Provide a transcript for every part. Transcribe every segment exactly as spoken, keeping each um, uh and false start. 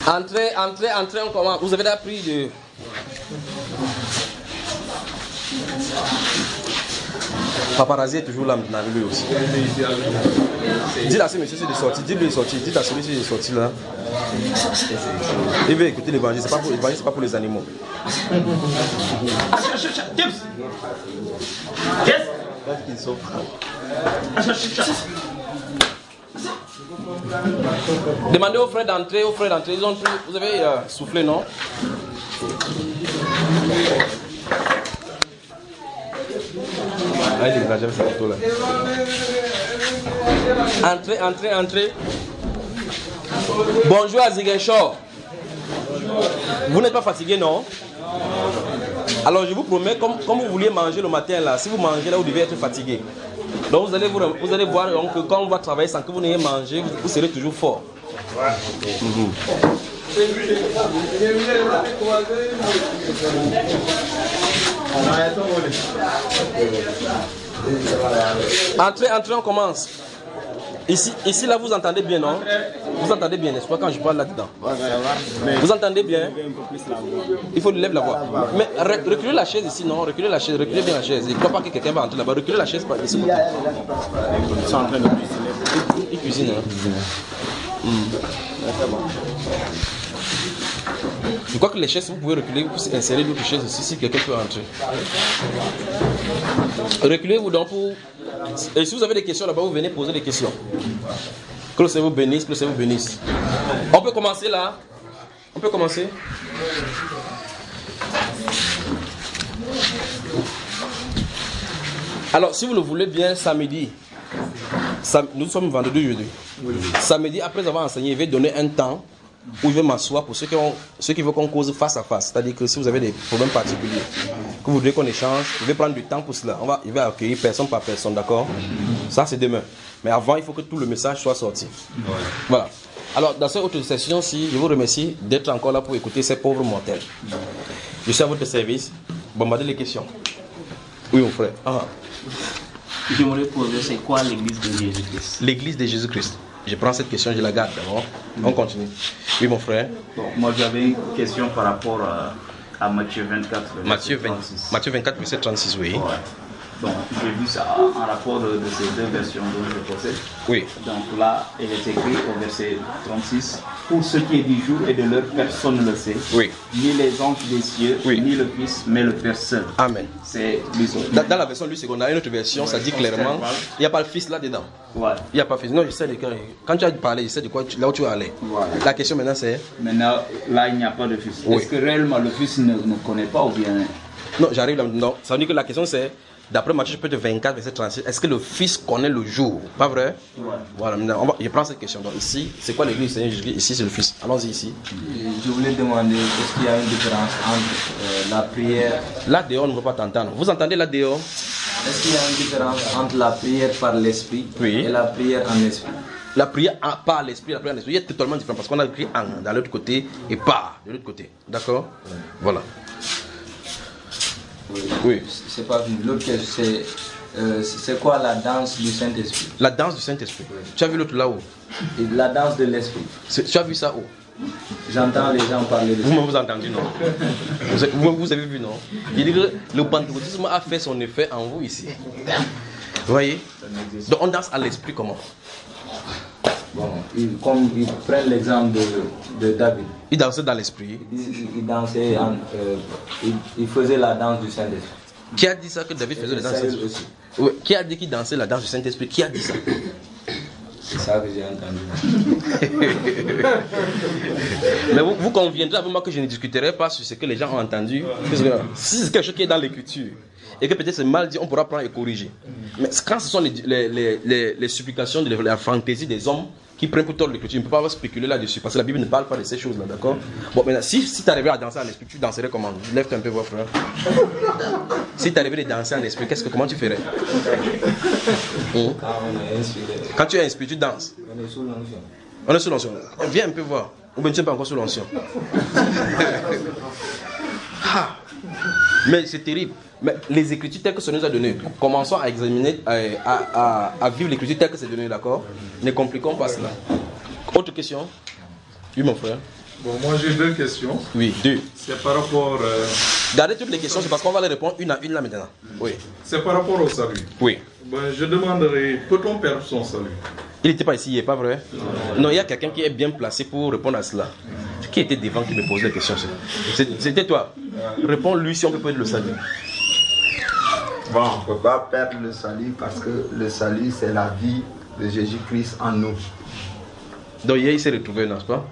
Entrez, entrez, entrez, on commence. Vous avez déjà pris de... Paparazzi est toujours là maintenant, lui aussi. Dis à ce monsieur c'est de sortir, dis-lui de sortir, dis à celui-ci de sortir là. Il veut écouter l'évangile, c'est pas pour l'évangile, c'est pas pour les animaux. Demandez aux frères d'entrer, aux frères d'entrer, ils ont pris, vous avez euh, soufflé, non? Ah, il exagère cette photo là. Entrez, entrez, entrez. Bonjour à Ziguinchor. Vous n'êtes pas fatigué, non? Alors je vous promets, comme, comme vous vouliez manger le matin là, si vous mangez là, vous devez être fatigué. Donc vous allez, vous, vous allez voir donc, que quand on va travailler sans que vous n'ayez mangé, vous, vous serez toujours fort. Mm-hmm. Entrez, entrez, on commence. Ici, ici là, vous entendez bien, non? Vous entendez bien, n'est-ce pas, quand je parle là-dedans? Vous entendez bien? Il faut lever la voix. Mais reculez la chaise ici, non? Reculez la chaise, reculez bien la chaise. Il ne croit pas que quelqu'un va entrer là-bas. Reculez la chaise par ici. Ils sont en train de cuisiner. Ils cuisinent, hein? Je crois que les chaises, vous pouvez reculer, vous pouvez insérer d'autres chaises ici si quelqu'un peut entrer. Reculez-vous donc pour... Et si vous avez des questions là-bas, vous venez poser des questions. Que le Seigneur vous bénisse, que le Seigneur vous bénisse. On peut commencer là? On peut commencer? Alors, si vous le voulez bien, samedi, sam... nous sommes vendredi aujourd'hui. Oui. Samedi, après avoir enseigné, il va donner un temps où je vais m'asseoir pour ceux qui, ont, ceux qui veulent qu'on cause face à face. C'est-à-dire que si vous avez des problèmes particuliers, que vous voulez qu'on échange, je vais prendre du temps pour cela. On va, il va accueillir personne par personne, d'accord? Ça, c'est demain. Mais avant, il faut que tout le message soit sorti. Ouais. Voilà. Alors, dans cette autre session-ci, je vous remercie d'être encore là pour écouter ces pauvres mortels. Je suis à votre service. Bombardez les questions. Oui, mon frère. Ah. J'aimerais poser, c'est quoi l'église de Jésus-Christ? L'église de Jésus-Christ. Je prends cette question, je la garde d'abord. On continue. Oui, mon frère. Bon, moi, j'avais une question par rapport à, à Matthieu vingt-quatre, Matthieu, vingt, Matthieu vingt-quatre, verset trente-six, oui. Ouais. Donc, j'ai vu ça en rapport de, de ces deux versions dont je possède. Oui. Donc là, il est écrit au verset trente-six, pour ce qui est du jour et de l'heure, personne ne le sait. Oui. Ni les anges des cieux, oui. Ni le Fils, mais le Père seul. Amen. C'est lui seul. Dans, dans la version lui secondaire, une autre version, ouais, ça dit clairement, il n'y a pas le Fils là-dedans. Ouais. Il n'y a pas le Fils. Non, je sais de quoi. Quand tu as parlé, je sais de quoi, là où tu vas aller. Ouais. La question maintenant c'est. Maintenant, là, il n'y a pas de Fils. Oui. Est-ce que réellement le Fils ne, ne connaît pas ou bien. Non, j'arrive là. Non, ça veut dire que la question c'est. D'après Matthieu chapitre vingt-quatre, verset trente-six, est-ce que le Fils connaît le jour? Pas vrai? Ouais. Voilà, maintenant, on va, je prends cette question. Donc ici, c'est quoi l'église du Seigneur Jésus-Christ? Ici, c'est le Fils. Allons-y ici. Je voulais demander, est-ce qu'il y a une différence entre euh, la prière... Là dehors, on ne veut pas t'entendre. Vous entendez là dehors? Est-ce qu'il y a une différence entre la prière par l'esprit, oui, et la prière en esprit? La prière par l'esprit, la prière en esprit, il y a totalement différent parce qu'on a écrit en dans l'autre côté et par de l'autre côté. D'accord? Oui. Voilà. Oui, oui. C'est pas fini. L'autre c'est euh, c'est quoi la danse du Saint-Esprit? La danse du Saint-Esprit. Oui. Tu as vu l'autre là-haut? Et la danse de l'Esprit. Tu as vu ça où? J'entends les gens parler de ça. Vous m'avez entendu, non? vous, vous, vous avez vu, non? Il dit que le pentecôtisme a fait son effet en vous ici. Vous voyez? Donc on danse à l'esprit comment? Bon, il, comme ils prennent l'exemple de, de David. Il dansait dans l'esprit. Il, il, il dansait, en, euh, il, il faisait la danse du Saint-Esprit. Qui a dit ça que David faisait la danse du Saint-Esprit? Oui. Qui a dit qu'il dansait la danse du Saint-Esprit? Qui a dit ça? C'est ça que j'ai entendu. Mais vous, vous conviendrez avec moi que je ne discuterai pas sur ce que les gens ont entendu. Parce que si c'est quelque chose qui est dans l'écriture et que peut-être c'est mal dit, on pourra prendre et corriger. Mais quand ce sont les, les, les, les, les supplications de la fantaisie des hommes qui prennent pour tort l'écriture, ne peut pas spéculer là-dessus parce que la Bible ne parle pas de ces choses-là, d'accord? Bon, maintenant, si, si tu arrivais à danser en esprit, tu danserais comment? Lève-toi un peu, voir, frère. Si tu arrivais à danser en esprit, qu'est-ce que, comment tu ferais? Hum? Quand tu es inspiré, tu danses. On est sous l'onction. On est sous l'onction. Viens un peu voir. Ou bien tu n'es pas encore sous l'onction. Ah. Mais c'est terrible. Mais les écritures telles que ça nous a donné, commençons à examiner, à, à, à, à vivre l'écriture telle que c'est donné, d'accord? Ne compliquons pas cela. Autre question? Oui, mon frère. Bon, moi j'ai deux questions. Oui, deux. C'est par rapport... Euh... Gardez toutes les questions, c'est parce qu'on va les répondre une à une là maintenant. Oui. C'est par rapport au salut. Oui. Ben, je demanderai, peut-on perdre son salut? Il n'était pas ici, il n'est pas vrai? Non. Non, il y a quelqu'un qui est bien placé pour répondre à cela. Qui était devant qui me posait la question? C'était toi. Réponds-lui si on peut perdre le salut. Bon, on ne peut pas perdre le salut parce que le salut, c'est la vie de Jésus-Christ en nous. Donc hier, il s'est retrouvé, n'est-ce pas?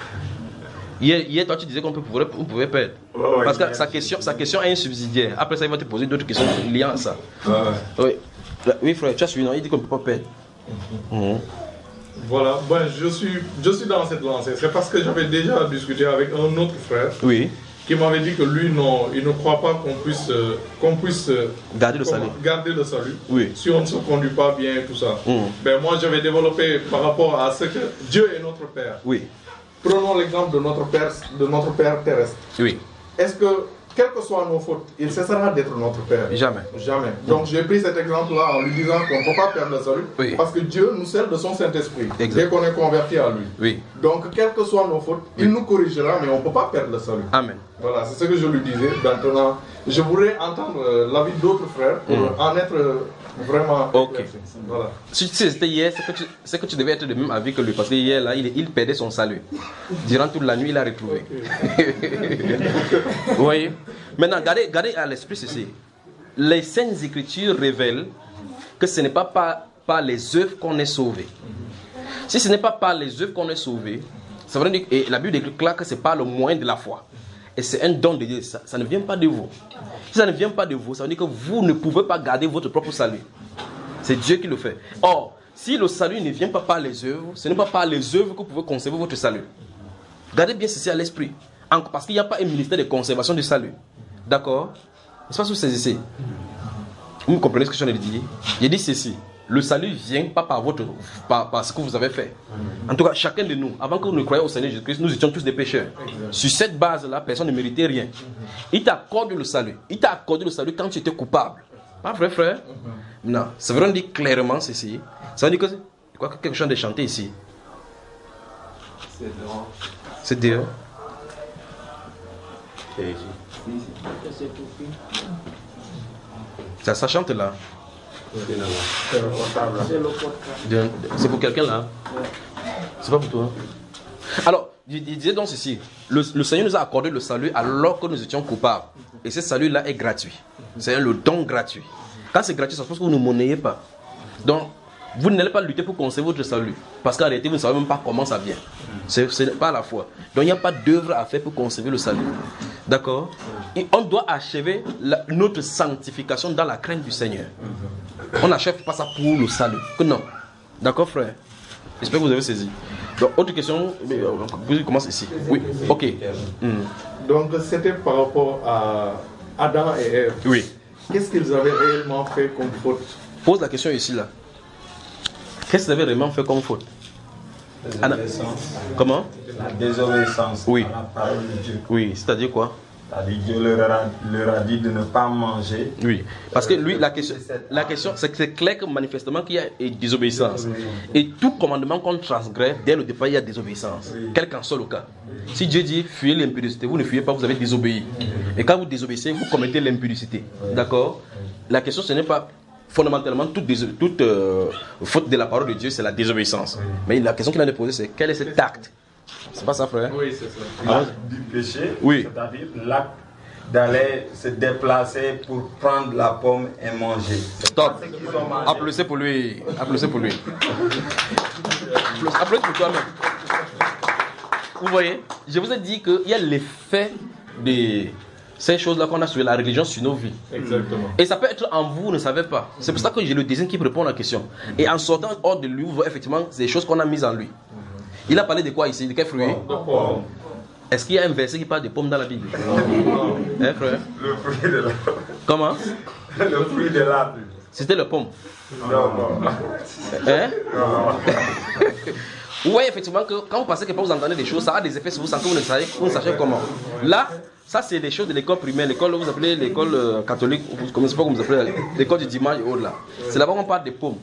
Hier, hier, toi, tu disais qu'on pouvait, on pouvait perdre. Ouais, ouais, parce que sa question, sa question est insubsidiaire. Après ça, il va te poser d'autres questions liant à ça. Ouais, ouais. Oui. Oui, frère, tu as suivi, non? Il dit qu'on ne peut pas perdre. Mmh. Voilà, ben, je, suis, je suis dans cette lancée. C'est parce que j'avais déjà discuté avec un autre frère. Oui. Qui m'avait dit que lui, non, il ne croit pas qu'on puisse, euh, qu'on puisse euh, garder, le salut. garder le salut. Oui. Si on ne se conduit pas bien et tout ça. Mmh. Ben, moi, j'avais développé par rapport à ce que Dieu est notre Père. Oui. Prenons l'exemple de notre Père, de notre Père terrestre. Oui. Est-ce que, quelles que soient nos fautes, il cessera d'être notre Père? Jamais. Jamais. Donc j'ai pris cet exemple-là en lui disant qu'on ne peut pas perdre le salut. Oui. Parce que Dieu nous scelle de son Saint-Esprit. Exact. Dès qu'on est converti à lui. Oui. Donc quelles que soient nos fautes, oui. il nous corrigera, mais on ne peut pas perdre le salut. Amen. Voilà, c'est ce que je lui disais. Maintenant, je voudrais entendre euh, l'avis d'autres frères pour mm. en être euh, vraiment... Ok. Voilà. Si c'était hier, c'est que, tu, que tu devais être de même avis que lui. Parce que hier, là, il, il perdait son salut. Durant toute la nuit, il a retrouvé. Okay. Vous voyez? Maintenant, gardez, gardez à l'esprit ceci. Les Saintes Écritures révèlent que ce n'est pas par, par les œuvres qu'on est sauvé. Si ce n'est pas par les œuvres qu'on est sauvé, ça veut dire, et la Bible déclare clair que c'est par le moyen de la foi. Et c'est un don de Dieu. Ça, ça ne vient pas de vous. Si ça ne vient pas de vous, ça veut dire que vous ne pouvez pas garder votre propre salut. C'est Dieu qui le fait. Or, si le salut ne vient pas par les œuvres, ce n'est pas par les œuvres que vous pouvez conserver votre salut. Gardez bien ceci à l'esprit. Parce qu'il n'y a pas un ministère de conservation du salut. D'accord? Je ne sais pas si vous saisissez. Vous me comprenez ce que je viens de dire? J'ai dit ceci. Le salut ne vient pas par, votre, par, par ce que vous avez fait. En tout cas, chacun de nous, avant que nous ne croyions au Seigneur Jésus-Christ, nous étions tous des pécheurs. Exactement. Sur cette base-là, personne ne méritait rien. Il t'accorde le salut. Il t'a accordé le salut quand tu étais coupable. Pas vrai, frère? Mm-hmm. Non. Ça veut dire clairement ceci. Ça veut dire que c'est quoi que quelque chose de chanter ici? C'est dehors. C'est dehors. Ça, ça chante là. C'est pour quelqu'un là. C'est pas pour toi. Alors, il disait donc ceci. Le, le Seigneur nous a accordé le salut alors que nous étions coupables. Et ce salut-là est gratuit. C'est le don gratuit. Quand c'est gratuit, ça suppose que vous ne monnayez pas. Donc, vous n'allez pas lutter pour conserver votre salut. Parce qu'en réalité, vous ne savez même pas comment ça vient. Ce n'est pas la foi. Donc, il n'y a pas d'œuvre à faire pour conserver le salut. D'accord? Et on doit achever la, notre sanctification dans la crainte du Seigneur. On n'achève pas ça pour le salut. Que non. D'accord, frère? J'espère que vous avez saisi. Donc, autre question. Vous commencez ici. Oui. Ok. Mm. Donc, c'était par rapport à Adam et Ève. Oui. Qu'est-ce qu'ils avaient réellement fait comme faute? Pose la question ici, là. Qu'est-ce qu'ils avaient réellement fait comme faute? La désobéissance. Comment? La désobéissance. Oui. À la parole de Dieu. Oui, c'est-à-dire quoi? C'est-à-dire Dieu leur a, leur a dit de ne pas manger. Oui, parce que lui, la question, la question c'est que c'est clair que manifestement qu'il y a désobéissance. Et tout commandement qu'on transgresse, dès le départ, il y a désobéissance. Oui. Quel qu'en soit le cas. Si Dieu dit fuyez l'impudicité, vous ne fuyez pas, vous avez désobéi. Et quand vous désobéissez, vous commettez l'impudicité. D'accord? La question, ce n'est pas fondamentalement toute, toute euh, faute de la parole de Dieu, c'est la désobéissance. Mais la question qu'il a posée, c'est quel est cet acte? C'est pas ça, frère? Oui, c'est ça. L'acte du péché, oui. C'est-à-dire l'acte d'aller se déplacer pour prendre la pomme et manger. Stop. Applaudissez pour lui. Applaudissez pour lui. Applaudissez pour toi-même. Vous voyez, je vous ai dit qu'il y a l'effet de ces choses-là qu'on a sur la religion sur nos vies. Exactement. Et ça peut être en vous, vous ne savez pas. C'est pour ça que j'ai le désigne qui répond à la question. Et en sortant hors de lui, vous voyez effectivement ces choses qu'on a mises en lui. Il a parlé de quoi ici? De quel fruit? Est-ce qu'il y a un verset qui parle de pommes dans la Bible? Non. Hein, frère? Le fruit de l'arbre. Comment? Le fruit de l'arbre. C'était le pomme. Non, non. Hein? Non. Vous voyez effectivement que quand vous pensez que vous entendez des choses, ça a des effets sur vous sans que vous ne savez, vous ne sachez comment. Là, ça c'est des choses de l'école primaire, l'école vous appelez l'école euh, catholique, je ne sais pas comment vous appelez, l'école du dimanche et autres là. C'est là-bas qu'on parle des pommes.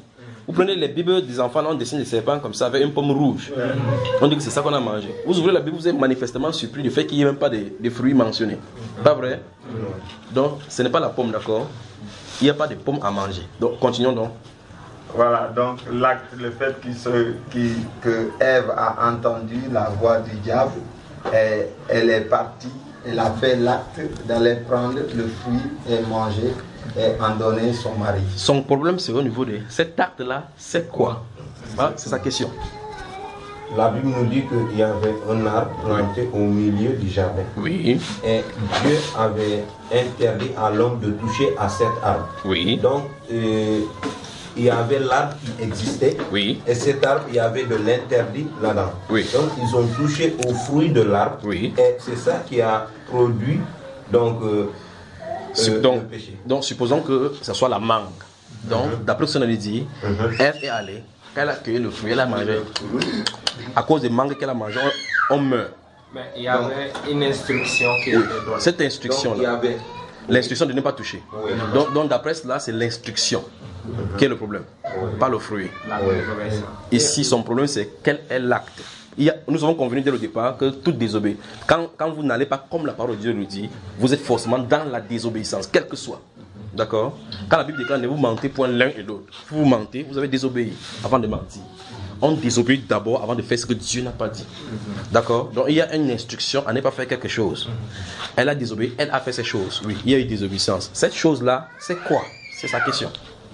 Vous prenez les Bibles des enfants, on dessine des serpents comme ça avec une pomme rouge. On dit que c'est ça qu'on a mangé. Vous ouvrez la Bible, vous êtes manifestement surpris du fait qu'il n'y ait même pas de, de fruits mentionnés. Pas vrai? Donc, ce n'est pas la pomme, d'accord? Il n'y a pas de pomme à manger. Donc, continuons donc. Voilà, donc l'acte, le fait qu'il se, qu'il, que Ève a entendu la voix du diable, et, elle est partie, elle a fait l'acte d'aller prendre le fruit et manger et en donner son mari. Son problème, c'est au niveau de cet acte-là, c'est quoi? Ah, c'est sa question. La Bible nous dit qu'il y avait un arbre planté au milieu du jardin. Oui. Et Dieu avait interdit à l'homme de toucher à cet arbre. Oui. Donc, euh, il y avait l'arbre qui existait. Oui. Et cet arbre, il y avait de l'interdit là-dedans. Oui. Donc, ils ont touché au fruit de l'arbre. Oui. Et c'est ça qui a produit donc, euh, euh, donc, le péché. donc, supposons que ce soit la mangue. Donc, Mm-hmm. d'après ce qu'on a dit, Mm-hmm. Ève est allée, quand elle a cueilli le fruit, elle a mangé. À cause des mangues qu'elle a mangé, on, on meurt. Mais il y avait une instruction qui était donnée. Cette Donc, il y instruction-là, avait... l'instruction de ne pas toucher. Oui. Donc, donc d'après cela, c'est l'instruction qui est le problème, pas le fruit. La Oui. désobéissance. Ici, son problème, c'est quel est l'acte. Il y a- nous avons convenu dès le départ que toute désobéissance, quand, quand vous n'allez pas comme la parole de Dieu le dit, vous êtes forcément dans la désobéissance, quelle que soit. D'accord? Quand la Bible déclare ne vous mentez point l'un et l'autre, vous vous mentez, vous avez désobéi avant de mentir. On désobéit d'abord avant de faire ce que Dieu n'a pas dit. D'accord? Donc il y a une instruction à ne pas faire quelque chose. Elle a désobéi, elle a fait ces choses. Oui, il y a eu désobéissance. Cette chose-là, c'est quoi? C'est sa question.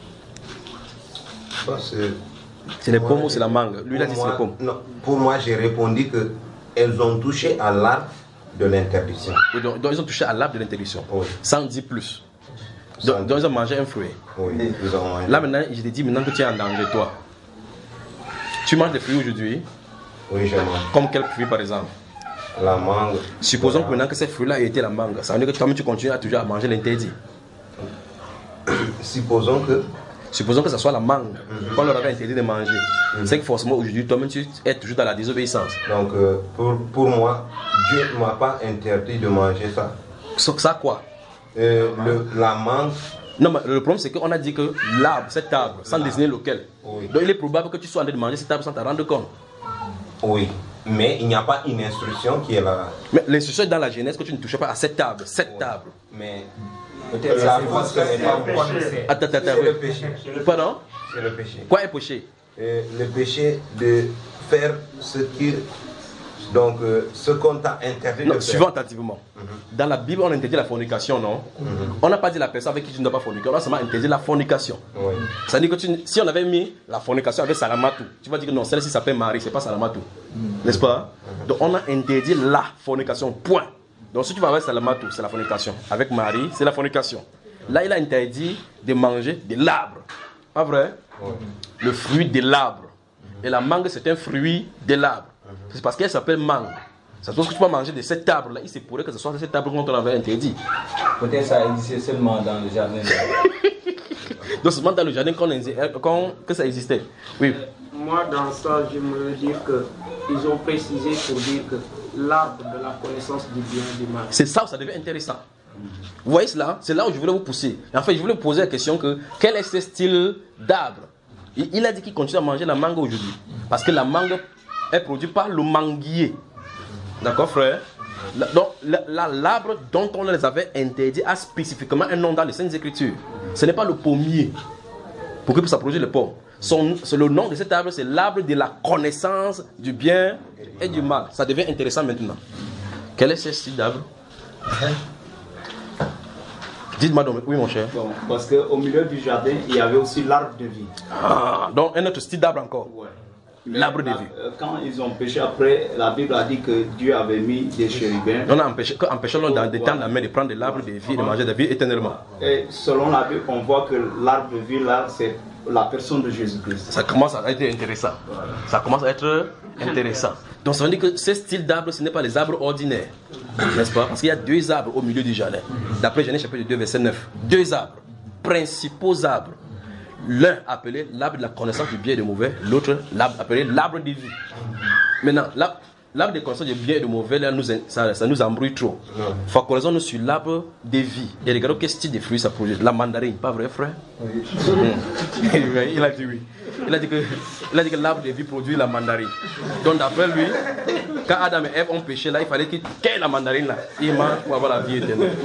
Bon, c'est- C'est les Moi, pommes ou c'est la mangue? Lui, il a pour dit c'est les moi- pommes. Non, pour moi, j'ai répondu que elles ont touché à l'arbre de l'interdiction. Oui, donc, donc ils ont touché à l'arbre de l'interdiction. Oui. Sans dire plus. Sans Donc, donc ils ont mangé un fruit. Oui, ils ont mangé. Là maintenant, je te dis maintenant que tu es en danger, toi. Tu manges des fruits aujourd'hui, Oui, je mange. comme quel fruit par exemple? La mangue. Supposons que Voilà. maintenant que ces fruits-là aient été la mangue, ça veut dire que toi-même tu continues à toujours à manger l'interdit. Supposons que. Supposons que ce soit la mangue, qu'on leur avait interdit de manger. C'est que forcément aujourd'hui, toi-même tu es toujours dans la désobéissance. Donc, euh, pour, pour moi, Dieu ne m'a pas interdit de manger ça. Ça, ça quoi? Euh, le, la mangue. Non, mais le problème c'est qu'on a dit que l'arbre, cet arbre, sans désigner lequel. Oui. Donc il est probable que tu sois en train de manger cet arbre sans t'en rendre compte. Oui. Mais il n'y a pas une instruction qui est là. Mais l'instruction est dans la Genèse que tu ne touches pas à cet arbre, cet arbre. Mais peut-être la faute, ce n'est pas moi. Attends, attends, C'est le oui. péché. Pardon? C'est le péché. Quoi est péché? Euh, le péché de faire ce qui. Donc, euh, ce qu'on t'a interdit Non, de suivons faire. attentivement. Dans la Bible, on interdit la fornication, non? On n'a pas dit la personne avec qui tu ne dois pas forniquer, on a seulement interdit la fornication. Oui. Ça veut dire que tu- si on avait mis la fornication avec Salamatou, tu vas dire que non, celle-ci s'appelle Marie, c'est pas Salamatou. N'est-ce pas? Donc on a interdit la fornication, point. Donc si tu vas avec Salamatou, c'est la fornication. Avec Marie, c'est la fornication. Là, il a interdit de manger de l'arbre. Pas vrai? Le fruit de l'arbre. Et la mangue, c'est un fruit de l'arbre. C'est parce qu'elle s'appelle mangue. Ça se trouve que tu vas manger de cet arbre-là. Il se pourrait que ce soit de cet arbre qu'on avait interdit. Peut-être ça existait seulement dans le jardin. Donc c'est seulement dans le jardin qu'on, qu'on, que ça existait. Oui. Moi, dans ça, j'aimerais dire qu'ils ont précisé pour dire que l'arbre de la connaissance du bien et du mal. C'est ça où ça devient intéressant. Vous voyez cela? C'est là où je voulais vous pousser. En fait, je voulais vous poser la question que quel est ce style d'arbre? Il, il a dit qu'il continue à manger la mangue aujourd'hui. Parce que la mangue est produite par le manguier. D'accord, frère? La- donc, la- la- l'arbre dont on les avait interdit a spécifiquement un nom dans les Saintes Écritures. Ce n'est pas le pommier. Pour que ça produise le pomme. Son, c'est le nom de cet arbre, c'est l'arbre de la connaissance du bien et du mal. Ça devient intéressant maintenant. Quel est ce style d'arbre? Dites-moi donc, oui mon cher. Bon, parce qu'au milieu du jardin, il y avait aussi l'arbre de vie. Ah, donc un autre style d'arbre encore. Ouais. L'arbre de La- vie. euh, Quand ils ont péché après, la Bible a dit que Dieu avait mis des chérubins. On a empêché, que empêchons-le dans des temps de la main de prendre de l'arbre de vie et de manger de vie éternellement. Et selon la Bible, on voit que l'arbre de vie là, c'est la personne de Jésus-Christ. Ça commence à être intéressant. Ça commence à être intéressant. Donc ça veut dire que ce style d'arbre, ce n'est pas les arbres ordinaires. N'est-ce pas? Parce qu'il y a deux arbres au milieu du jardin. D'après Genèse chapitre deux, verset neuf. Deux arbres. Principaux arbres. L'un appelé l'arbre de la connaissance du bien et du mauvais. L'autre l'arbre appelé l'arbre de vie. Maintenant, l'arbre l'arbre de connaissance du bien et du mauvais, là, nous, ça, ça nous embrouille trop. Focalisons-nous sur l'arbre de vie. Et regardons quel style de fruits ça produit. La mandarine, pas vrai frère? Oui. Il a dit oui. il a dit que, il a dit que l'arbre de vie produit la mandarine. Donc d'après lui, quand Adam et Ève ont péché là, il fallait qu'ils cueillent la mandarine là. Ils mangent pour avoir la vie éternelle.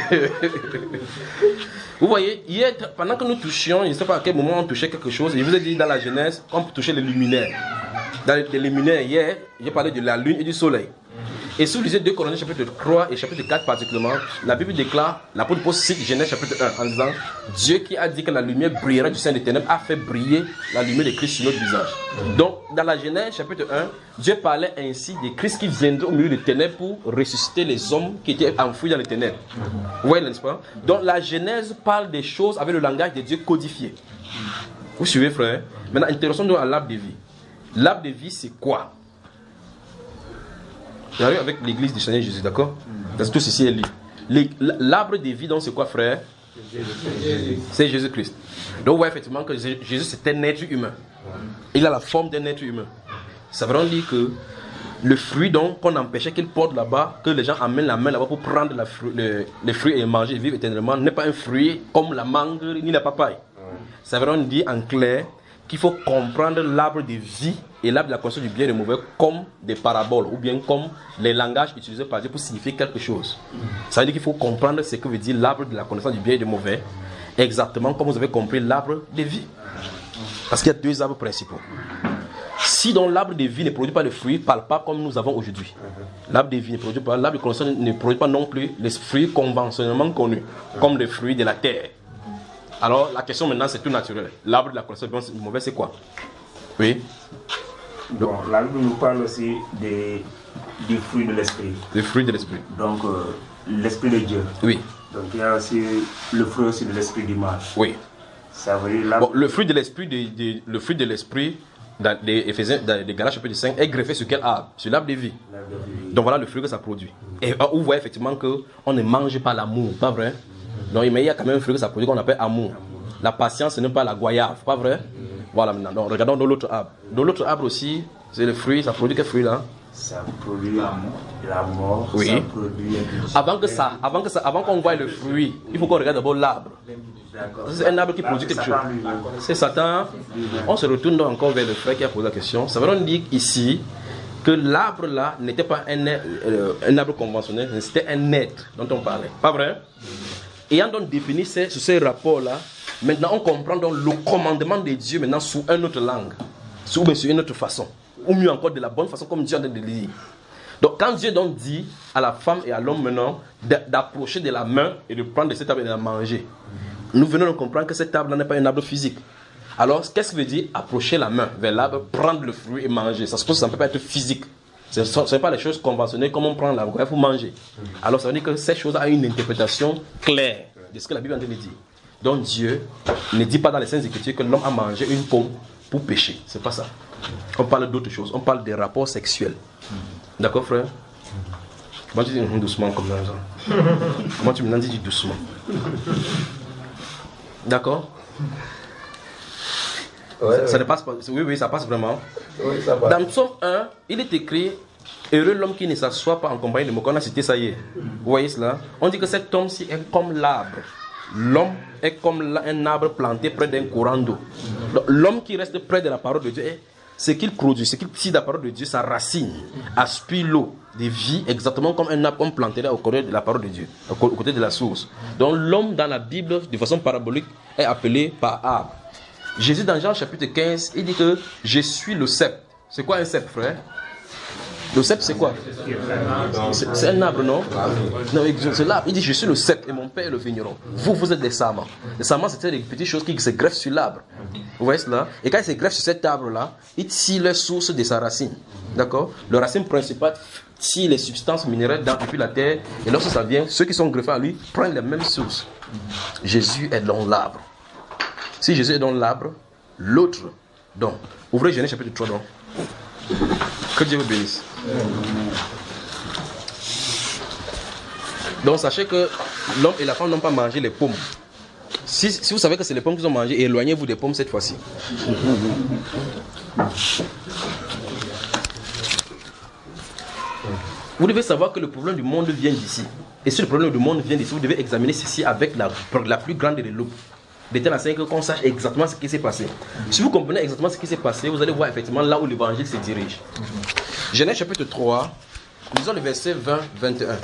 Vous voyez, hier, pendant que nous touchions, je ne sais pas à quel moment on touchait quelque chose, je vous ai dit dans la Genèse, on touchait les luminaires. Dans les luminaires, hier, j'ai parlé de la lune et du soleil. Et si vous lisez deux Corinthiens chapitre trois et chapitre quatre particulièrement, la Bible déclare, l'apôtre Paul cite Genèse chapitre un en disant, Dieu qui a dit que la lumière brillera du sein des ténèbres a fait briller la lumière de Christ sur notre visage. Donc, dans la Genèse chapitre un, Dieu parlait ainsi de Christ qui viendrait au milieu des ténèbres pour ressusciter les hommes qui étaient enfouis dans les ténèbres. Vous voyez, n'est-ce pas? Donc, la Genèse parle des choses avec le langage de Dieu codifié. Vous suivez, frère? Maintenant, intéressons-nous à l'arbre de vie. L'arbre de vie, c'est quoi? J'arrive avec l'église du Seigneur Jésus, d'accord? Parce que tout ceci est lié. L'arbre de vie, donc c'est quoi, frère? C'est Jésus-Christ. Donc vous voyez effectivement que Jésus c'est un être humain. Il a la forme d'un être humain. Ça veut dire que le fruit donc qu'on empêchait qu'il porte là-bas, que les gens amènent la main là-bas pour prendre la fru le, les fruits et manger et vivre éternellement, n'est pas un fruit comme la mangue ni la papaye. Ça veut dire en clair qu'il faut comprendre l'arbre de vie et l'arbre de la connaissance du bien et du mauvais comme des paraboles ou bien comme les langages utilisés par Dieu pour signifier quelque chose. Ça veut dire qu'il faut comprendre ce que veut dire l'arbre de la connaissance du bien et du mauvais exactement comme vous avez compris l'arbre de vie. Parce qu'il y a deux arbres principaux. Si donc l'arbre de vie ne produit pas de fruits, parle pas comme nous avons aujourd'hui. L'arbre de vie ne produit pas, l'arbre de connaissance ne produit pas non plus les fruits conventionnellement connus comme les fruits de la terre. Alors la question maintenant c'est tout naturel. L'arbre de la connaissance du mauvais c'est quoi? Oui. Bon, la Bible nous parle aussi des, des fruits de l'esprit. Les fruits de l'esprit. Donc euh, l'esprit de Dieu. Oui. Donc il y a aussi le fruit aussi de l'esprit du mal. Oui. Ça veut dire là. Bon, le fruit de l'esprit, de, de, le fruit de l'esprit, dans les Éphésiens, dans les Galates chapitre cinq, est greffé sur quel arbre? Sur l'arbre de vie. Donc voilà le fruit que ça produit. Et vous voyez effectivement que on ne mange pas l'amour, pas vrai? Donc mais il y a quand même un fruit que ça produit qu'on appelle amour. La patience, ce n'est pas la goyave, pas vrai? Voilà maintenant. Donc regardons dans l'autre arbre. Dans l'autre arbre aussi, c'est le fruit, ça produit quel fruit là? Ça produit la mort. Oui. Ça produit... Avant que ça, avant que ça, avant qu'on voie le fruit, il faut qu'on regarde d'abord l'arbre. C'est un arbre qui produit quelque chose. C'est Satan. On se retourne donc encore vers le frère qui a posé la question. Ça veut dire ici que l'arbre là n'était pas un, euh, un arbre conventionnel, mais c'était un être dont on parlait. Pas vrai? Ayant donc défini ce, ce rapport là, maintenant on comprend donc le commandement de Dieu maintenant sous une autre langue, sous, mais sous une autre façon, ou mieux encore de la bonne façon comme Dieu a dit de le dire. Donc quand Dieu donc dit à la femme et à l'homme maintenant d'approcher de la main et de prendre de cette table et de la manger, nous venons de comprendre que cette table n'est pas un arbre physique. Alors qu'est-ce que veut dire approcher la main vers l'arbre, prendre le fruit et manger? Ça suppose que ça ne peut pas être physique. Ce ne sont pas les choses conventionnelles comme on prend la goyave pour manger. Alors ça veut dire que cette chose a une interprétation claire de ce que la Bible est en train de dire. Donc Dieu ne dit pas dans les Saintes Écritures que l'homme a mangé une pomme pour pécher. C'est pas ça. On parle d'autre chose. On parle des rapports sexuels. D'accord, frère? Comment tu dis doucement comme ça? Comment tu me dis doucement? D'accord? Ouais, ça, ouais. ça ne passe pas. Oui, oui, ça passe vraiment. Oui, ça passe. Dans Psaume un, il est écrit: heureux l'homme qui ne s'assoit pas en compagnie de moqueurs. On a cité ça hier. Vous voyez cela? On dit que cet homme-ci est comme l'arbre. L'homme est comme un arbre planté près d'un courant d'eau. L'homme qui reste près de la parole de Dieu, ce qu'il produit, ce qu'il tire de la parole de Dieu, sa racine aspire l'eau de vie, exactement comme un arbre planté au côté de la parole de Dieu, au côté de la source. Donc l'homme dans la Bible, de façon parabolique, est appelé par arbre. Jésus dans Jean chapitre quinze, il dit que je suis le cep. C'est quoi un cep, frère? Le cep, c'est quoi? C'est un arbre, non? Non, c'est l'arbre. Il dit je suis le cep et mon père est le vigneron. Vous, vous êtes des sarments. Les sarments, c'était des petites choses qui se greffent sur l'arbre. Vous voyez cela? Et quand ils se greffent sur cet arbre-là, ils tirent leur source de sa racine. D'accord? Le racine principale tire les substances minérales depuis la terre. Et lorsque ça vient, ceux qui sont greffés à lui prennent les mêmes sources. Jésus est dans l'arbre. Si Jésus est dans l'arbre, l'autre, donc, ouvrez Genèse chapitre trois, donc. Que Dieu vous bénisse. Donc, sachez que l'homme et la femme n'ont pas mangé les pommes. Si, si vous savez que c'est les pommes qu'ils ont mangées, éloignez-vous des pommes cette fois-ci. Vous devez savoir que le problème du monde vient d'ici. Et si le problème du monde vient d'ici, vous devez examiner ceci avec la, la plus grande des loupes. d'éternel enseignement qu'on sache exactement ce qui s'est passé. Si vous comprenez exactement ce qui s'est passé, vous allez voir effectivement là où l'évangile se dirige. Genèse chapitre trois, lisons le verset vingt vingt et un.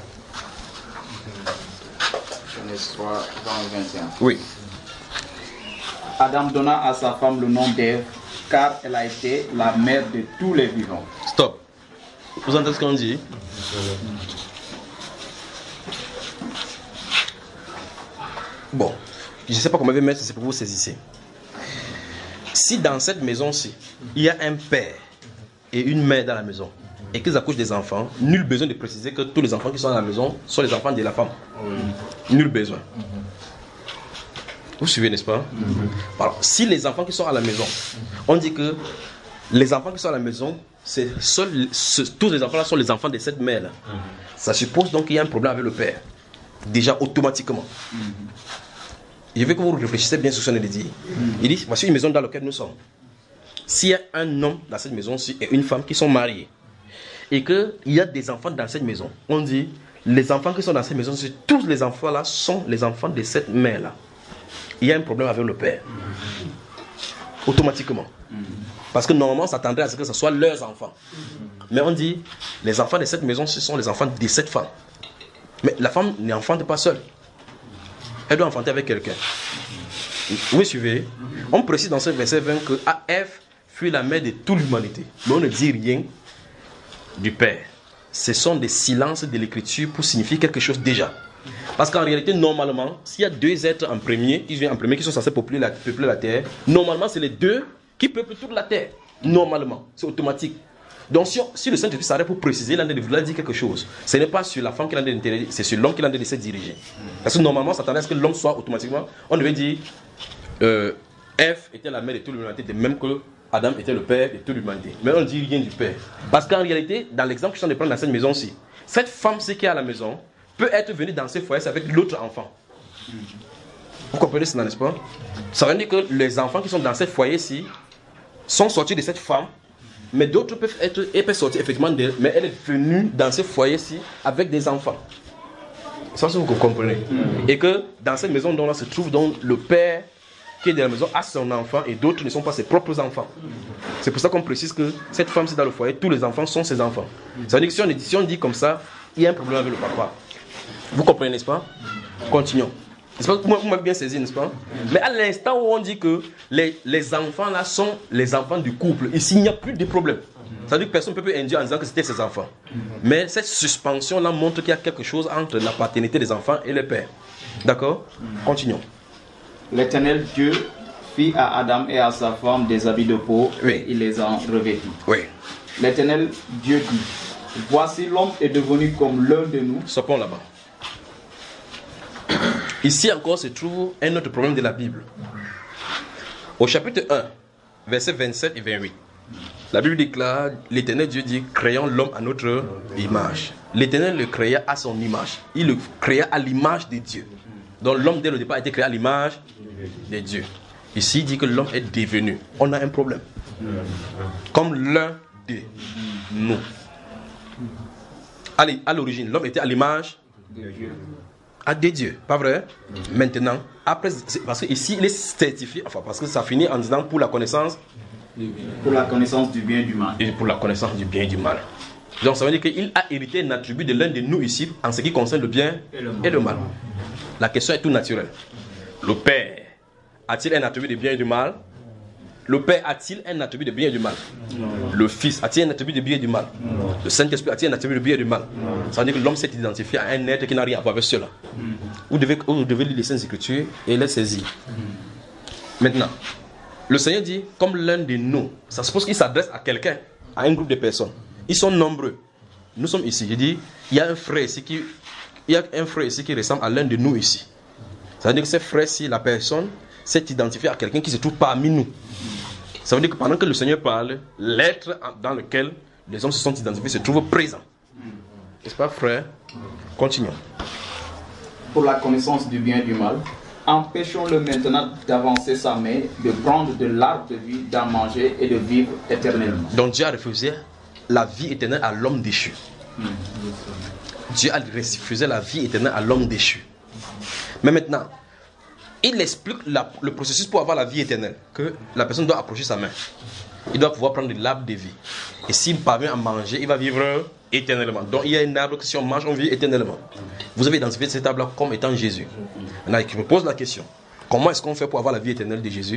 Genèse trois, vingt, vingt et un. Oui. Adam donna à sa femme le nom d'Ève, car elle a été la mère de tous les vivants. Stop. Vous entendez ce qu'on dit? Bon, je ne sais pas comment je vais mettre, c'est pour que vous saisissez. Si dans cette maison-ci, il y a un père et une mère dans la maison, et qu'ils accouchent des enfants, nul besoin de préciser que tous les enfants qui sont dans la maison sont les enfants de la femme. Oui. Nul besoin. Vous suivez, n'est-ce pas? Mm-hmm. Alors, si les enfants qui sont à la maison, on dit que les enfants qui sont à la maison, c'est seul, ce, tous les enfants-là sont les enfants de cette mère-là. Mm-hmm. Ça suppose donc qu'il y a un problème avec le père. Déjà automatiquement. Mm-hmm. Je veux que vous réfléchissez bien sur ce qu'on a dit. Mm-hmm. Il dit, voici une maison dans laquelle nous sommes. S'il y a un homme dans cette maison-ci et une femme qui sont mariés, et qu'il y a des enfants dans cette maison, on dit, les enfants qui sont dans cette maison-ci, tous les enfants-là sont les enfants de cette mère-là. Il y a un problème avec le père. Automatiquement. Parce que normalement, on s'attendrait à ce que ce soit leurs enfants. Mais on dit, les enfants de cette maison, ce sont les enfants de cette femme. Mais la femme n'enfante pas seule. Elle doit enfanter avec quelqu'un. Vous suivez? On précise dans ce verset vingt que Ève fut la mère de toute l'humanité. Mais on ne dit rien du père. Ce sont des silences de l'écriture pour signifier quelque chose déjà. Parce qu'en réalité, normalement, s'il y a deux êtres en premier, qui viennent en premier, qui sont censés peupler la, peupler la terre, normalement, c'est les deux qui peuplent toute la terre. Normalement, c'est automatique. Donc, si, on, si le Saint-Esprit s'arrête pour préciser, il a de vouloir dire quelque chose. Ce n'est pas sur la femme qu'il a d'intérêt, c'est sur l'homme qu'il a de se diriger. Parce que normalement, on s'attendait à ce que l'homme soit automatiquement. On devait dire euh, Ève était la mère de toute l'humanité, de même que Adam était le père de toute l'humanité. Mais on ne dit rien du père. Parce qu'en réalité, dans l'exemple que je suis en train de prendre dans cette maison-ci, cette femme-ci qui est à la maison peut être venue dans ce foyer avec l'autre enfant. Vous comprenez cela, n'est-ce pas? Ça veut dire que les enfants qui sont dans ce foyer-ci sont sortis de cette femme, mais d'autres peuvent être et peuvent sortir effectivement d'elle, mais elle est venue dans ce foyer-ci avec des enfants. Ça, c'est ce que vous comprenez. Et que dans cette maison dont là se trouve donc le père qui est dans la maison a son enfant et d'autres ne sont pas ses propres enfants. C'est pour ça qu'on précise que cette femme, c'est dans le foyer, tous les enfants sont ses enfants. Ça veut dire que si on, si on dit comme ça, il y a un problème avec le papa. Vous comprenez, n'est-ce pas? Continuons. N'est-ce pas? Vous m'avez bien saisi, n'est-ce pas? Mais à l'instant où on dit que les, les enfants là sont les enfants du couple, ici il n'y a plus de problème. Ça veut dire que personne ne peut induire en disant que c'était ses enfants. Mais cette suspension là montre qu'il y a quelque chose entre la paternité des enfants et le père. D'accord? Continuons. L'Éternel Dieu fit à Adam et à sa femme des habits de peau, oui. Et il les en revêtit. Oui. L'Éternel Dieu dit, voici l'homme est devenu comme l'un de nous. Stoppons là-bas. Ici encore se trouve un autre problème de la Bible. Au chapitre un, versets vingt-sept et vingt-huit, la Bible déclare, l'Éternel Dieu dit, créons l'homme à notre image. L'Éternel le créa à son image. Il le créa à l'image de Dieu. Donc l'homme dès le départ a été créé à l'image de Dieu. Ici il dit que l'homme est devenu. On a un problème. Comme l'un de nous. Allez, à l'origine, l'homme était à l'image de Dieu. À des dieux, pas vrai? Maintenant, après, parce que ici il est certifié, enfin parce que ça finit en disant pour la connaissance, pour la connaissance du bien et du mal. Et pour la connaissance du bien et du mal. Donc ça veut dire qu'il a hérité un attribut de l'un de nous ici en ce qui concerne le bien et le mal. Et le mal. La question est tout naturelle. Le Père a-t-il un attribut de bien et du mal? Le Père a-t-il un attribut de bien et du mal? Non. Le Fils a-t-il un attribut de bien et du mal? Non. Le Saint-Esprit a-t-il un attribut de bien et du mal? Non. Ça veut dire que l'homme s'est identifié à un être qui n'a rien à voir avec cela. Mm. Vous, devez, vous devez lire les Saintes Écritures et les saisir. Mm. Maintenant, le Seigneur dit, comme l'un de nous, ça suppose qu'il s'adresse à quelqu'un, à un groupe de personnes. Ils sont nombreux. Nous sommes ici. Je dis, il y a un frère ici qui, il y a un frère ici qui ressemble à l'un de nous ici. Ça veut dire que ce frère-ci, la personne, s'est identifié à quelqu'un qui se trouve parmi nous. Ça veut dire que pendant que le Seigneur parle, l'être dans lequel les hommes se sont identifiés se trouve présent. N'est-ce pas, frère? Continuons. Pour la connaissance du bien et du mal, empêchons-le maintenant d'avancer sa main, de prendre de l'arbre de vie, d'en manger et de vivre éternellement. Donc Dieu a refusé la vie éternelle à l'homme déchu. Mm. Dieu a refusé la vie éternelle à l'homme déchu. Mais maintenant, il explique la, le processus pour avoir la vie éternelle. Que la personne doit approcher sa main. Il doit pouvoir prendre de l'arbre de vie. Et s'il parvient à manger, il va vivre éternellement. Donc il y a un arbre que si on mange, on vit éternellement. Vous avez identifié cet arbre comme étant Jésus. Maintenant, je me pose la question. Comment est-ce qu'on fait pour avoir la vie éternelle de Jésus?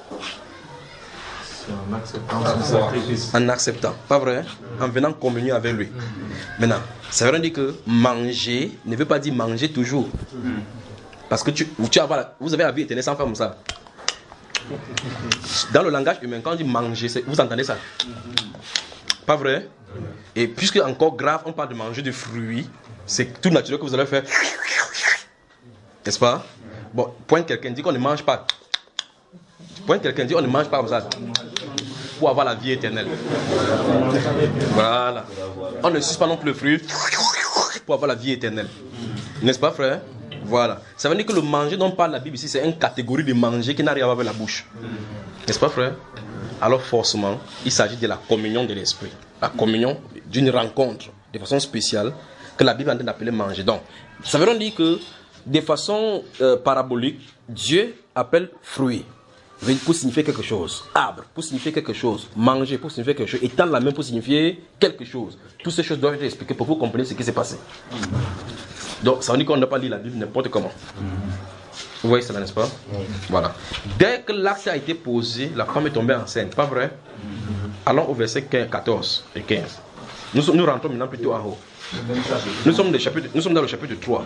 En acceptant. En acceptant, pas vrai? En venant communier avec lui. Maintenant, ça veut dire que manger ne veut pas dire manger toujours. Parce que tu, tu as, vous avez la vie éternelle sans faire comme ça. Dans le langage humain, quand on dit manger, vous entendez ça? Pas vrai? Et puisque encore grave, on parle de manger des fruits, c'est tout naturel que vous allez faire. N'est-ce pas? Bon, pointe quelqu'un, dit qu'on ne mange pas. Pointe quelqu'un, dit on ne mange pas comme ça. Pour avoir la vie éternelle. Voilà. On ne suce pas non plus le fruit pour avoir la vie éternelle. N'est-ce pas, frère? Voilà. Ça veut dire que le manger dont parle la Bible ici, c'est une catégorie de manger qui n'a rien à voir avec la bouche. N'est-ce pas, frère? Alors, forcément, il s'agit de la communion de l'esprit. La communion d'une rencontre de façon spéciale que la Bible est en train d'appeler manger. Donc, ça veut dire que de façon euh, parabolique, Dieu appelle fruit pour signifier quelque chose, arbre pour signifier quelque chose, manger pour signifier quelque chose, étendre la main pour signifier quelque chose. Toutes ces choses doivent être expliquées pour que vous compreniez ce qui s'est passé. Donc, ça veut dire qu'on ne doit pas lire la Bible n'importe comment. Vous voyez cela, n'est-ce pas? Voilà. Dès que l'acte a été posé, la femme est tombée enceinte, pas vrai? Allons au verset quatorze et quinze. Nous, nous rentrons maintenant plutôt en haut. Nous sommes, chapitre, nous sommes dans le chapitre trois.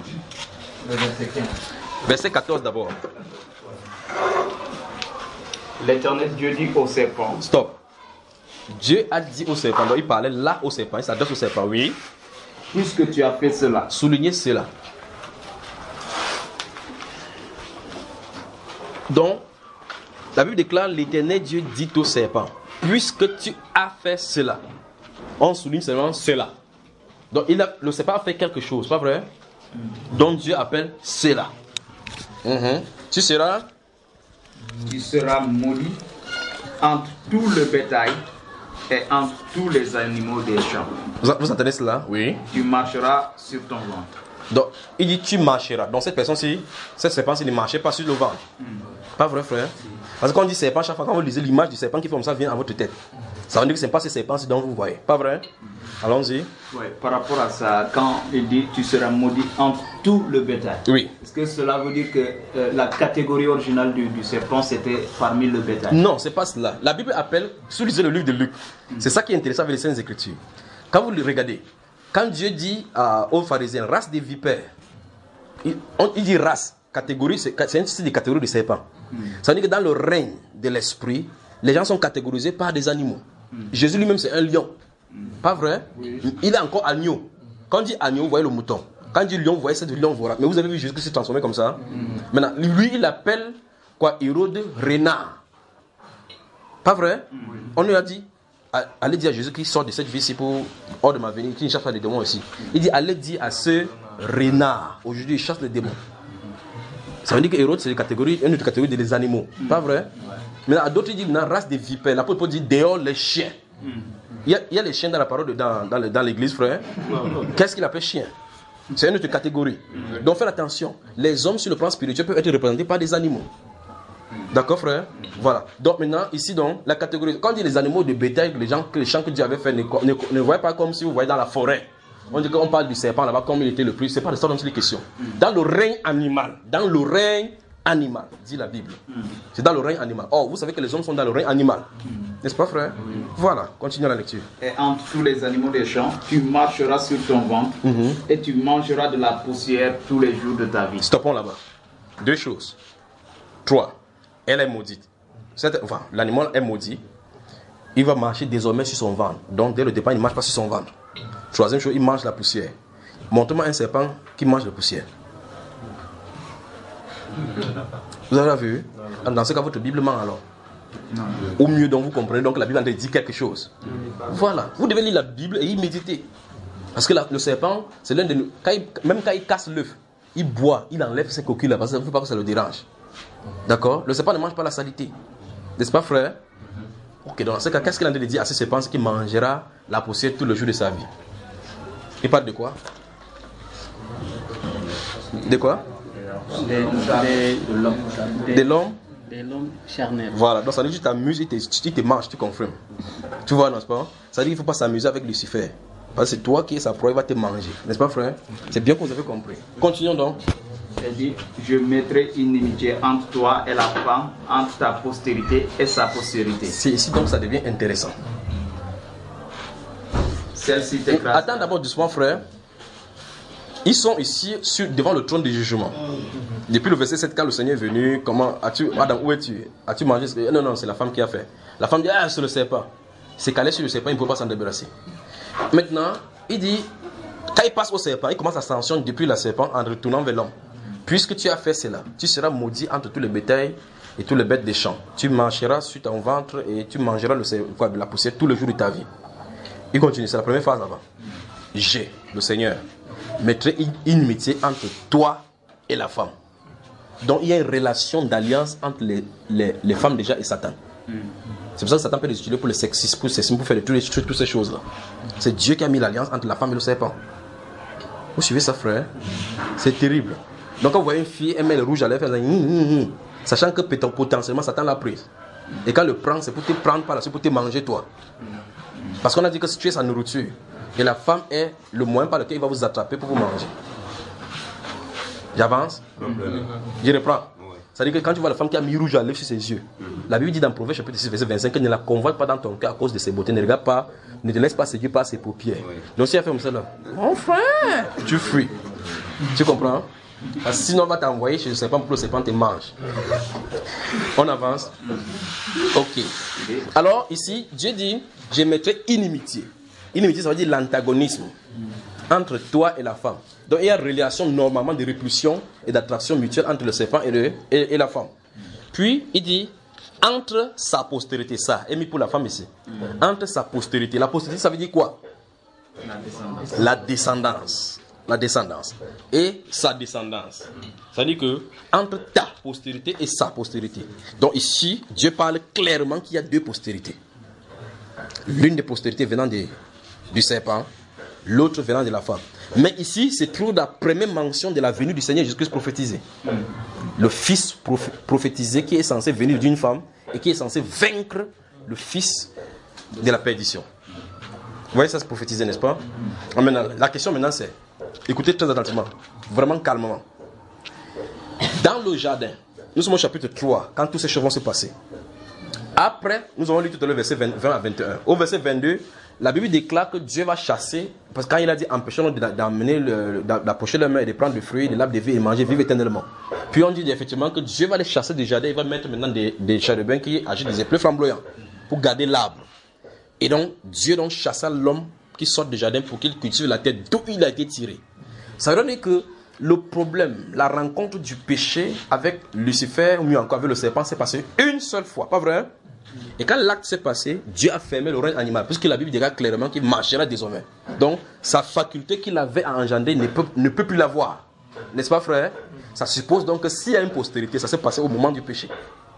Verset quatorze d'abord. L'Éternel Dieu dit au serpent. Stop. Dieu a dit au serpent, donc il parlait là au serpent, il s'adresse au serpent, oui. Puisque tu as fait cela. Soulignez cela. Donc, la Bible déclare, l'Éternel Dieu dit au serpent, puisque tu as fait cela. On souligne seulement cela. Donc, il a, le serpent a fait quelque chose, pas vrai? Donc, Dieu appelle cela. Mm-hmm. Tu seras... Tu seras maudit entre tout le bétail et entre tous les animaux des champs. Vous, vous entendez cela? Oui. Tu marcheras sur ton ventre. Donc, il dit tu marcheras. Donc, cette personne-ci, cette serpent-ci ne marchait pas sur le ventre. Mm. Pas vrai, frère? Parce que quand on dit serpent, chaque fois quand vous lisez l'image du serpent qui fait comme ça vient à votre tête. Ça veut dire que ce n'est pas ce serpent-ci dont vous voyez. Pas vrai? Allons-y. Oui, par rapport à ça, quand il dit tu seras maudit entre tout le bétail. Oui. Est-ce que cela veut dire que euh, la catégorie originale du, du serpent c'était parmi le bétail? Non, c'est pas cela. La Bible appelle, si vous lisez le livre de Luc, mm. c'est ça qui est intéressant avec les Saintes Écritures. Quand vous le regardez, quand Dieu dit euh, aux pharisiens, race des vipères, il, on, il dit race, catégorie, c'est, c'est un style de catégorie de serpent. Mm. Ça veut dire que dans le règne de l'esprit, les gens sont catégorisés par des animaux. Mm. Jésus lui-même c'est un lion. Mm. Pas vrai? Oui. Il est encore agneau. Quand on dit agneau, vous voyez le mouton. Quand on dit lion, vous voyez ce lion vorace. Mais vous avez vu Jésus qui s'est transformé comme ça. Mm. Maintenant, lui, il appelle quoi, Hérode renard. Pas vrai? Mm. On lui a dit, allez dire à Jésus qu'il sort de cette vie-ci pour hors de ma venue, qu'il ne chasse pas les démons ici. Il dit, allez dire à ce renard, aujourd'hui il chasse les démons. Ça veut dire que Hérode c'est une catégorie, une autre catégorie des animaux. Mm. Pas vrai? Mais à d'autres, il dit une race de vipères. L'apôtre Paul dit dehors les chiens. Mm. Il, y a, il y a les chiens dans la parole, de, dans, dans, dans l'église, frère. Qu'est-ce qu'il appelle chien? C'est une autre catégorie. Mm. Donc faites attention. Les hommes sur le plan spirituel peuvent être représentés par des animaux. D'accord, frère? Voilà. Donc maintenant, ici, donc, la catégorie. Quand on dit les animaux de bétail, les gens, que les champs que Dieu avait fait, ne, ne, ne voyez pas comme si vous voyez dans la forêt. On dit qu'on parle du serpent là-bas, comme il était le plus. C'est pas de ça dont il est question. Dans le règne animal. Dans le règne animal, dit la Bible. C'est dans le règne animal. Or, vous savez que les hommes sont dans le règne animal. N'est-ce pas, frère? Voilà. Continuons la lecture. Et entre tous les animaux des champs, tu marcheras sur ton ventre mm-hmm. et tu mangeras de la poussière tous les jours de ta vie. Stoppons là-bas. Deux choses. Trois. Elle est maudite. Cette, enfin, l'animal est maudit. Il va marcher désormais sur son ventre. Donc, dès le départ, il ne marche pas sur son ventre. Troisième chose, il mange la poussière. Montre-moi un serpent qui mange la poussière. Vous avez vu? Dans ce cas, votre Bible ment alors. Non. Au mieux, donc vous comprenez donc la Bible dit quelque chose. Voilà. Vous devez lire la Bible et y méditer. Parce que la, le serpent, c'est l'un de nous. Quand il, même quand il casse l'œuf, il boit, il enlève ses coquilles là parce qu'il ne veut pas que ça le dérange. D'accord? Le serpent ne mange pas la saleté. N'est-ce pas, frère? Ok, donc dans ce cas, qu'est-ce qu'il a dit à ce serpent qui mangera la poussière tout le jour de sa vie? Il parle de quoi? De quoi? De l'homme. De l'homme. De l'homme charnel. Voilà, donc ça veut dire que tu t'amuses, il te, il te mange, tu confirmes. Tu vois, n'est-ce pas? Ça veut dire qu'il ne faut pas s'amuser avec Lucifer. Parce que c'est toi qui es sa proie, il va te manger. N'est-ce pas, frère? C'est bien que vous avez compris. Continuons donc. Elle dit, je mettrai une inimitié entre toi et la femme, entre ta postérité et sa postérité. C'est ici donc ça devient intéressant. Celle-ci t'écrase. Attends d'abord doucement, frère. Ils sont ici sur, devant le trône du jugement. Depuis le verset sept, quand le Seigneur est venu, comment as-tu, Adam, où es-tu? As-tu mangé? Non, non, c'est la femme qui a fait. La femme dit, ah, je ne le sais pas. C'est calé sur le serpent, il ne peut pas s'en débarrasser. Maintenant, il dit, quand il passe au serpent, il commence à sanctionner depuis la serpent en retournant vers l'homme. Puisque tu as fait cela, tu seras maudit entre tous les bétails et tous les bêtes des champs. Tu marcheras sur ton ventre et tu mangeras le, quoi, la poussière tous les jours de ta vie. Il continue, c'est la première phrase avant. J'ai, le Seigneur, mettrai une inimitié entre toi et la femme. Donc il y a une relation d'alliance entre les, les, les femmes déjà et Satan. Mm. C'est pour ça que Satan peut les utiliser pour le sexisme, pour, le pour faire toutes, les, toutes ces choses-là. C'est Dieu qui a mis l'alliance entre la femme et le serpent. Vous suivez ça, frère? C'est terrible. Donc quand vous voyez une fille, elle met le rouge à lèvres, elle dit, sachant que potentiellement Satan l'a prise. Et quand elle le prend, c'est pour te prendre par la suite, pour te manger toi. Parce qu'on a dit que si tu es sa nourriture, et la femme est le moyen par lequel il va vous attraper pour vous manger. J'avance. Je reprends. C'est-à-dire que quand tu vois la femme qui a mis rouge à lèvres sur ses yeux, la Bible dit dans Proverbe chapitre six, verset vingt-cinq, que ne la convoite pas dans ton cœur à cause de ses beautés. Ne regarde pas, ne te laisse pas séduire par ses paupières. Donc si elle fait comme ça là, mon frère, tu fuis. Tu comprends? Parce que sinon on va t'envoyer chez le serpent pour que le serpent te mange. On avance. Ok. Alors ici, Dieu dit, je mettrai inimitié. Inimitié, ça veut dire l'antagonisme entre toi et la femme. Donc il y a une relation normalement de répulsion et d'attraction mutuelle entre le serpent et, le, et, et la femme. Puis il dit entre sa postérité, ça est mis pour la femme ici. Entre sa postérité. La postérité, ça veut dire quoi? La descendance. La descendance. La descendance. Et sa descendance. Ça veut dire que entre ta postérité et sa postérité. Donc ici, Dieu parle clairement qu'il y a deux postérités. L'une des postérités venant de, du serpent, l'autre venant de la femme. Mais ici, c'est toujours la première mention de la venue du Seigneur Jésus-Christ prophétisé. Le Fils proph- prophétisé qui est censé venir d'une femme et qui est censé vaincre le Fils de la perdition. Vous voyez ça, c'est prophétisé, n'est-ce pas? Maintenant, la question maintenant c'est, écoutez très attentivement, vraiment calmement. Dans le jardin, nous sommes au chapitre trois, quand tous ces choses vont se passer. Après, nous avons lu tout à l'heure verset vingt à vingt et un. Au verset vingt-deux, la Bible déclare que Dieu va chasser, parce que quand il a dit empêchons-nous d'amener le, d'approcher le main et de prendre le fruit, de l'arbre de vie et manger, vivre éternellement. Puis on dit effectivement que Dieu va les chasser du jardin, il va mettre maintenant des, des chérubins qui agissent des éperons flamboyants pour garder l'arbre. Et donc Dieu donc chassa l'homme qui sort du jardin pour qu'il cultive la terre d'où il a été tiré. Ça veut dire que le problème, la rencontre du péché avec Lucifer, ou mieux encore avec le serpent, s'est passé une seule fois, pas vrai? Et quand l'acte s'est passé, Dieu a fermé le règne animal, puisque la Bible dira clairement qu'il marchera désormais. Donc, sa faculté qu'il avait à engendrer ne peut, ne peut plus l'avoir. N'est-ce pas, frère? Ça suppose donc que s'il y a une postérité, ça s'est passé au moment du péché.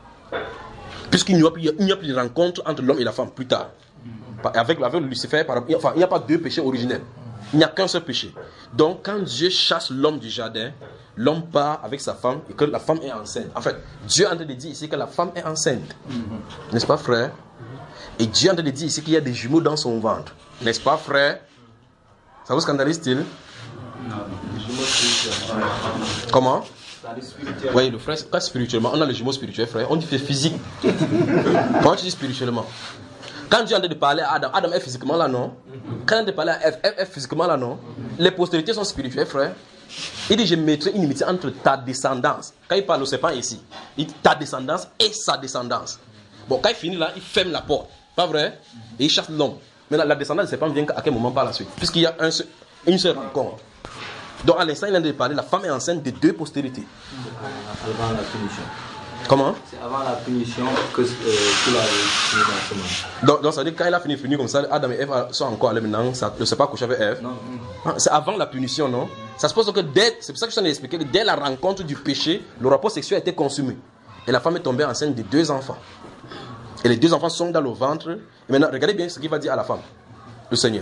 Puisqu'il n'y a, a plus de rencontre entre l'homme et la femme plus tard. Avec, avec Lucifer, enfin, il n'y a pas deux péchés originels. Il n'y a qu'un seul péché. Donc, quand Dieu chasse l'homme du jardin, l'homme part avec sa femme et que la femme est enceinte. En fait, Dieu est en train de dire ici que la femme est enceinte. Mm-hmm. N'est-ce pas, frère? Et Dieu est en train de dire ici qu'il y a des jumeaux dans son ventre. N'est-ce pas, frère? Ça vous scandalise-t-il? Non, les jumeaux spirituels. Comment? Oui, le frère, pas spirituellement. On a les jumeaux spirituels, frère. On dit physique. Comment tu dis spirituellement? Quand Dieu est en train de parler à Adam, Adam est physiquement là, non? Quand il est en train de parler à Ève, Ève est physiquement là, non? Les postérités sont spirituelles, frère. Il dit, je mettrai une inimitié entre ta descendance. Quand il parle au serpent ici, il dit ta descendance et sa descendance. Bon, quand il finit là, il ferme la porte. Pas vrai? Et il chasse l'homme. Mais la, la descendance du serpent vient à quel moment par la suite? Puisqu'il y a un seul, une seule rencontre. Donc à l'instant, il vient de parler, la femme est enceinte de deux postérités. Avant la punition. Comment? C'est avant la punition que, euh, qu'il a fini dans ce monde. Donc, donc ça veut dire que quand il a fini, fini comme ça, Adam et Ève sont encore là maintenant, ça ne s'est pas couché avec Ève. Non. Ah, c'est avant la punition, non? Ça se pose que dès, c'est pour ça que je t'en ai expliqué que dès la rencontre du péché, le rapport sexuel a été consumé. Et la femme est tombée enceinte de deux enfants. Et les deux enfants sont dans le ventre. Et maintenant, regardez bien ce qu'il va dire à la femme, le Seigneur.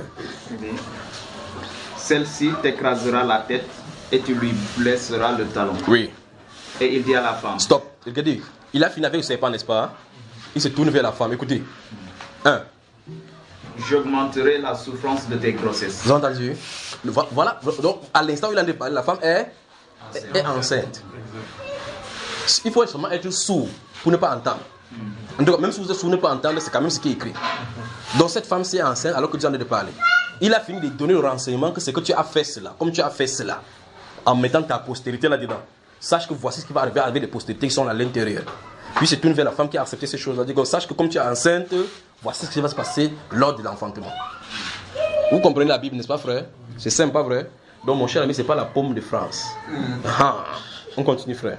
Celle-ci t'écrasera la tête et tu lui blesseras le talon. Oui. Et il dit à la femme. Stop. Regardez, il a fini avec le serpent, n'est-ce pas? Il se tourne vers la femme. Écoutez. un. J'augmenterai la souffrance de tes grossesses. Vous avez entendu? Voilà. Donc, à l'instant où il en a parlé, la femme est, est, est enceinte. Il faut seulement être sourd pour ne pas entendre. En tout cas, même si vous êtes sourd pour ne pas entendre, c'est quand même ce qui est écrit. Donc, cette femme s'est enceinte alors que Dieu en a de parler. Il a fini de donner le renseignement que c'est que tu as fait cela, comme tu as fait cela, en mettant ta postérité là-dedans. Sache que voici ce qui va arriver avec des postérités qui sont à l'intérieur. Puis c'est une vers la femme qui a accepté ces choses-là. Donc, sache que comme tu es enceinte, voici ce qui va se passer lors de l'enfantement. Vous comprenez la Bible, n'est-ce pas, frère? C'est simple, pas vrai? Donc, mon cher ami, ce n'est pas la paume de France. Ah, on continue, frère.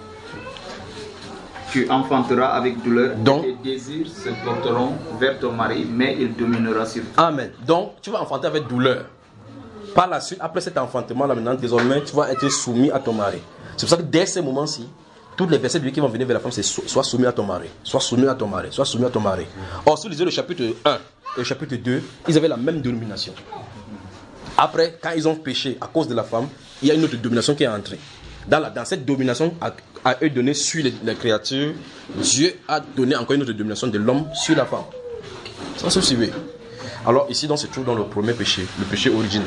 Tu enfanteras avec douleur. Donc, tes désirs se porteront vers ton mari, mais il dominera sur toi. Amen. Donc, tu vas enfanter avec douleur. Par la suite, après cet enfantement-là, maintenant, désormais, tu vas être soumis à ton mari. C'est pour ça que dès ce moment-ci, tous les versets de Dieu qui vont venir vers la femme, c'est sois soumis à ton mari, sois soumis à ton mari, sois soumis à ton mari. Or, si vous lisez le chapitre un et le chapitre deux, ils avaient la même dénomination. Après, quand ils ont péché à cause de la femme, il y a une autre domination qui est entrée. Dans, la, dans cette domination, à, à eux donné sur les, les créatures, Dieu a donné encore une autre domination de l'homme sur la femme. Ça se suivait. Alors ici, on se trouve dans le premier péché, le péché originel.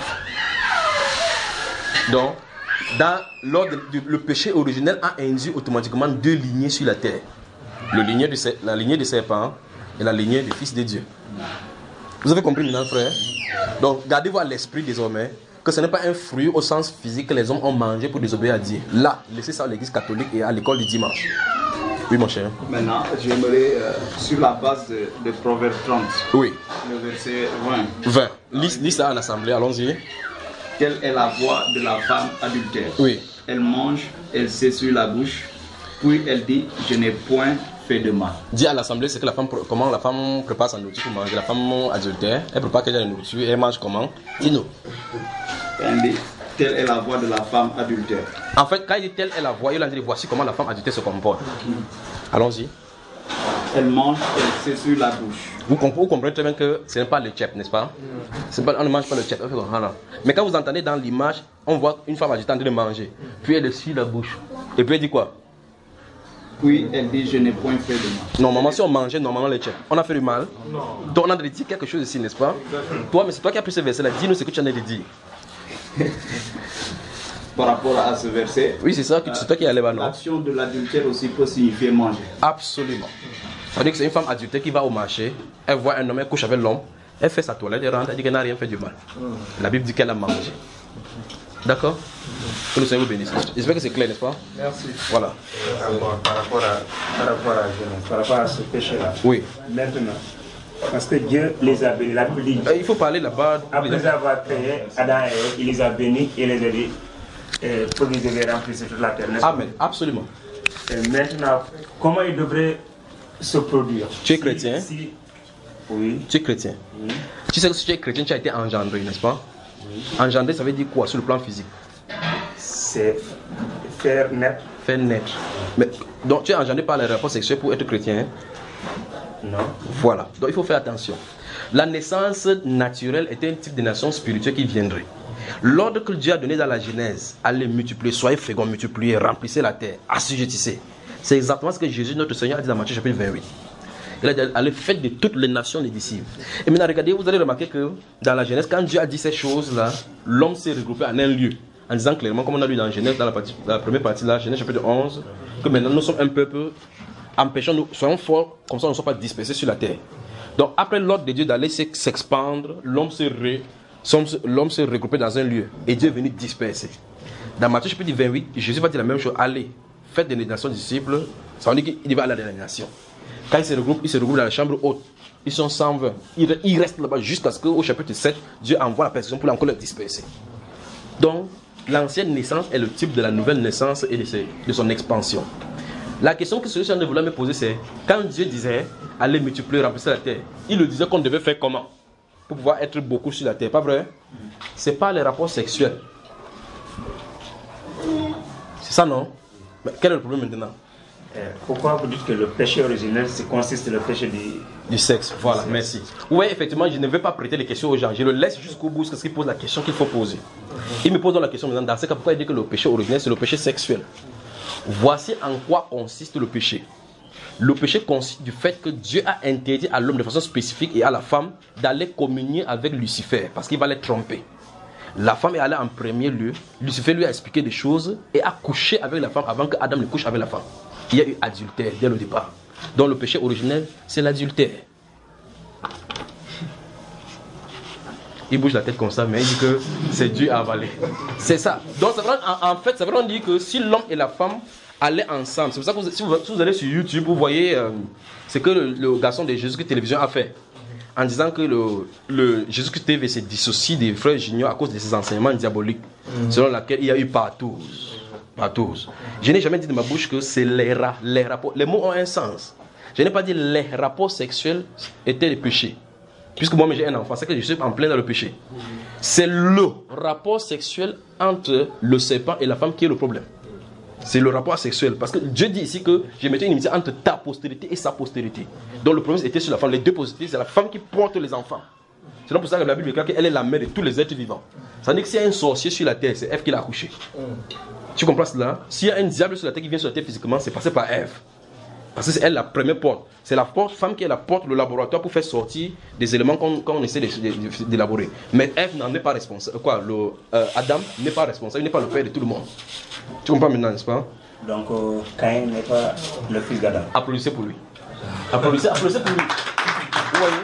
Donc, dans l'ordre du, le péché originel a induit automatiquement deux lignées sur la terre. Le lignée de, la lignée des serpents et la lignée des fils de Dieu. Vous avez compris maintenant, frère? Donc, gardez-vous à l'esprit désormais que ce n'est pas un fruit au sens physique que les hommes ont mangé pour désobéir à Dieu. Là, laissez ça à l'église catholique et à l'école du dimanche. Oui, mon cher. Maintenant, j'aimerais, euh, sur la base de, de Proverbe trente, oui. Le verset vingt. vingt. Lis, lis ça en assemblée, allons-y. Telle est la voix de la femme adultère. Oui. Elle mange, elle s'essuie la bouche, puis elle dit, je n'ai point fait de mal. Dis à l'assemblée, c'est que la femme, comment la femme prépare sa nourriture pour manger. La femme adultère, elle prépare qu'elle a la nourriture et elle mange comment? Dis-nous. Elle dit, telle est la voix de la femme adultère. En fait, quand il dit telle est la voix, il a dit, voici comment la femme adultère se comporte. Allons-y. Elle mange, elle s'essuie la bouche. Vous, comp vous comprenez très bien que ce n'est pas le tchèp, n'est-ce pas? pas? On ne mange pas le tchèp. Mais quand vous entendez dans l'image, on voit une femme adultère en train de manger. Puis elle essuie la bouche. Et puis elle dit quoi? Puis elle dit, je n'ai point fait de mal. Normalement, si on mangeait normalement les tchèps, on a fait du mal. Non. Donc on a dit quelque chose ici, n'est-ce pas? Toi, mais c'est toi qui as pris ce verset-là. Dis-nous ce que tu en as de dire. Par rapport à ce verset, oui, c'est ça, c'est toi qui allais là. L'action de l'adultère aussi peut signifier manger. Absolument. Ça veut dire que c'est une femme adultère qui va au marché, elle voit un homme, elle couche avec l'homme, elle fait sa toilette, elle rentre, elle dit qu'elle n'a rien fait du mal. La Bible dit qu'elle a mangé. D'accord? Que le Seigneur vous bénisse. J'espère que c'est clair, n'est-ce pas? Merci. Voilà. Par, par rapport à, par rapport à la jeunesse, par rapport à ce péché-là. Oui. Maintenant, parce que Dieu les a bénis. La Bible dit, il faut parler là-bas. Après avoir créé Adam et Ève, il les a bénis et les a dit euh, pour qu'ils devaient remplir toute la terre. Amen. Absolument. Et maintenant, comment ils devraient se produire? Tu es chrétien? Si, oui. Tu es chrétien. Oui. Tu sais que si tu es chrétien, tu as été engendré, n'est-ce pas? Oui. Engendré, ça veut dire quoi sur le plan physique? C'est faire naître. Faire naître. Mais, donc tu es engendré par les rapports sexuels pour être chrétien? Non. Voilà. Donc il faut faire attention. La naissance naturelle est un type de nation spirituelle qui viendrait. L'ordre que Dieu a donné dans la Genèse, allez multiplier, soyez féconds, multipliez, remplissez la terre, assujettissez. C'est exactement ce que Jésus, notre Seigneur, a dit dans Matthieu chapitre vingt-huit. Il a dit, allez, faites de toutes les nations des disciples. Et maintenant, regardez, vous allez remarquer que dans la Genèse, quand Dieu a dit ces choses-là, l'homme s'est regroupé en un lieu, en disant clairement, comme on a lu dans Genèse, dans la, partie, dans la première partie de la Genèse chapitre onze, que maintenant nous sommes un peuple, empêchons-nous, soyons forts, comme ça nous ne sommes pas dispersés sur la terre. Donc après l'ordre de Dieu d'aller s'expandre, l'homme s'est re, l'homme s'est regroupé dans un lieu, et Dieu est venu disperser. Dans Matthieu chapitre vingt-huit, Jésus va dire la même chose, allez, faites des nations disciples, ça veut dire qu'il va aller dans les nations. Quand ils se regroupent, ils se regroupent dans la chambre haute. Ils sont cent vingt. Ils, ils restent là-bas jusqu'à ce qu'au chapitre sept, Dieu envoie la persécution pour encore les disperser. Donc, l'ancienne naissance est le type de la nouvelle naissance et de, ses, de son expansion. La question que celui-ci voulait me poser, c'est quand Dieu disait allez multiplier, remplacer la terre, il le disait qu'on devait faire comment pour pouvoir être beaucoup sur la terre, pas vrai? C'est pas les rapports sexuels. C'est ça, non? Mais quel est le problème maintenant? Pourquoi vous dites que le péché originel consiste le péché du... du sexe? Voilà, du merci. Oui, effectivement, je ne vais pas prêter les questions aux gens. Je le laisse jusqu'au bout parce qu'il pose la question qu'il faut poser. Il me pose donc la question maintenant, dans ce cas, pourquoi il dit que le péché originel, c'est le péché sexuel? Voici en quoi consiste le péché. Le péché consiste du fait que Dieu a interdit à l'homme de façon spécifique et à la femme d'aller communier avec Lucifer parce qu'il va les tromper. La femme est allée en premier lieu, Lucifer lui a expliqué des choses et a couché avec la femme avant que Adam ne couche avec la femme. Il y a eu adultère dès le départ. Donc le péché originel, c'est l'adultère. Il bouge la tête comme ça, mais il dit que c'est Dieu à avaler. C'est ça. Donc ça veut, en, en fait, ça veut dire que si l'homme et la femme allaient ensemble, c'est pour ça que vous, si, vous, si vous allez sur YouTube, vous voyez euh, ce que le, le garçon de Jésus-Christ Télévision a fait. En disant que le, le Jésus-Christ T V se dissocie des frères Junior à cause de ses enseignements diaboliques, mmh. selon lesquels il y a eu partout. Partout. Je n'ai jamais dit de ma bouche que c'est les, ra, les rapports. Les mots ont un sens. Je n'ai pas dit les rapports sexuels étaient les péchés. Puisque moi j'ai un enfant, c'est que je suis en plein dans le péché. C'est le rapport sexuel entre le serpent et la femme qui est le problème. C'est le rapport sexuel. Parce que Dieu dit ici que je mettais une inimitié entre ta postérité et sa postérité. Donc le problème était sur la femme. Les deux postérités, c'est la femme qui porte les enfants. C'est donc pour ça que la Bible déclare qu'elle est la mère de tous les êtres vivants. Ça veut dire que s'il y a un sorcier sur la terre, c'est Ève qui l'a accouché. Tu comprends cela? S'il y a un diable sur la terre qui vient sur la terre physiquement, c'est passé par Ève. Parce que c'est elle la première porte. C'est la porte, femme qui est la porte, le laboratoire pour faire sortir des éléments qu'on, qu'on essaie d'élaborer. Mais Ève n'en est pas responsable. Quoi, le, euh, Adam n'est pas responsable, il n'est pas le père de tout le monde. Tu comprends maintenant, n'est-ce pas? Donc, euh, Caïn n'est pas le fils d'Adam. Applaudissez pour lui. Applaudissez, applaudissez pour lui. Vous voyez?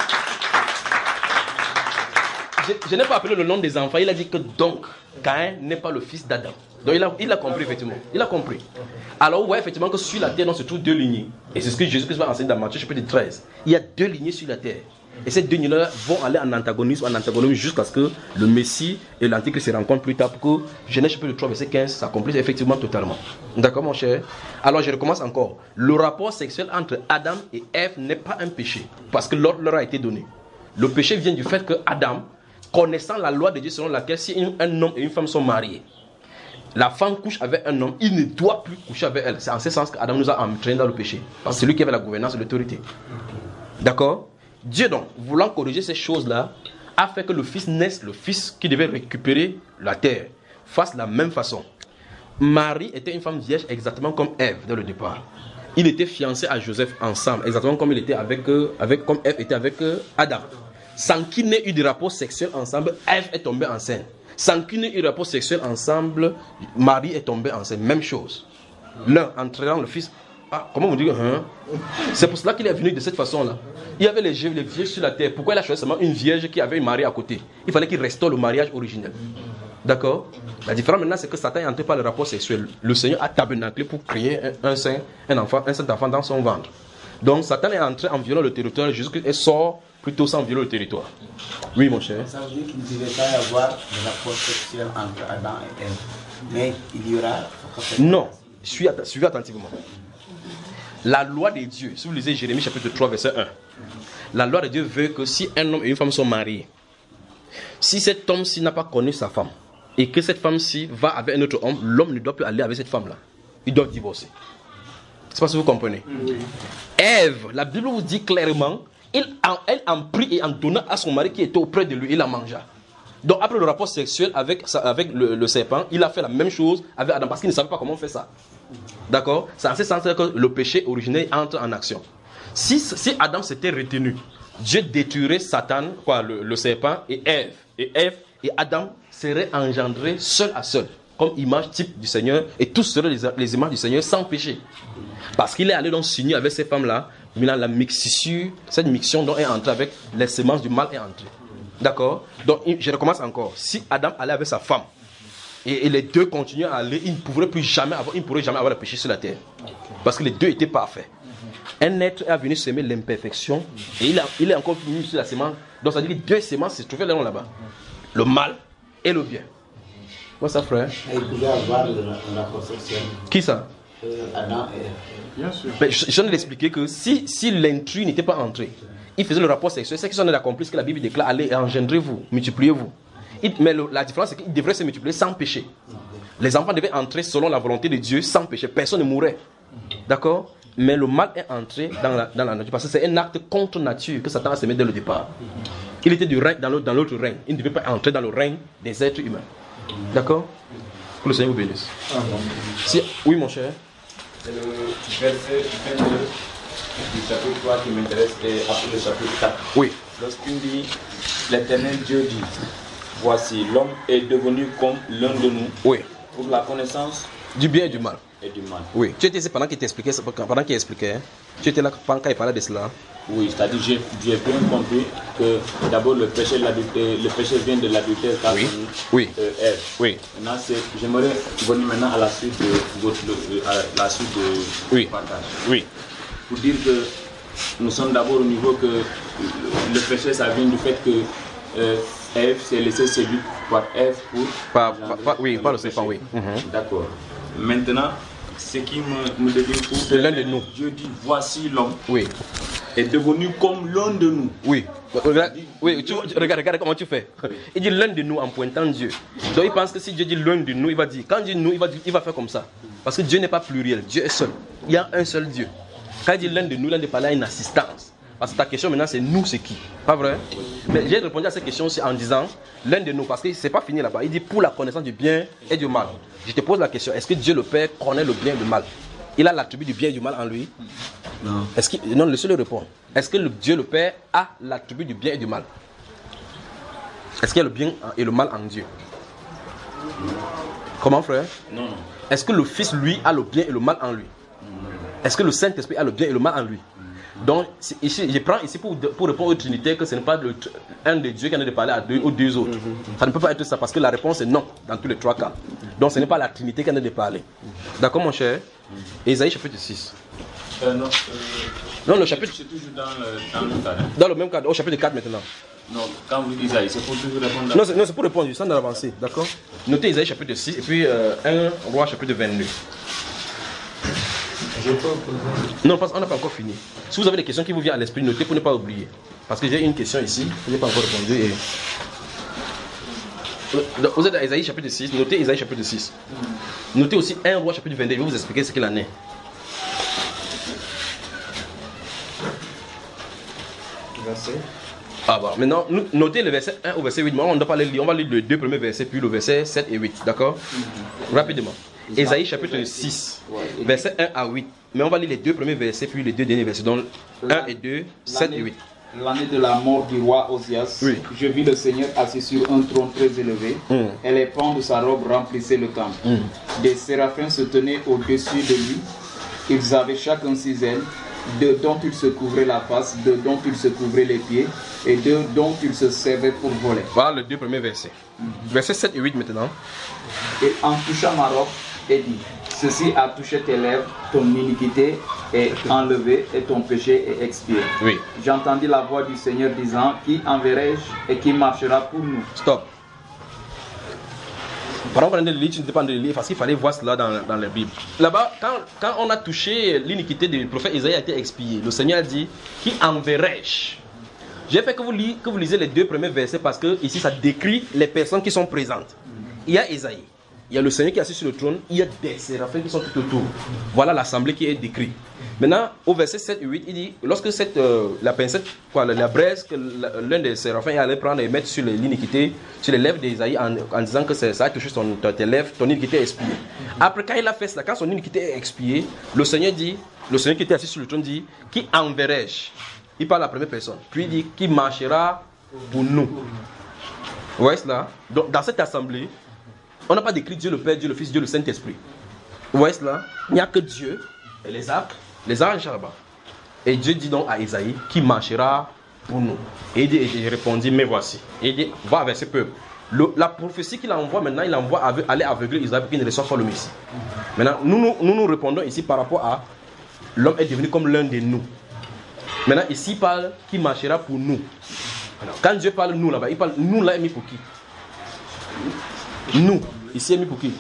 Je, je n'ai pas appelé le nom des enfants. Il a dit que donc, Caïn n'est pas le fils d'Adam. Donc il a, il a compris effectivement. Il a compris. Alors vous voyez effectivement que sur la terre, on se trouve deux lignées. Et c'est ce que Jésus-Christ va enseigner dans Matthieu chapitre treize. Il y a deux lignées sur la terre. Et ces deux lignées-là vont aller en antagonisme, en antagonisme jusqu'à ce que le Messie et l'Antichrist se rencontrent plus tard pour que Genèse chapitre trois verset quinze s'accomplisse effectivement totalement. D'accord mon cher? Alors je recommence encore. Le rapport sexuel entre Adam et Ève n'est pas un péché. Parce que l'ordre leur a été donné. Le péché vient du fait que Adam, connaissant la loi de Dieu selon laquelle si un homme et une femme sont mariés, la femme couche avec un homme, il ne doit plus coucher avec elle. C'est en ce sens qu'Adam nous a entraînés dans le péché. Parce que c'est lui qui avait la gouvernance et l'autorité. D'accord? Dieu donc, voulant corriger ces choses-là, a fait que le fils naisse, le fils qui devait récupérer la terre, fasse la même façon. Marie était une femme vierge exactement comme Ève dès le départ. Il était fiancé à Joseph ensemble, exactement comme il était avec, euh, avec comme Ève était avec euh, Adam. Sans qu'il n'ait eu de rapport sexuel ensemble, Ève est tombée enceinte. Sans qu'il n'ait eu de rapport sexuel ensemble, Marie est tombée enceinte. Même chose. L'un entraînant le fils. Ah, comment vous dites hein? C'est pour cela qu'il est venu de cette façon-là. Il y avait les vierges, les vierges sur la terre. Pourquoi il a choisi seulement une vierge qui avait une mariée à côté? Il fallait qu'il restaure le mariage originel. D'accord? La différence maintenant, c'est que Satan est entré par le rapport sexuel. Le Seigneur a tabernaclé pour créer un, un saint, un enfant, un saint enfant dans son ventre. Donc Satan est entré en violant le territoire. Jésus-Christ sort plutôt sans violer le territoire. Oui, mon cher. Ça veut dire qu'il ne devait pas y avoir de rapport sexuel entre Adam et Ève. Mais il y aura... Non. Suis att- suivez attentivement. La loi de Dieu, si vous lisez Jérémie chapitre trois, verset un, la loi de Dieu veut que si un homme et une femme sont mariés, si cet homme-ci n'a pas connu sa femme, et que cette femme-ci va avec un autre homme, l'homme ne doit plus aller avec cette femme-là. Il doit divorcer. C'est pas si vous comprenez. Oui. Ève, la Bible vous dit clairement, il en, elle en prit et en donna à son mari qui était auprès de lui, il la mangea. Donc après le rapport sexuel avec, avec le, le serpent, il a fait la même chose avec Adam, parce qu'il ne savait pas comment faire ça. D'accord? C'est en ce sens que le péché originel entre en action. Si, si Adam s'était retenu, Dieu détruirait Satan, quoi, le, le serpent, et Ève. Et Ève et Adam seraient engendrés seul à seul, comme image type du Seigneur, et tous seraient les, les images du Seigneur sans péché. Parce qu'il est allé donc s'unir avec ces femmes-là, maintenant la mixissure, cette mixion donc est entrée avec les semences du mal est entrée. D'accord? Donc je recommence encore. Si Adam allait avec sa femme, et, et les deux continuaient à aller, ils ne pourraient plus jamais avoir, ils ne pourraient jamais avoir le péché sur la terre. Parce que les deux étaient parfaits. Un être est venu semer l'imperfection, et il, a, il est encore venu sur la semence. Donc ça veut dire que deux semences se trouvaient là-bas. Le mal et le bien. Quoi ça, frère? Et il pouvait avoir le rapport sexuel. Qui ça? euh, Adam et Ève. Bien sûr. Mais je, je viens de l'expliquer que si, si l'intrus n'était pas entré, il faisait le rapport sexuel, c'est qu'ils sont accompli ce que la Bible déclare, allez, engendrez-vous, multipliez-vous. Il, mais le, la différence, c'est qu'il devrait se multiplier sans péché. Les enfants devaient entrer selon la volonté de Dieu, sans péché. Personne ne mourrait. D'accord? Mais le mal est entré dans la, dans la nature, parce que c'est un acte contre nature que Satan a semé dès le départ. Il était du règne, dans, l'autre, dans l'autre règne. Il ne devait pas entrer dans le règne des êtres humains. D'accord? Que le Seigneur vous bénisse. Si, oui, mon cher. C'est le verset vingt-deux du chapitre trois qui m'intéresse et après le chapitre quatre. Oui. Lorsqu'il dit, l'Éternel Dieu dit, voici, l'homme est devenu comme l'un de nous. Oui. Pour la connaissance du bien et du mal. Et du mal. Oui. Tu étais ici pendant qu'il t'expliquait, pendant qu'il expliquait. Hein? Tu étais là quand il parlait de cela. Oui, c'est-à-dire j'ai, j'ai bien compris que d'abord le péché, le péché vient de l'adultère car oui. Oui. Euh, Ève. Oui. Maintenant, c'est, j'aimerais venir maintenant à la suite de votre, à la suite de oui. partage. Oui. Pour dire que nous sommes d'abord au niveau que le péché, ça vient du fait que euh, Ève s'est laissée séduire par Ève pour... Par, par, par, oui, par le serpent, oui. Mm-hmm. D'accord. Maintenant, ce qui me, me devient pour... C'est l'un de nous. Dieu dit, voici l'homme. Oui. Est devenu comme l'un de nous. Oui. Regarde, oui, tu, regarde, regarde comment tu fais. Il dit l'un de nous en pointant Dieu. Donc il pense que si Dieu dit l'un de nous, il va dire, quand il dit nous, il va, dire, il va faire comme ça. Parce que Dieu n'est pas pluriel, Dieu est seul. Il y a un seul Dieu. Quand il dit l'un de nous, il a de parler à une assistance. Parce que ta question maintenant c'est nous c'est qui. Pas vrai? Mais j'ai répondu à cette question aussi en disant l'un de nous, parce que c'est pas fini là-bas. Il dit pour la connaissance du bien et du mal. Je te pose la question, est-ce que Dieu le Père connaît le bien et le mal? Il a l'attribut du bien et du mal en lui? Non. Est-ce qu'il... Non, laissez-le répondre. Est-ce que le Dieu le Père a l'attribut du bien et du mal? Est-ce qu'il y a le bien et le mal en Dieu? Non. Comment, frère? Non, non. Est-ce que le Fils, lui, a le bien et le mal en lui? Non. Est-ce que le Saint-Esprit a le bien et le mal en lui? Non. Donc, ici, je prends ici pour, pour répondre aux Trinités que ce n'est pas le, un des dieux qui en a de parler à deux ou deux autres. Mm-hmm. Ça ne peut pas être ça parce que la réponse est non dans tous les trois cas. Donc, ce n'est pas la Trinité qui en a de parler. D'accord, mon cher? Ésaïe chapitre six. Euh, non, euh, non, le chapitre. C'est toujours dans le, dans le cadre. Dans le même cadre, au chapitre quatre maintenant. Non, quand vous dites Isaïe, c'est pour toujours répondre. Non, c'est, non, c'est pour répondre, sans avancer, d'accord? Notez Isaïe chapitre six et puis euh, un roi chapitre vingt-deux. Je peux Non, parce qu'on n'a pas encore fini. Si vous avez des questions qui vous viennent à l'esprit, notez pour ne pas oublier. Parce que j'ai une question ici, je n'ai pas encore répondu. Et... Vous êtes à Isaïe chapitre six, notez Isaïe chapitre six. Notez aussi un roi chapitre vingt-deux, je vais vous expliquer ce qu'il en est. Verset. Ah bah, maintenant, notez le verset un au verset huit. On ne doit pas les lire, on va lire les deux premiers versets, puis le verset sept et huit, d'accord? Mm-hmm. Rapidement. Ésaïe chapitre six, verset un à huit. Mais on va lire les deux premiers versets, puis les deux derniers versets, donc un et deux, sept et huit. L'année de la mort du roi Osias, oui. Je vis le Seigneur assis sur un trône très élevé, mm. et les pans de sa robe remplissaient le temple. Mm. Des séraphins se tenaient au-dessus de lui, ils avaient chacun six ailes, deux dont ils se couvraient la face, deux dont ils se couvraient les pieds, et deux dont ils se servaient pour voler. Voilà les deux premiers versets. Mm. Versets sept et huit maintenant. Et en touchant ma robe, il dit, ceci a touché tes lèvres, ton iniquité est enlevée et ton péché est expié. Oui. J'entendis la voix du Seigneur disant, qui enverrai-je et qui marchera pour nous? Stop. Pendant qu'on est de lire, tu ne dépends de lire parce qu'il fallait voir cela dans, dans la Bible. Là-bas, quand, quand on a touché l'iniquité du prophète Isaïe a été expiée, le Seigneur a dit, qui enverrai-je? J'ai fait que vous, lisez, que vous lisez les deux premiers versets parce que ici ça décrit les personnes qui sont présentes. Il y a Isaïe. Il y a le Seigneur qui est assis sur le trône, il y a des séraphins qui sont tout autour. Voilà l'assemblée qui est décrite. Maintenant, au verset sept et huit, il dit, lorsque cette, euh, la pincette, quoi, la, la braise que l'un des séraphins allait prendre et mettre sur l'iniquité, sur les lèvres d'Isaïe en, en disant que ça a touché ton, tes lèvres, ton iniquité est expiée. Après, quand il a fait cela, quand son iniquité est expiée, le Seigneur dit, le Seigneur qui était assis sur le trône dit, qui enverrai-je? Il parle à la première personne. Puis il dit, qui marchera pour nous? Vous voyez cela? Donc, dans cette assemblée, on n'a pas décrit Dieu le Père, Dieu le Fils, Dieu le Saint-Esprit. Vous voyez cela? Il n'y a que Dieu et les arcs, les anges là-bas. Et Dieu dit donc à Isaïe qui marchera pour nous. Et il, dit, et il répondit, mais voici. Et il dit, va avec ce peuple. Le, la prophétie qu'il envoie maintenant, il envoie ave, aller aveugler Israël pour qu'il ne reçoive pas le Messie. Maintenant, nous nous, nous nous répondons ici par rapport à l'homme est devenu comme l'un de nous. Maintenant, ici il parle qui marchera pour nous. Alors, quand Dieu parle nous là-bas, il parle nous là, il mis pour qui? Nous, ici, mis pour qui?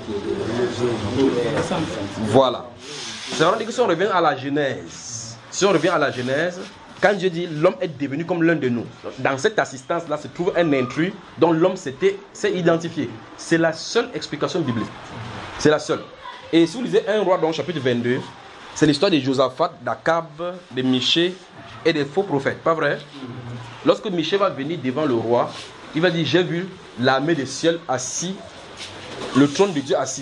Voilà. C'est vrai que si on revient à la Genèse, si on revient à la Genèse, quand Dieu dit l'homme est devenu comme l'un de nous, dans cette assistance-là se trouve un intrus dont l'homme s'était, s'est identifié. C'est la seule explication biblique. C'est la seule. Et si vous lisez un roi dans le chapitre vingt-deux, c'est l'histoire de Josaphat, d'Akab, de Michée et des faux prophètes. Pas vrai? Lorsque Michée va venir devant le roi, il va dire, j'ai vu l'armée des cieux assis, le trône de Dieu assis,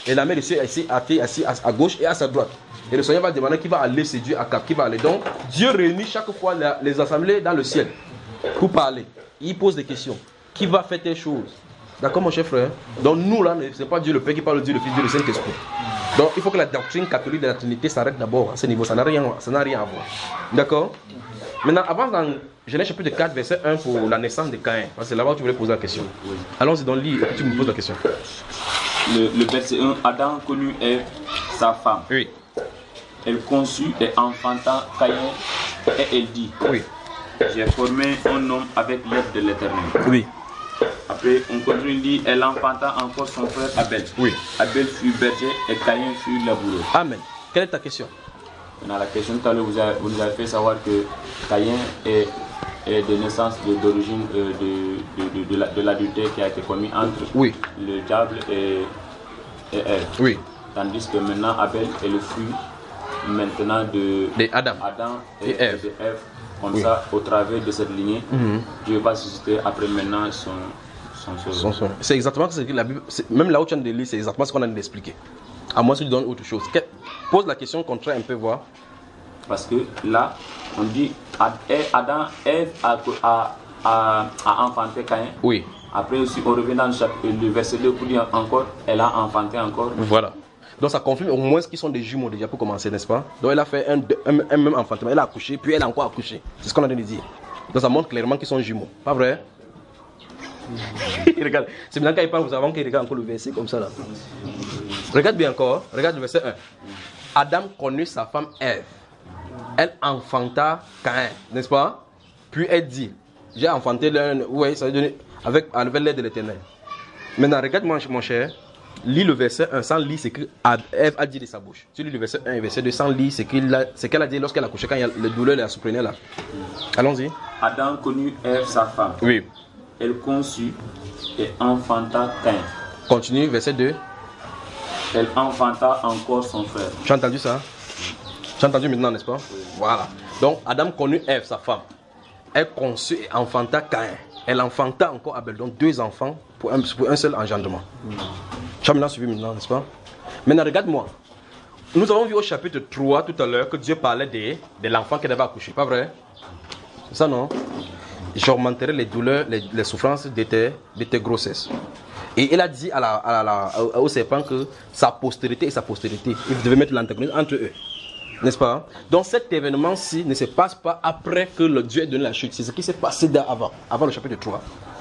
Et la mère de Dieu est assis, assis à gauche et à sa droite. Et le Seigneur va demander qui va aller séduire Akab, qui va aller. Donc, Dieu réunit chaque fois la, les assemblées dans le ciel pour parler. Il pose des questions. Qui va faire telle chose? D'accord, mon cher frère? Donc, nous, là, ce n'est pas Dieu le Père qui parle, Dieu le Fils, Dieu le Saint-Esprit. Donc, il faut que la doctrine catholique de la Trinité s'arrête d'abord à ce niveau. Ça n'a rien, ça n'a rien à voir. D'accord? Maintenant, avant dans Genèse chapitre quatre, verset un, pour la naissance de Caïn. Parce que c'est là-bas où tu voulais poser la question. Allons-y dans le livre et tu me poses la question. Le, le verset un, Adam connut Ève, sa femme. Oui. Elle conçut et enfanta Caïn et elle dit, oui. J'ai formé un homme avec l'aide de l'Éternel. Oui. Après, on continue, il dit, elle enfanta encore son frère Abel. Oui. Abel fut berger et Caïn fut laboureur. Amen. Quelle est ta question? Dans la question tout à l'heure, vous, vous nous avez fait savoir que Caïn est, est de naissance, d'origine de, de, de, de, de l'adultère qui a été commis entre oui. le diable et, et Ève. Oui. Tandis que maintenant Abel est le fruit maintenant de, de Adam. Adam et, et Ève. Et Ève. Comme oui. ça, au travers de cette lignée, mm-hmm. Dieu va susciter après maintenant son, son sauveur. C'est exactement ce que la Bible, même là où tu viens de lire, c'est exactement ce qu'on a d'expliquer. À moins que tu donnes autre chose. Pose la question contraire un peu, voir. Parce que là, on dit Adam, Ève a, a, a, a enfanté Caïn. Oui. Après aussi, on revient dans le, chapitre, le verset deux pour dire encore, elle a enfanté encore. Voilà. Donc ça confirme au moins qu'ils sont des jumeaux déjà pour commencer, n'est-ce pas? Donc elle a fait un, un, un même enfantement, elle a accouché, puis elle a encore accouché. C'est ce qu'on a de dire. Donc ça montre clairement qu'ils sont jumeaux. Pas vrai? Regarde, c'est maintenant quand il parle, vous savez qu'il regarde encore le verset comme ça là. Regarde bien encore, regarde le verset un. Adam connut sa femme Ève. Elle enfanta Caïn, n'est-ce pas? Puis elle dit, j'ai enfanté l'un, oui, ça veut dire avec, avec l'aide de l'Éternel. Maintenant, regarde mon, mon cher, lis le verset un, sans lire ce que Ève a dit de sa bouche. Tu lis le verset un et verset deux, sans lire ce qu'elle a dit lorsqu'elle a couché, quand il y a le douleur la surprenait là. Allons-y. Adam connut Ève, sa femme. Oui. Elle conçut et enfanta Caïn. Continue, verset deux. Elle enfanta encore son frère. Tu as entendu ça? Tu as entendu maintenant, n'est-ce pas? Oui. Voilà. Donc, Adam connut Ève, sa femme. Elle conçut et enfanta Caïn. Elle enfanta encore Abel. Donc, deux enfants pour un, pour un seul engendrement. Mm. Tu as maintenant suivi maintenant, n'est-ce pas? Maintenant, regarde-moi. Nous avons vu au chapitre trois tout à l'heure que Dieu parlait de, de l'enfant qu'elle avait accouché. Pas vrai? C'est ça, non? J'augmenterai les douleurs, les, les souffrances de tes, de tes grossesses. Et il a dit à la, à la, au serpent que sa postérité et sa postérité, il devait mettre l'antagonisme entre eux. N'est-ce pas? Donc cet événement-ci ne se passe pas après que le Dieu ait donné la chute. C'est ce qui s'est passé avant, avant le chapitre trois.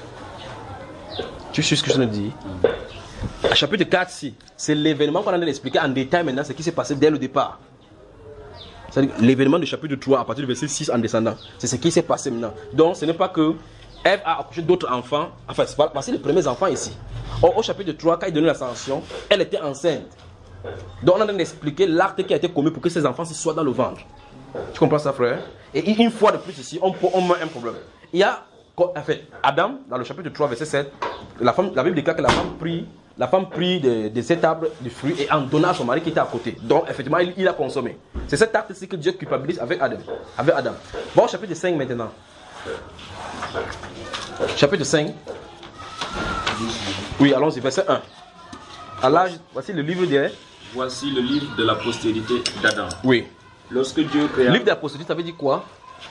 Tu sais ce que je te dis? À chapitre quatre, si, c'est l'événement qu'on a expliqué en détail maintenant, ce qui s'est passé dès le départ. C'est-à-dire l'événement du chapitre trois, à partir du verset six en descendant. C'est ce qui s'est passé maintenant. Donc ce n'est pas que Ève a accouché d'autres enfants. Enfin, c'est pas c'est les premiers enfants ici. Or, au chapitre trois, quand il donnait la sanction, elle était enceinte. Donc on a expliqué l'acte qui a été commis pour que ces enfants soient dans le ventre. Tu comprends ça, frère? Et une fois de plus ici, on, on met un problème. Il y a, en fait, Adam, dans le chapitre trois, verset sept, la, femme, la Bible déclare que la femme prit, la femme prit de, de cet arbre de fruits et en donna à son mari qui était à côté. Donc, effectivement, il, il a consommé. C'est cet acte-ci que Dieu culpabilise avec Adam. Avec Adam. Bon, au chapitre cinq maintenant. Chapitre cinq. Oui, allons-y, verset un. À l'âge, voici le livre de... Voici le livre de la postérité d'Adam. Oui. Lorsque Dieu créa... Le livre de la postérité, ça veut dire quoi?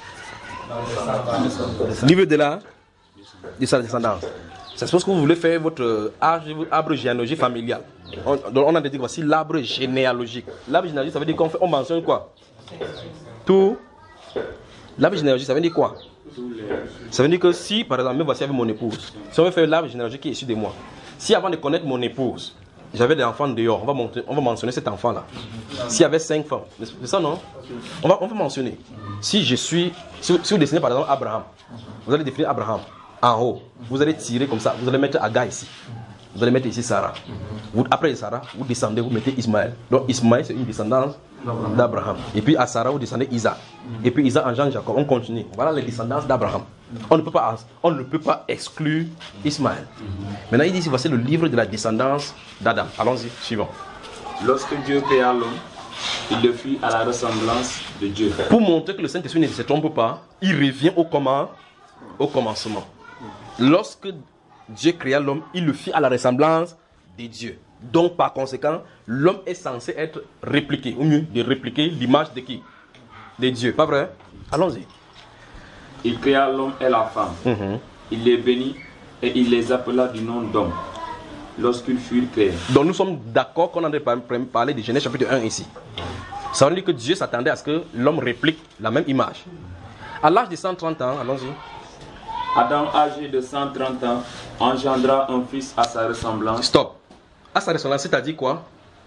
Livre de la... de sa descendance. C'est parce que vous voulez faire votre arbre généalogique familial. On, on a dit voici l'arbre généalogique. L'arbre généalogique, ça veut dire qu'on fait, on mentionne quoi? Tout. L'arbre généalogique, ça veut dire quoi? Ça veut dire que si, par exemple, voici avec mon épouse, si on veut faire l'arbre généalogique qui est issu de moi, si avant de connaître mon épouse, j'avais des enfants dehors, on va, monter, on va mentionner cet enfant-là. S'il y avait cinq femmes, c'est ça, non? On va, on va mentionner. Si je suis, si, si vous dessinez par exemple Abraham, vous allez définir Abraham en haut. Vous allez tirer comme ça, vous allez mettre Aga ici. Vous allez mettre ici Sarah. Vous, après Sarah, vous descendez, vous mettez Ismaël. Donc Ismaël, c'est une descendance d'Abraham. Et puis à Sarah, vous descendez Isaac. Et puis Isaac engendre Jacob. On continue. Voilà les descendances d'Abraham. On ne peut pas, on ne peut pas exclure Ismaël. Maintenant, il dit, voici le livre de la descendance d'Adam. Allons-y, suivant. Lorsque Dieu créa l'homme, il le fit à la ressemblance de Dieu. Pour montrer que le Saint-Esprit ne se trompe pas, il revient au, comment, au commencement. Lorsque Dieu créa l'homme, il le fit à la ressemblance de Dieu. Donc, par conséquent, l'homme est censé être répliqué, ou mieux, de répliquer l'image de qui? De Dieu, pas vrai? Allons-y. Il créa l'homme et la femme. Mm-hmm. Il les bénit et il les appela du nom d'homme lorsqu'ils furent créés. Donc, nous sommes d'accord qu'on en a parlé de Genèse chapitre un ici. Ça veut dire que Dieu s'attendait à ce que l'homme réplique la même image. À l'âge de cent trente ans, allons-y. Adam, âgé de cent trente ans, engendra un fils à sa ressemblance. Stop. À sa ressemblance, c'est-à-dire quoi?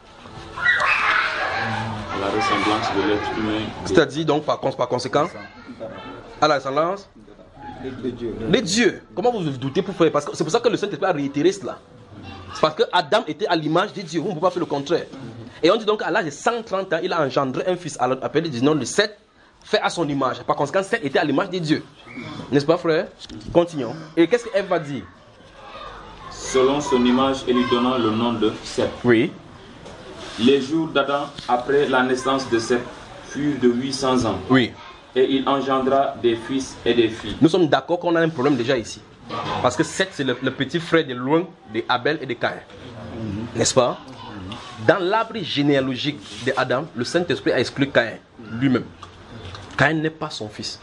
La ressemblance de l'être humain. C'est-à-dire donc par, par conséquent, à la ressemblance de Dieu. Les dieux. Comment vous vous doutez pour faire? Parce que c'est pour ça que le Saint-Esprit a réitéré cela. C'est parce que Adam était à l'image de Dieu. Vous ne pouvez pas faire le contraire. Et on dit donc à l'âge de cent trente ans, il a engendré un fils appelé du nom de Seth, fait à son image. Par conséquent, Seth était à l'image de Dieu. N'est-ce pas, frère? Continuons. Et qu'est-ce qu'Ève va dire? Selon son image et lui donnant le nom de Seth. Oui. Les jours d'Adam après la naissance de Seth furent de huit cents ans. Oui. Et il engendra des fils et des filles. Nous sommes d'accord qu'on a un problème déjà ici. Parce que Seth, c'est le, le petit frère de loin de Abel et de Caïn. Mm-hmm. N'est-ce pas? Dans l'arbre généalogique d'Adam, le Saint-Esprit a exclu Caïn lui-même. Caïn n'est pas son fils.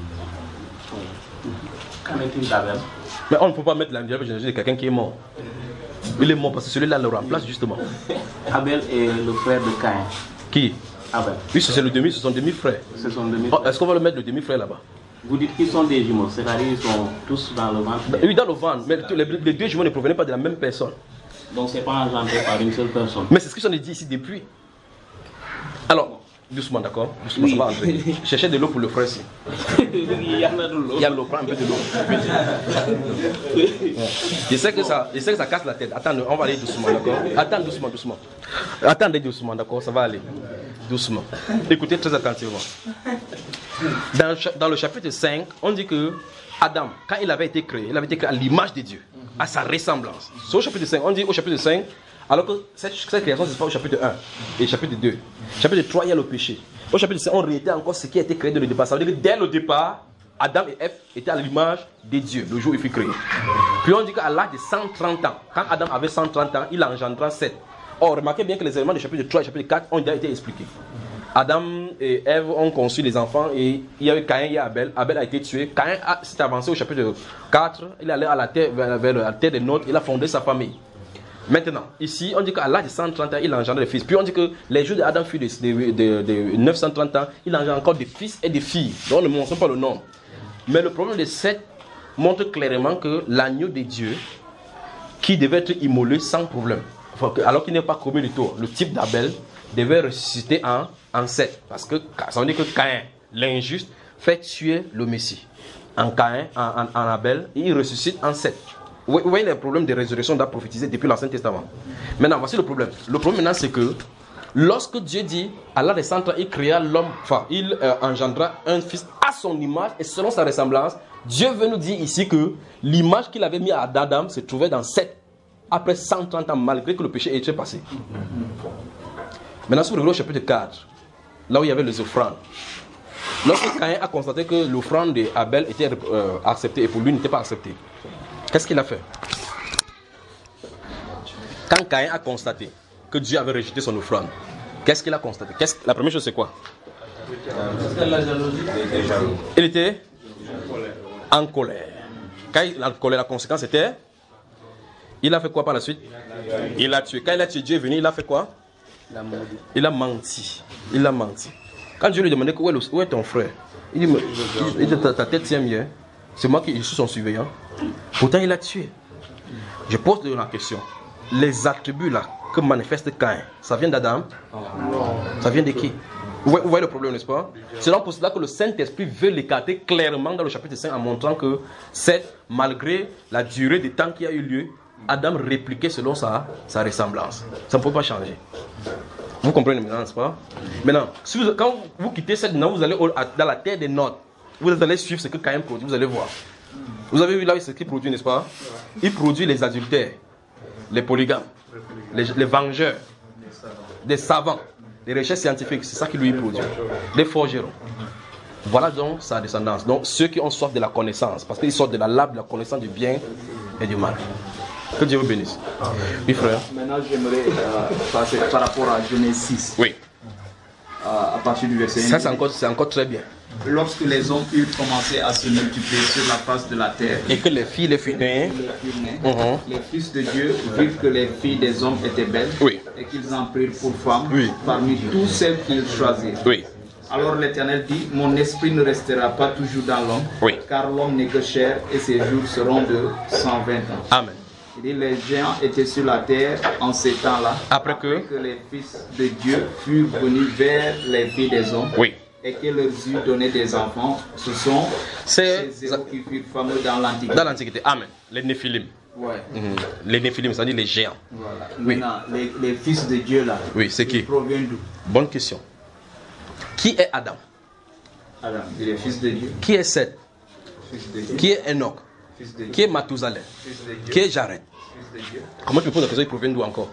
Qu'en est-il d'Abel? Mais on ne peut pas mettre l'arbre généalogique de quelqu'un qui est mort. Il est mort parce que celui-là le remplace justement. Abel est le frère de Caïn. Qui? Abel. Oui, c'est le demi, ce sont demi-frères. Ce sont demi oh, est-ce qu'on va le mettre le demi-frère là-bas? Vous dites qu'ils sont des jumeaux, c'est-à-dire qu'ils sont tous dans le ventre? Oui, dans le ventre, mais les, les deux jumeaux ne provenaient pas de la même personne. Donc c'est pas engendré par une seule personne. Mais c'est ce que j'en ai dit ici depuis. Alors, doucement, d'accord? Doucement, oui. Ça va entrer. Cherchez de l'eau pour le frère ici. Il y en a de l'eau. Il y a de l'eau, prends un peu de l'eau. Je sais que ça, je sais que ça casse la tête. Attends, on va aller doucement, d'accord? Attends, doucement, doucement. Attendez doucement, d'accord? Ça va aller. Doucement. Écoutez très attentivement. Dans, dans le chapitre cinq, on dit que Adam, quand il avait été créé, il avait été créé à l'image de Dieu, à sa ressemblance. C'est au chapitre cinq, on dit au chapitre cinq, alors que cette, cette création, ce n'est pas au chapitre un et chapitre deux. Chapitre trois, il y a le péché. Au chapitre cinq, on réitère encore ce qui a été créé dès le départ. Ça veut dire que dès le départ, Adam et Ève étaient à l'image de Dieu, le jour où il fut créé. Puis on dit qu'à l'âge de cent trente ans, quand Adam avait cent trente ans, il engendra Seth. Or, remarquez bien que les éléments du chapitre trois et chapitre quatre ont déjà été expliqués. Adam et Ève ont conçu les enfants et il y avait Caïn et Abel. Abel a été tué. Caïn s'est avancé au chapitre quatre. Il est allé à la terre, vers, vers la terre des nôtres. Il a fondé sa famille. Maintenant, ici, on dit qu'à l'âge de cent trente ans, il engendre des fils. Puis on dit que les jours d'Adam furent de, de, de, de neuf cent trente ans. Il engendre encore des fils et des filles. Donc on ne mentionne pas le nom. Mais le problème de Seth montre clairement que l'agneau de Dieu, qui devait être immolé sans problème, alors qu'il n'est pas commis du tout, le type d'Abel devait ressusciter en, en Seth. Parce que ça veut dire que Caïn, l'injuste, fait tuer le Messie. En Caïn, en, en, en Abel, et il ressuscite en Seth. Vous voyez les problèmes de résurrection d'A prophétisé depuis l'Ancien Testament. Maintenant, voici le problème. Le problème maintenant, c'est que lorsque Dieu dit, à l'âge de cent ans, il créa l'homme, enfin, il euh, engendra un fils à son image et selon sa ressemblance, Dieu veut nous dire ici que l'image qu'il avait mis à Adam se trouvait dans Seth après cent trente ans, malgré que le péché était passé. Maintenant, si vous regardez au chapitre quatre, là où il y avait les offrandes, lorsque Caïn a constaté que l'offrande d'Abel était euh, acceptée et pour lui n'était pas acceptée, qu'est-ce qu'il a fait? Quand Caïn a constaté que Dieu avait rejeté son offrande, qu'est-ce qu'il a constaté? Qu'est-ce... La première chose, c'est quoi? Il était en colère. Quand il était en colère, la conséquence était, il a fait quoi par la suite? Il a tué. Quand il a tué, Dieu est venu, il a fait quoi? Il a menti. Il a menti. Quand Dieu lui demandait où est, le, où est ton frère, il dit, il dit ta, ta tête tient bien. C'est moi qui suis son surveillant. Pourtant, il a tué. Je pose la question. Les attributs là que manifeste Caïn, ça vient d'Adam? Ça vient de qui? Vous voyez le problème, n'est-ce pas? C'est donc pour cela que le Saint-Esprit veut l'écarter clairement dans le chapitre cinq en montrant que c'est malgré la durée du temps qui a eu lieu, Adam répliquait selon sa, sa ressemblance. Ça ne peut pas changer. Vous comprenez maintenant, n'est-ce pas? Maintenant, si vous, quand vous quittez cette non, vous allez au, à, dans la terre des Nord. Vous allez suivre ce que Caïn produit, vous allez voir. Vous avez vu là ce qu'il produit, n'est-ce pas? Il produit les adultères, les polygames, les, les vengeurs, des savants, des recherches scientifiques, c'est ça qu'il lui produit. Des forgerons. Voilà donc sa descendance. Donc ceux qui ont soif de la connaissance, parce qu'ils sortent de la lave de la connaissance du bien et du mal. Que Dieu vous bénisse. Oui, frère. Maintenant, j'aimerais euh, passer par rapport à Genèse six. Oui. Euh, à partir du verset Ça, c'est encore, c'est encore très bien. Lorsque les hommes eurent commencé à se multiplier sur la face de la terre, et que les filles, les filles nées, uh-huh. les fils de Dieu virent que les filles des hommes étaient belles, oui. et qu'ils en prirent pour femmes, oui. parmi tous celles qu'ils choisirent. Oui. Alors l'Éternel dit, mon esprit ne restera pas toujours dans l'homme, oui. car l'homme n'est que chair et ses jours seront de cent vingt ans. Amen. Il dit, les géants étaient sur la terre en ces temps-là, après que, après que les fils de Dieu furent venus vers les filles des hommes, oui. et qu'ils leur eurent donné des enfants. Ce sont ces héros qui furent fameux dans l'Antiquité. Dans l'Antiquité, amen. Les Néphilim. Ouais. Mmh. Les Néphilim, c'est-à-dire les géants. Voilà. Oui. Maintenant, les, les fils de Dieu là. Oui, c'est qui? Ils proviennent d'où? Bonne question. Qui est Adam? Adam, il est fils de Dieu. Qui est Seth? Fils de Dieu. Qui est Enoch? Fils de Dieu. Qui est Mathusalem? Fils de Dieu. Qui est Jared? Fils de Dieu. Comment tu me poses la question? Ils proviennent d'où encore?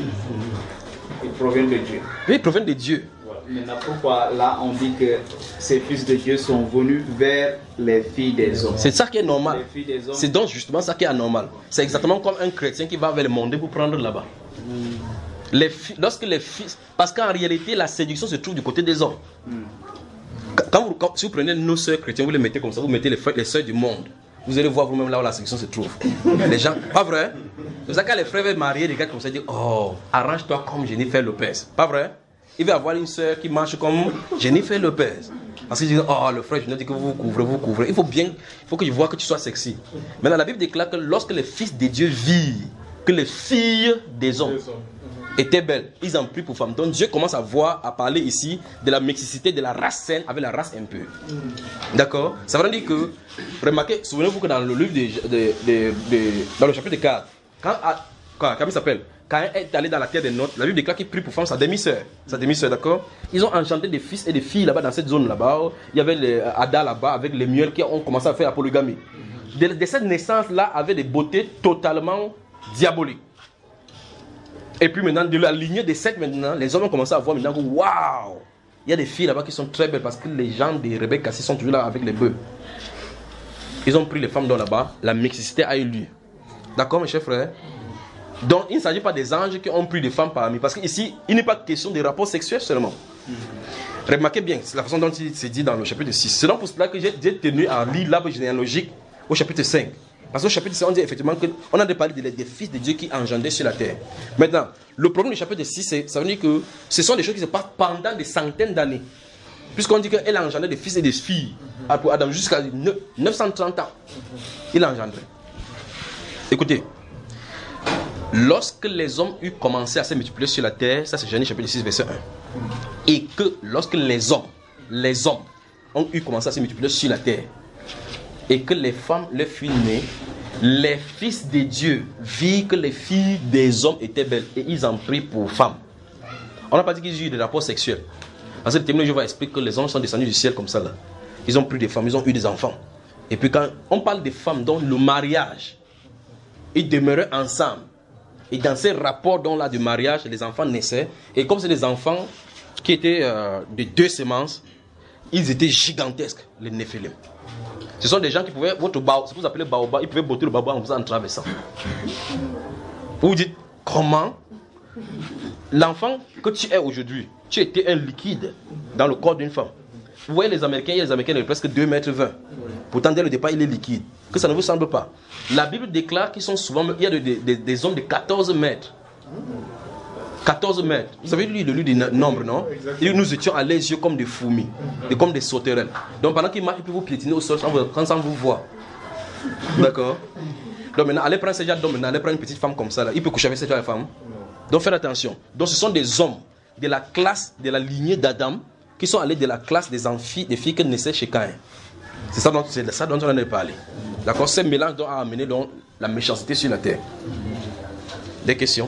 Ils proviennent de Dieu. Oui, ils proviennent de Dieu. Voilà. Maintenant, pourquoi là on dit que ces fils de Dieu sont venus vers les filles des hommes? C'est ça qui est normal. Les filles des hommes. C'est donc justement ça qui est anormal. C'est exactement comme un chrétien qui va vers le monde pour prendre là-bas. Mm. Les filles, lorsque les fils, parce qu'en réalité la séduction se trouve du côté des hommes. Mm. Quand vous, quand, si vous prenez nos sœurs chrétiennes, vous les mettez comme ça, vous mettez les, les sœurs du monde, vous allez voir vous-même là où la séduction se trouve. Les gens, pas vrai? C'est ça quand les frères veulent marier, les gars comme ça disent, oh, arrange-toi comme Jennifer Lopez. Pas vrai? Il va avoir une sœur qui marche comme Jennifer Lopez. Parce qu'ils disent, oh, le frère, je ne dis que vous vous couvrez, vous vous couvrez. Il faut bien, il faut que je vois que tu sois sexy. Maintenant, la Bible déclare que lorsque les fils de Dieu virent que les filles des hommes étaient belles, ils en prirent pour femmes. Donc Dieu commence à voir, à parler ici de la mixité de la race saine avec la race impure. D'accord? Ça veut dire que, remarquez, souvenez-vous que dans le livre de, de, de, de dans le chapitre quatre, quand, quand, comment il s'appelle? Quand elle est allé dans la terre des nôtres, la Bible déclare qu'il prie pour femme sa demi-sœur. Sa demi-sœur, d'accord? Ils ont enchanté des fils et des filles là-bas, dans cette zone là-bas. Il y avait les Ada là-bas, avec les miels qui ont commencé à faire la polygamie. De, de cette naissance-là, avait des beautés totalement diaboliques. Et puis maintenant, de la lignée des sept maintenant, les hommes ont commencé à voir maintenant que waouh! Il y a des filles là-bas qui sont très belles parce que les gens des rebelles cassés sont toujours là avec les bœufs. Ils ont pris les femmes dans là-bas, la mixité a eu lieu. D'accord, mes chers frères? Donc, il ne s'agit pas des anges qui ont pris des femmes parmi. Parce qu'ici, il n'est pas question de rapports sexuels seulement. Mm-hmm. Remarquez bien, c'est la façon dont il s'est dit dans le chapitre six. C'est donc pour cela que j'ai tenu à lire l'arbre généalogique au chapitre cinq. Parce qu'au chapitre cinq, on dit effectivement qu'on a parlé des, des fils de Dieu qui engendraient sur la terre. Maintenant, le problème du chapitre six, c'est, ça veut dire que ce sont des choses qui se passent pendant des centaines d'années. Puisqu'on dit qu'elle a engendré des fils et des filles pour Adam jusqu'à neuf cent trente ans. Il a engendré. Écoutez. Lorsque les hommes eurent commencé à se multiplier sur la terre, ça c'est Genèse chapitre six, verset un. Et que lorsque les hommes, les hommes ont eu commencé à se multiplier sur la terre, et que les femmes, les filles nées, les fils de Dieu virent que les filles des hommes étaient belles, et ils en prirent pour femmes. On n'a pas dit qu'ils ont eu des rapports sexuels. Parce que le témoin de Jéhovah explique que les hommes sont descendus du ciel comme ça là. Ils ont pris des femmes, ils ont eu des enfants. Et puis quand on parle des femmes dont le mariage, ils demeuraient ensemble. Et dans ces rapports dont là de mariage, les enfants naissaient. Et comme c'est des enfants qui étaient euh, de deux semences, ils étaient gigantesques, les Néphilim. Ce sont des gens qui pouvaient, votre baobab, c'est pour vous appeler baobab, ils pouvaient botter le baobab en vous en traversant. Vous vous dites, comment l'enfant que tu es aujourd'hui, tu étais un liquide dans le corps d'une femme. Vous voyez les Américains, il y a les Américains de presque deux mètres vingt. Pourtant, dès le départ, il est liquide. Que ça ne vous semble pas. La Bible déclare qu'ils sont souvent, il y a de, de, de, des hommes de quatorze mètres. quatorze mètres. Vous avez lu le livre des nombres, non? Et nous étions à les yeux comme des fourmis, et comme des sauterelles. Donc pendant qu'ils marchent, ils peuvent vous piétiner au sol quand ça vous voit. D'accord? Donc maintenant, allez prendre ces gens, donc maintenant, allez prendre une petite femme comme ça. Là. Il peut coucher avec cette femme. Donc faites attention. Donc ce sont des hommes de la classe, de la lignée d'Adam, qui sont allés de la classe des, amphis, des filles qui naissaient chez Caïn. C'est ça dont, c'est ça dont on en a parlé. D'accord? Ce mélange a amené donc la méchanceté sur la terre. Des questions?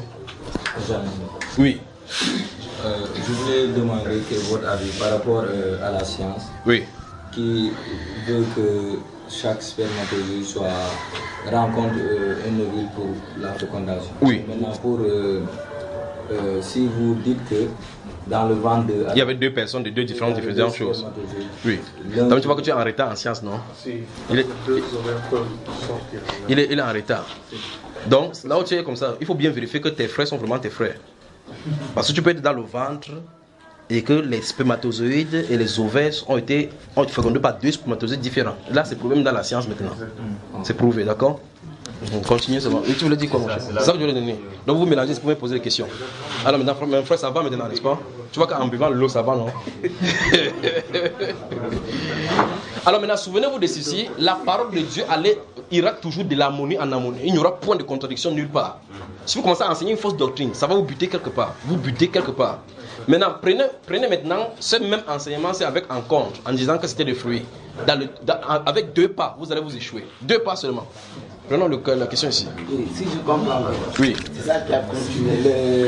Oui. Euh, je voulais demander que votre avis par rapport euh, à la science. Oui. Qui veut que chaque spermatozoïde soit rencontre euh, un ovule pour la fécondation. Oui. Maintenant, pour euh, euh, si vous dites que dans le ventre de... Il y avait deux personnes de deux différentes, différentes choses. Oui. Donc tu vois que tu es en retard en science, non? Si. Il est, il est, il est en retard. Donc, là où tu es comme ça, il faut bien vérifier que tes frères sont vraiment tes frères. Parce que tu peux être dans le ventre et que les spermatozoïdes et les ovaires ont été, ont été fécondés par deux spermatozoïdes différents. Là, c'est prouvé même dans la science maintenant. C'est prouvé, d'accord? Continuez seulement. Et tu voulais dire quoi, mon cher? C'est ça que je voulais donner. Donc, vous mélangez, vous pouvez poser des questions. Alors maintenant, mon frère, ça va maintenant, n'est-ce pas? Tu vois qu'en buvant l'eau, ça va, non? Alors maintenant, souvenez-vous de ceci. La parole de Dieu allait, ira toujours de l'harmonie en harmonie. Il n'y aura point de contradiction nulle part. Si vous commencez à enseigner une fausse doctrine, ça va vous buter quelque part. Vous butez quelque part. Maintenant, prenez, prenez maintenant ce même enseignement, c'est avec un compte, en disant que c'était des fruits. Dans le, dans, avec deux pas, vous allez vous échouer. Deux pas seulement. Prenons le, la question ici. Oui, si je comprends bien, oui. C'est ça qui a continué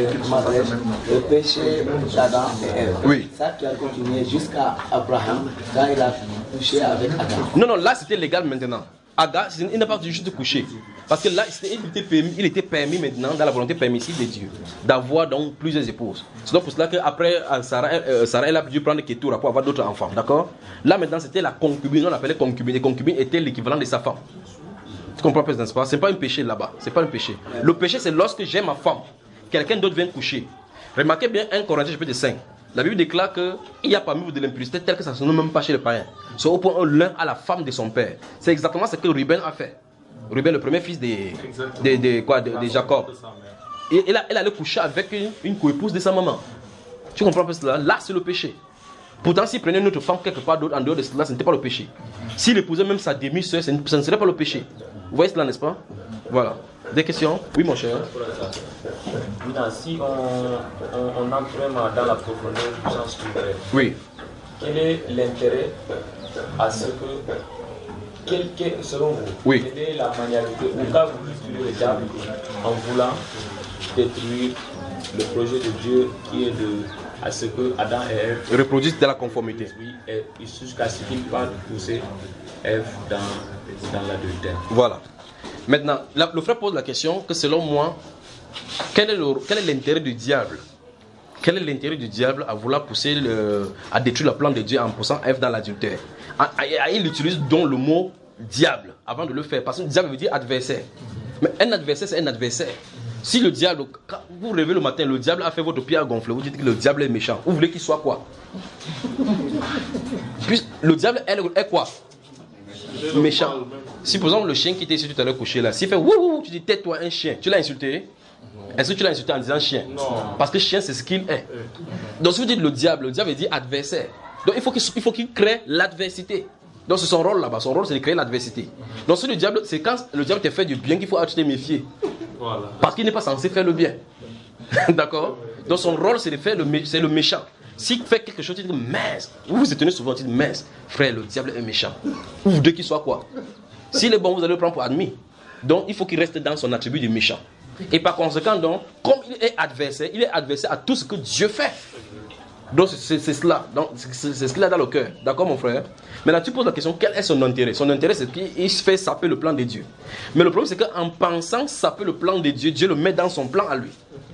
le, le péché d'Adam et Ève. Oui. Ça qui a continué jusqu'à Abraham quand il a couché avec Adam. Non, non, là c'était légal maintenant. Agar, il n'a pas juste de coucher. Parce que là, il était, permis, il était permis maintenant, dans la volonté permissive de Dieu, d'avoir donc plusieurs épouses. C'est donc pour cela qu'après, Sarah, euh, Sarah, elle a dû prendre Ketura pour avoir d'autres enfants. D'accord? Là maintenant, c'était la concubine, on l'appelait concubine. Et concubine était l'équivalent de sa femme. Tu comprends, n'est-ce pas? Ce n'est pas un péché là-bas. Ce n'est pas un péché. Le péché, c'est lorsque j'ai ma femme, quelqu'un d'autre vient coucher. Remarquez bien un Corinthiens chapitre cinq. La Bible déclare qu'il y a parmi vous de l'impudicité telle que ça ne se nomme même pas chez les païens. C'est au point où l'un a la femme de son père. C'est exactement ce que Ruben a fait. Ruben, le premier fils de, de, de, quoi, de, de Jacob. Et elle, a, elle allait coucher avec une, une co-épouse de sa maman. Tu comprends un peu cela? Là, c'est le péché. Pourtant, s'il prenait notre femme quelque part d'autre, en dehors de cela, ce n'était pas le péché. S'il épousait même sa demi-sœur, ce ne serait pas le péché. Vous voyez cela, n'est-ce pas? Voilà. Des questions? Oui, mon cher. Maintenant, si on, on, on entre vraiment dans la profondeur du sens spirituel, oui. Quel est l'intérêt à ce que, quel, quel, selon vous, oui. quelle est la maniabilité ou quand vous utilisez le diable en voulant détruire le projet de Dieu qui est de à ce que Adam et Ève reproduisent de la conformité. Oui, et jusqu'à ce qu'ils parlent de pousser Ève dans, dans l'adultère. Voilà. Maintenant, la, le frère pose la question que selon moi, quel est, le, quel est l'intérêt du diable? Quel est l'intérêt du diable à vouloir pousser, le, à détruire le plan de Dieu en poussant Ève dans l'adultère? Il utilise donc le mot diable avant de le faire, parce que le diable veut dire adversaire. Mais un adversaire, c'est un adversaire. Si le diable, quand vous vous réveillez le matin, le diable a fait votre pied à gonfler, vous dites que le diable est méchant. Vous voulez qu'il soit quoi? Puis, le diable est, est quoi? Méchant. Si par exemple le chien qui était ici tout à l'heure couché là, s'il fait wouhou, tu dis tais-toi un chien, tu l'as insulté? Est-ce que tu l'as insulté en disant chien? Non. Parce que chien c'est ce qu'il est. Donc si vous dites le diable, le diable veut dire adversaire. Donc il faut qu'il, il faut qu'il crée l'adversité. Donc c'est son rôle là-bas, son rôle c'est de créer l'adversité. Donc si le diable, c'est quand le diable te fait du bien qu'il faut te méfier. Voilà. Parce qu'il n'est pas censé faire le bien. D'accord? Donc son rôle c'est de faire le, c'est le méchant. S'il fait quelque chose, tu dis mince. Vous vous étonnez souvent, tu dis mince. Frère, le diable est méchant. Vous voulez qu'il soit quoi? S'il est bon, vous allez le prendre pour admis. Donc il faut qu'il reste dans son attribut de méchant. Et par conséquent, donc, comme il est adversaire, il est adversaire à tout ce que Dieu fait. Donc c'est, c'est cela. Donc, c'est, c'est ce qu'il a dans le cœur. D'accord, mon frère? Maintenant, tu poses la question, quel est son intérêt? Son intérêt, c'est qu'il fait saper le plan de Dieu. Mais le problème, c'est qu'en pensant saper le plan de Dieu, Dieu le met dans son plan à lui.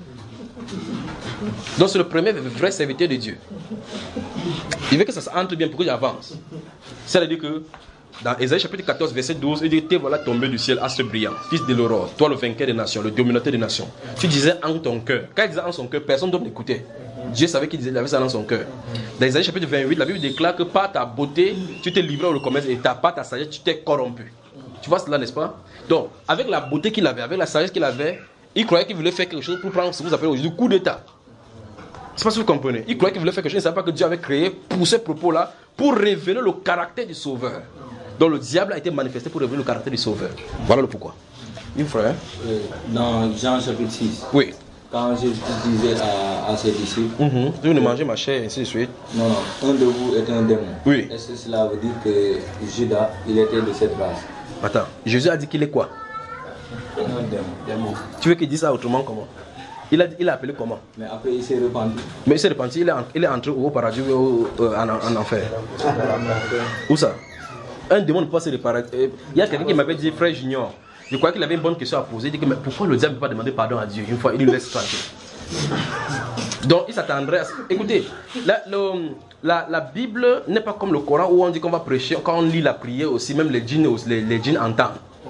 Donc c'est le premier vrai serviteur de Dieu. Il veut que ça s'entre bien pour que j'avance. C'est-à-dire que dans Ésaïe chapitre quatorze, verset douze, il dit: te voilà tombé du ciel, astre brillant, fils de l'aurore, toi le vainqueur des nations, le dominateur des nations. Tu disais en ton cœur. Quand il disait en son cœur, personne d'autre n'écoutait. Dieu savait qu'il disait, il avait ça dans son cœur. Dans Ésaïe chapitre vingt-huit, la Bible déclare que par ta beauté, tu t'es livré au commerce, et par ta sagesse, tu t'es corrompu. Tu vois cela, n'est-ce pas? Donc, avec la beauté qu'il avait, avec la sagesse qu'il avait, il croyait qu'il voulait faire quelque chose pour prendre ce que vous appelez aujourd'hui coup d'état. C'est pas si vous comprenez. Il croyait qu'il voulait faire quelque chose. Il ne savait pas que Dieu avait créé pour ces propos-là, pour révéler le caractère du Sauveur. Donc le diable a été manifesté pour révéler le caractère du Sauveur. Voilà le pourquoi. Oui, frère. Euh, dans Jean chapitre six. Oui. Quand Jésus disait à, à ses disciples, mm-hmm. vous ne mangez ma chair, ainsi de suite. Non, non. Un de vous est un démon. Oui. Est-ce que cela veut dire que Judas, il était de cette race? Attends. Jésus a dit qu'il est quoi? Un démon. démon. Tu veux qu'il dise ça autrement comment? Il a, il a appelé comment? Mais après il s'est repenti. Mais il s'est repenti, il est, en, il est entré au paradis ou au, euh, en, en enfer. Où ça? Un démon ne peut pas se réparer. Il y a quelqu'un qui m'avait dit, frère Junior, je crois qu'il avait une bonne question à poser. Il dit que mais pourquoi le diable ne peut pas demander pardon à Dieu? Une fois, il nous laisse tranquille. Donc il s'attendrait à... Écoutez, la, le, la, la Bible n'est pas comme le Coran où on dit qu'on va prêcher, quand on lit la prière aussi, même les djinns, les, les djinns entendent.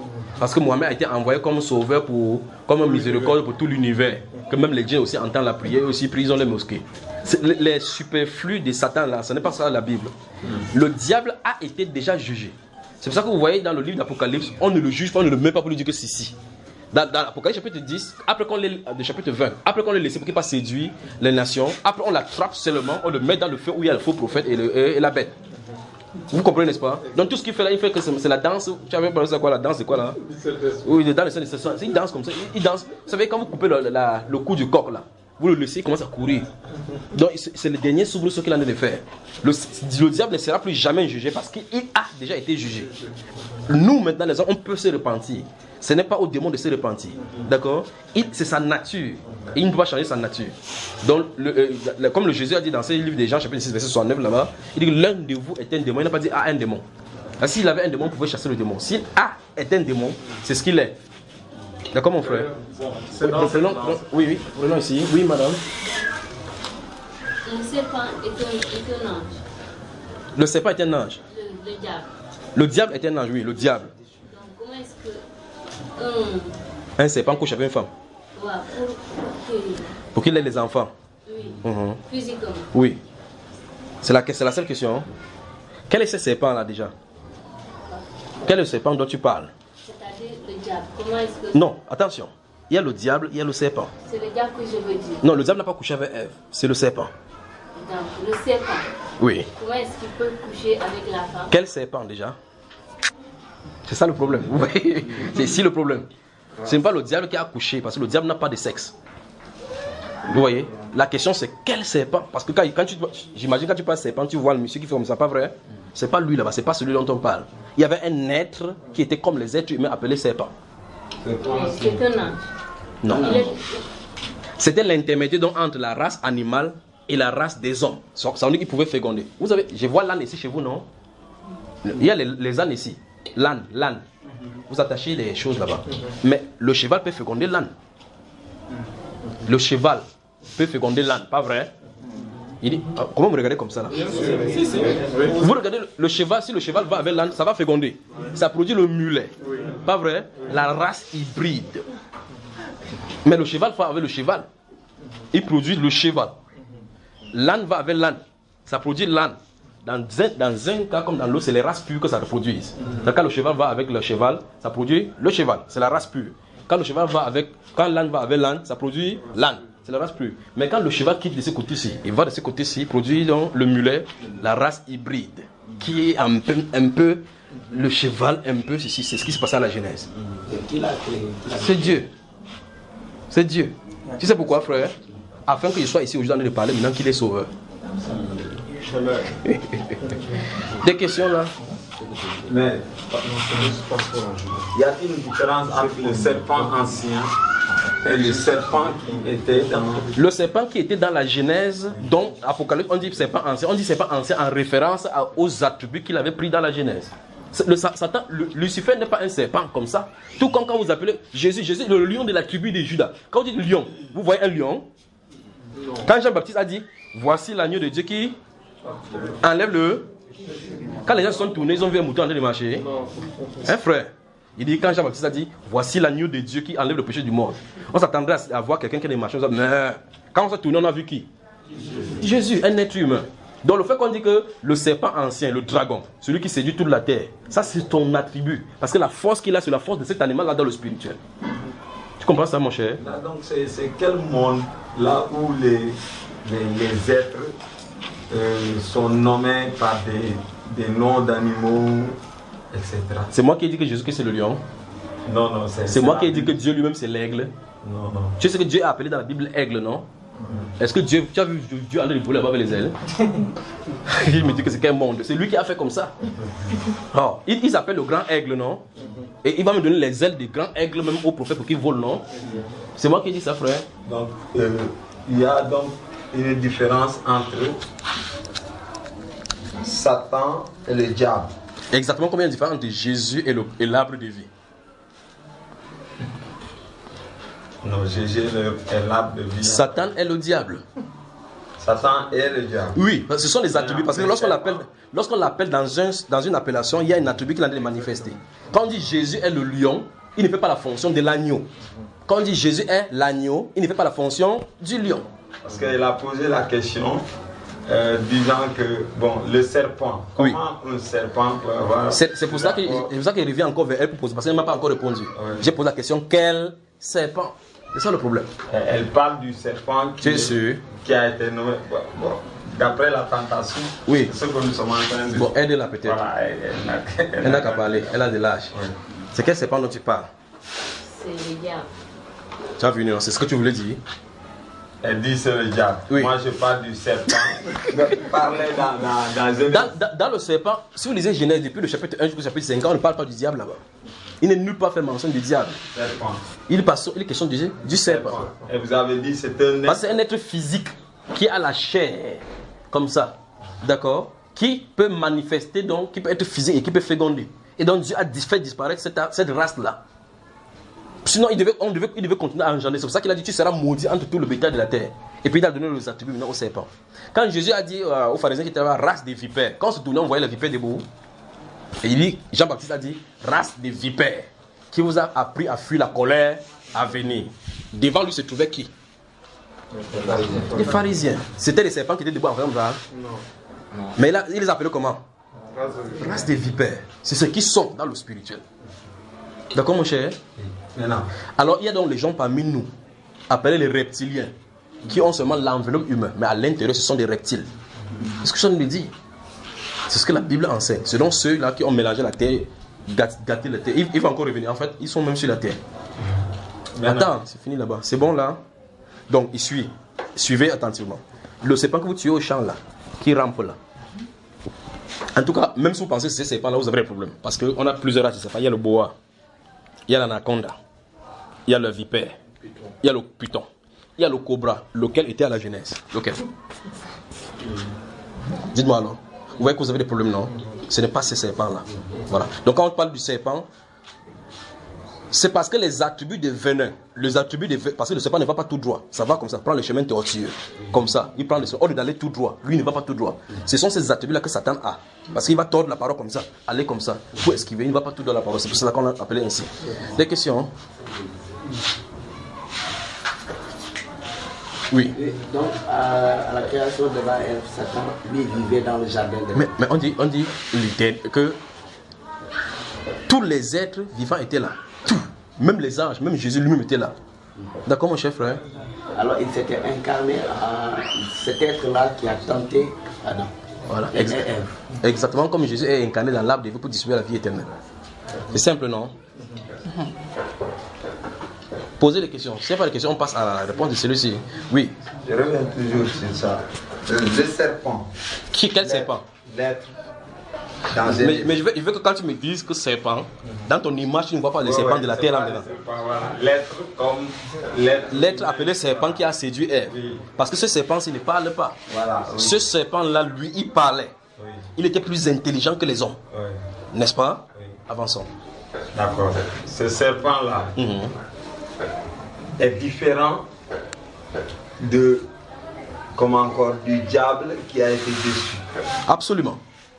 Parce que Mohamed a été envoyé comme sauveur, pour, comme un miséricorde pour tout l'univers. Que même les djinns aussi entendent la prière, aussi prient dans les mosquées. Les, les superflus de Satan là, ce n'est pas ça la Bible. Le diable a été déjà jugé. C'est pour ça que vous voyez dans le livre d'Apocalypse, on ne le juge pas, on ne le met pas pour lui dire que c'est si. Dans, dans l'Apocalypse chapitre dix, après qu'on l'ait, de chapitre vingt, après qu'on l'ait laissé pour qu'il ne pas séduire les nations, après on l'attrape seulement, on le met dans le feu où il y a le faux prophète et, le, et la bête. Vous comprenez, n'est-ce pas? Donc tout ce qu'il fait là, il fait que c'est, c'est la danse. Tu avais parlé de quoi, la danse, c'est quoi là? Oui, il est dans le sein de ce sang. Il danse comme ça, il, il danse. Vous savez, quand vous coupez le, la, le cou du coq là, vous le laissez, il commence à courir. Donc c'est le dernier soubresaut qu'il en a de faire. Le, le diable ne sera plus jamais jugé parce qu'il a déjà été jugé. Nous maintenant les hommes, on peut se repentir. Ce n'est pas au démon de se repentir. D'accord? C'est sa nature. Et il ne peut pas changer sa nature. Donc, le, euh, le, comme le Jésus a dit dans ce livre des Jean, chapitre six, verset soixante-neuf, là-bas, il dit que l'un de vous est un démon. Il n'a pas dit ah, un démon. S'il avait un démon, il pouvait chasser le démon. S'il a est un démon, c'est ce qu'il est. D'accord, mon frère? Oui, prenons, oui, oui, prenons ici. Oui, madame. Le serpent est un, est un ange. Le serpent est un ange. Le, le diable. Le diable est un ange, oui, le diable. Donc, comment est-ce que. Um, un serpent couche avec une femme. Ouais, pour, pour, que, pour qu'il ait les enfants. Oui. Mm-hmm. Physiquement. Oui. C'est la, c'est la seule question. Hein? Quel est ce serpent-là déjà? Quel est le serpent dont tu parles? C'est-à-dire le diable. Comment est-ce que... Non, attention. Il y a le diable, il y a le serpent. C'est le diable que je veux dire. Non, le diable n'a pas couché avec Ève. C'est le serpent. Donc, le serpent. Oui. Comment est-ce qu'il peut coucher avec la femme? Quel serpent déjà? C'est ça le problème. Vous voyez? C'est ici le problème. Ce n'est pas le diable qui a couché, parce que le diable n'a pas de sexe. Vous voyez? La question c'est quel serpent? Parce que quand, quand tu, j'imagine quand tu parles serpent, tu vois le monsieur qui fait comme ça, pas vrai? C'est pas lui là-bas, c'est pas celui dont on parle. Il y avait un être qui était comme les êtres humains appelés serpents. C'est un ange. Non. Est... C'était l'intermédiaire donc entre la race animale et la race des hommes. Ça veut dire qu'il pouvait féconder. Vous savez, je vois l'âne ici chez vous, non? Il y a les, les ânes ici. L'âne, l'âne. Vous attachez les choses là-bas. Mais le cheval peut féconder l'âne. Le cheval peut féconder l'âne, pas vrai? Il dit, comment vous regardez comme ça là? Vous regardez le cheval, si le cheval va avec l'âne, ça va féconder. Ça produit le mulet. Pas vrai? La race hybride. Mais le cheval va avec le cheval. Il produit le cheval. L'âne va avec l'âne. Ça produit l'âne. Dans un, dans un cas comme dans l'autre, c'est les races pures que ça reproduit. Donc, quand le cheval va avec le cheval, ça produit le cheval. C'est la race pure. Quand le cheval va avec, quand l'âne va avec l'âne, ça produit l'âne. C'est la race pure. Mais quand le cheval quitte de ce côté-ci, il va de ce côté-ci, il produit donc le mulet, la race hybride, qui est un peu, un peu le cheval, un peu ceci. C'est ce qui se passe à la Genèse. C'est Dieu. C'est Dieu. Tu sais pourquoi, frère? Afin qu'il soit ici aujourd'hui en train de parler, maintenant qu'il est sauveur. Des questions là? Mais y a-t-il une différence entre le serpent ancien et le serpent qui était dans... Le serpent qui était dans la Genèse, dont Apocalypse, on dit serpent ancien, on dit serpent ancien en référence à, aux attributs qu'il avait pris dans la Genèse. Le, Satan, le, Lucifer n'est pas un serpent comme ça. Tout comme quand vous appelez Jésus, Jésus le lion de la tribu de Judas. Quand vous dites lion, vous voyez un lion. Quand Jean-Baptiste a dit, voici l'agneau de Dieu qui enlève le... Quand les gens sont tournés, ils ont vu un mouton en train de marcher. Un frère. Il dit, quand Jean-Baptiste a dit, voici l'agneau de Dieu qui enlève le péché du monde. On s'attendrait à voir quelqu'un qui a des marchés. Mais quand on s'est tourné, on a vu qui? Jésus, un être humain. Donc le fait qu'on dit que le serpent ancien, le dragon, celui qui séduit toute la terre, ça c'est ton attribut. Parce que la force qu'il a, c'est la force de cet animal-là dans le spirituel. Tu comprends ça, mon cher? Là, donc c'est, c'est quel monde là où les, les, les êtres euh, sont nommés par des, des noms d'animaux, et cetera. C'est moi qui ai dit que Jésus c'est le lion. Non, non, c'est... C'est moi qui ai dit que Dieu lui-même c'est l'aigle. Non, non. Tu sais ce que Dieu a appelé dans la Bible aigle, non? Mm-hmm. Est-ce que Dieu, tu as vu Dieu aller voler là-bas avec les ailes? Il me dit que c'est quel monde? C'est lui qui a fait comme ça. Oh, il, il s'appelle le grand aigle, non? Et il va me donner les ailes des grands aigles même au prophète pour qu'il vole, non? C'est moi qui ai dit ça, frère. Donc, euh, il y a donc une différence entre Satan et le diable. Exactement combien de différence entre Jésus et, le, et l'arbre de vie? Non, Jésus est l'arbre de vie. Satan est le diable. Satan est le diable. Oui, ce sont les attributs. Parce que lorsqu'on l'appelle, lorsqu'on l'appelle dans, un, dans une appellation, il y a un attribut qu'il a de manifester. Quand on dit Jésus est le lion, il ne fait pas la fonction de l'agneau. Quand on dit Jésus est l'agneau, il ne fait pas la fonction du lion. Parce qu'il a posé la question euh, disant que, bon, le serpent, comment oui. un serpent peut avoir... C'est, c'est pour ça qu'il revient encore vers elle pour poser, parce qu'elle ne m'a pas encore répondu. Oui. J'ai posé la question, quel serpent? C'est ça le problème. Elle parle du serpent qui, est, qui a été nommé... Bon, bon, d'après la tentation, oui. c'est ce que nous sommes en train de... Bon, aide-la peut-être. Voilà, elle, elle n'a qu'à parler, elle a de l'âge. Oui. C'est quel serpent dont tu parles? C'est le diable. Tu as vu, non? C'est ce que tu voulais dire? Elle dit c'est le diable. Oui. Moi je parle du serpent. Parler dans, dans, dans, dans, dans, dans le serpent, si vous lisez Genèse depuis le chapitre un jusqu'au chapitre cinq, on ne parle pas du diable là-bas. Il n'est nulle part fait mention du diable. Serpent. Il, passe, il est question du, du serpent. serpent. Et vous avez dit c'est un être. Parce que c'est un être physique qui a la chair, comme ça. D'accord? Qui peut manifester, donc, qui peut être physique et qui peut féconder. Et donc Dieu a fait disparaître cette, cette race-là. Sinon, il devait, on devait, il devait continuer à engendrer. C'est pour ça qu'il a dit tu seras maudit entre tout le bétail de la terre. Et puis il a donné les attributs maintenant au serpent. Quand Jésus a dit euh, aux pharisiens qu'il était la race des vipères, quand on se tournait, on voyait les vipères debout. Et il dit, Jean-Baptiste a dit race des vipères, qui vous a appris à fuir la colère à venir. Devant lui se trouvait qui? Les pharisiens. Les pharisiens. C'était les serpents qui étaient debout en vrai. Non. Mais là, il les appelait comment? Race des vipères. C'est ceux qui sont dans le spirituel. D'accord, mon cher? Maintenant. Alors, il y a donc les gens parmi nous, appelés les reptiliens, qui ont seulement l'enveloppe humaine, mais à l'intérieur, ce sont des reptiles. C'est ce que ça nous dit. C'est ce que la Bible enseigne. C'est donc ceux-là qui ont mélangé la terre, gâté la terre. Ils, ils vont encore revenir. En fait, ils sont même sur la terre. Maintenant. Attends, c'est fini là-bas. C'est bon là? Donc, il suit. Suivez attentivement. Le serpent que vous tuez au champ là, qui rampe là. En tout cas, même si vous pensez que c'est ce serpent là, vous avez des problèmes. Parce qu'on a plusieurs races de serpents. Il y a le boa, il y a l'anaconda, il y a le vipère, il y a le python, il y a le cobra, lequel était à la Genèse. Lequel? Dites-moi alors. Vous voyez que vous avez des problèmes, non? Ce n'est pas ces serpents-là. Voilà. Donc quand on parle du serpent, c'est parce que les attributs de venin, les attributs de parce que le serpent ne va pas tout droit. Ça va comme ça, prend le chemin tortueux. Comme ça, il prend le chemin. Au lieu d'aller tout droit, lui ne va pas tout droit. Ce sont ces attributs-là que Satan a. Parce qu'il va tordre la parole comme ça, aller comme ça. Pour esquiver, il ne va pas tout droit la parole. C'est pour ça qu'on l'a appelé ainsi. Des questions? Oui. Et donc, à, à la création de la Ève, Satan, lui, vivait dans le jardin de mais, mais on dit, on dit que tous les êtres vivants étaient là. Tout. Même les anges, même Jésus lui-même était là. D'accord, mon cher frère? Alors, il s'était incarné à cet être-là qui a tenté Adam. Voilà. Ex exactement comme Jésus est incarné dans l'arbre de vie pour distribuer la vie éternelle. C'est simple, non? Posez les questions. Si il n'y a pas de questions, on passe à la réponse de celui-ci. Oui. Je reviens toujours sur ça. Le serpent. Qui, quel serpent? L'être. Mais, mais je, veux, je veux que quand tu me dises que serpent, dans ton image, tu ne vois pas les ouais, serpents ouais, de la terre là dedans. Voilà. L'être comme l'être. L'être appelé serpent qui a séduit Ève. Oui. Parce que ce serpent, il ne parle pas. Voilà, oui. Ce serpent-là, lui, il parlait. Oui. Il était plus intelligent que les hommes. Oui. N'est-ce pas? Oui. Avançons. D'accord. Ce serpent-là mm-hmm. est différent de, comme encore, du diable qui a été déçu. Absolument.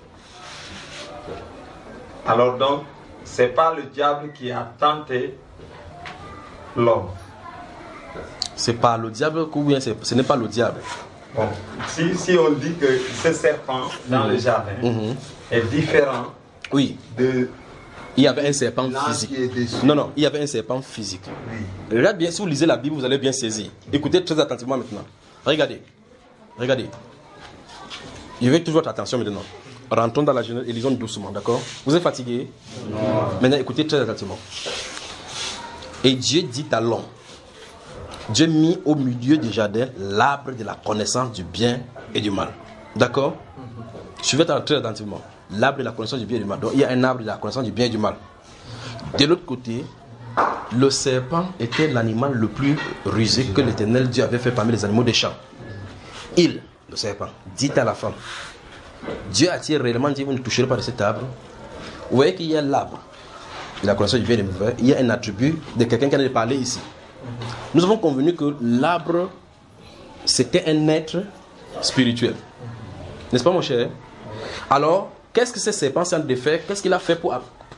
Alors donc, c'est pas le diable qui a tenté l'homme. C'est pas le diable ou bien ce n'est pas le diable. Bon, si, si on dit que ce serpent dans mmh. le jardin mmh. est différent oui. de... Il y avait un serpent physique. Non, non, il y avait un serpent physique. Oui. Regardez bien, si vous lisez la Bible, vous allez bien saisir. Écoutez très attentivement maintenant. Regardez. Regardez. Je veux toujours votre attention maintenant. Rentrons dans la Genèse et lisons doucement, d'accord? Vous êtes fatigué? Non. Maintenant, écoutez très attentivement. Et Dieu dit à l'homme, Dieu mit au milieu du jardin l'arbre de la connaissance du bien et du mal. D'accord? Suivez très attentivement. L'arbre de la connaissance du bien et du mal. Donc, il y a un arbre de la connaissance du bien et du mal. De l'autre côté, le serpent était l'animal le plus rusé que l'Éternel Dieu avait fait parmi les animaux des champs. Il, le serpent, dit à la femme, Dieu a-t-il réellement dit vous ne toucherez pas de cet arbre? Vous voyez qu'il y a l'arbre de la connaissance du bien et du mal. Il y a un attribut de quelqu'un qui en a parlé ici. Nous avons convenu que l'arbre c'était un être spirituel. N'est-ce pas mon cher? Alors, qu'est-ce que ce serpent s'en a fait? Qu'est-ce qu'il a fait pour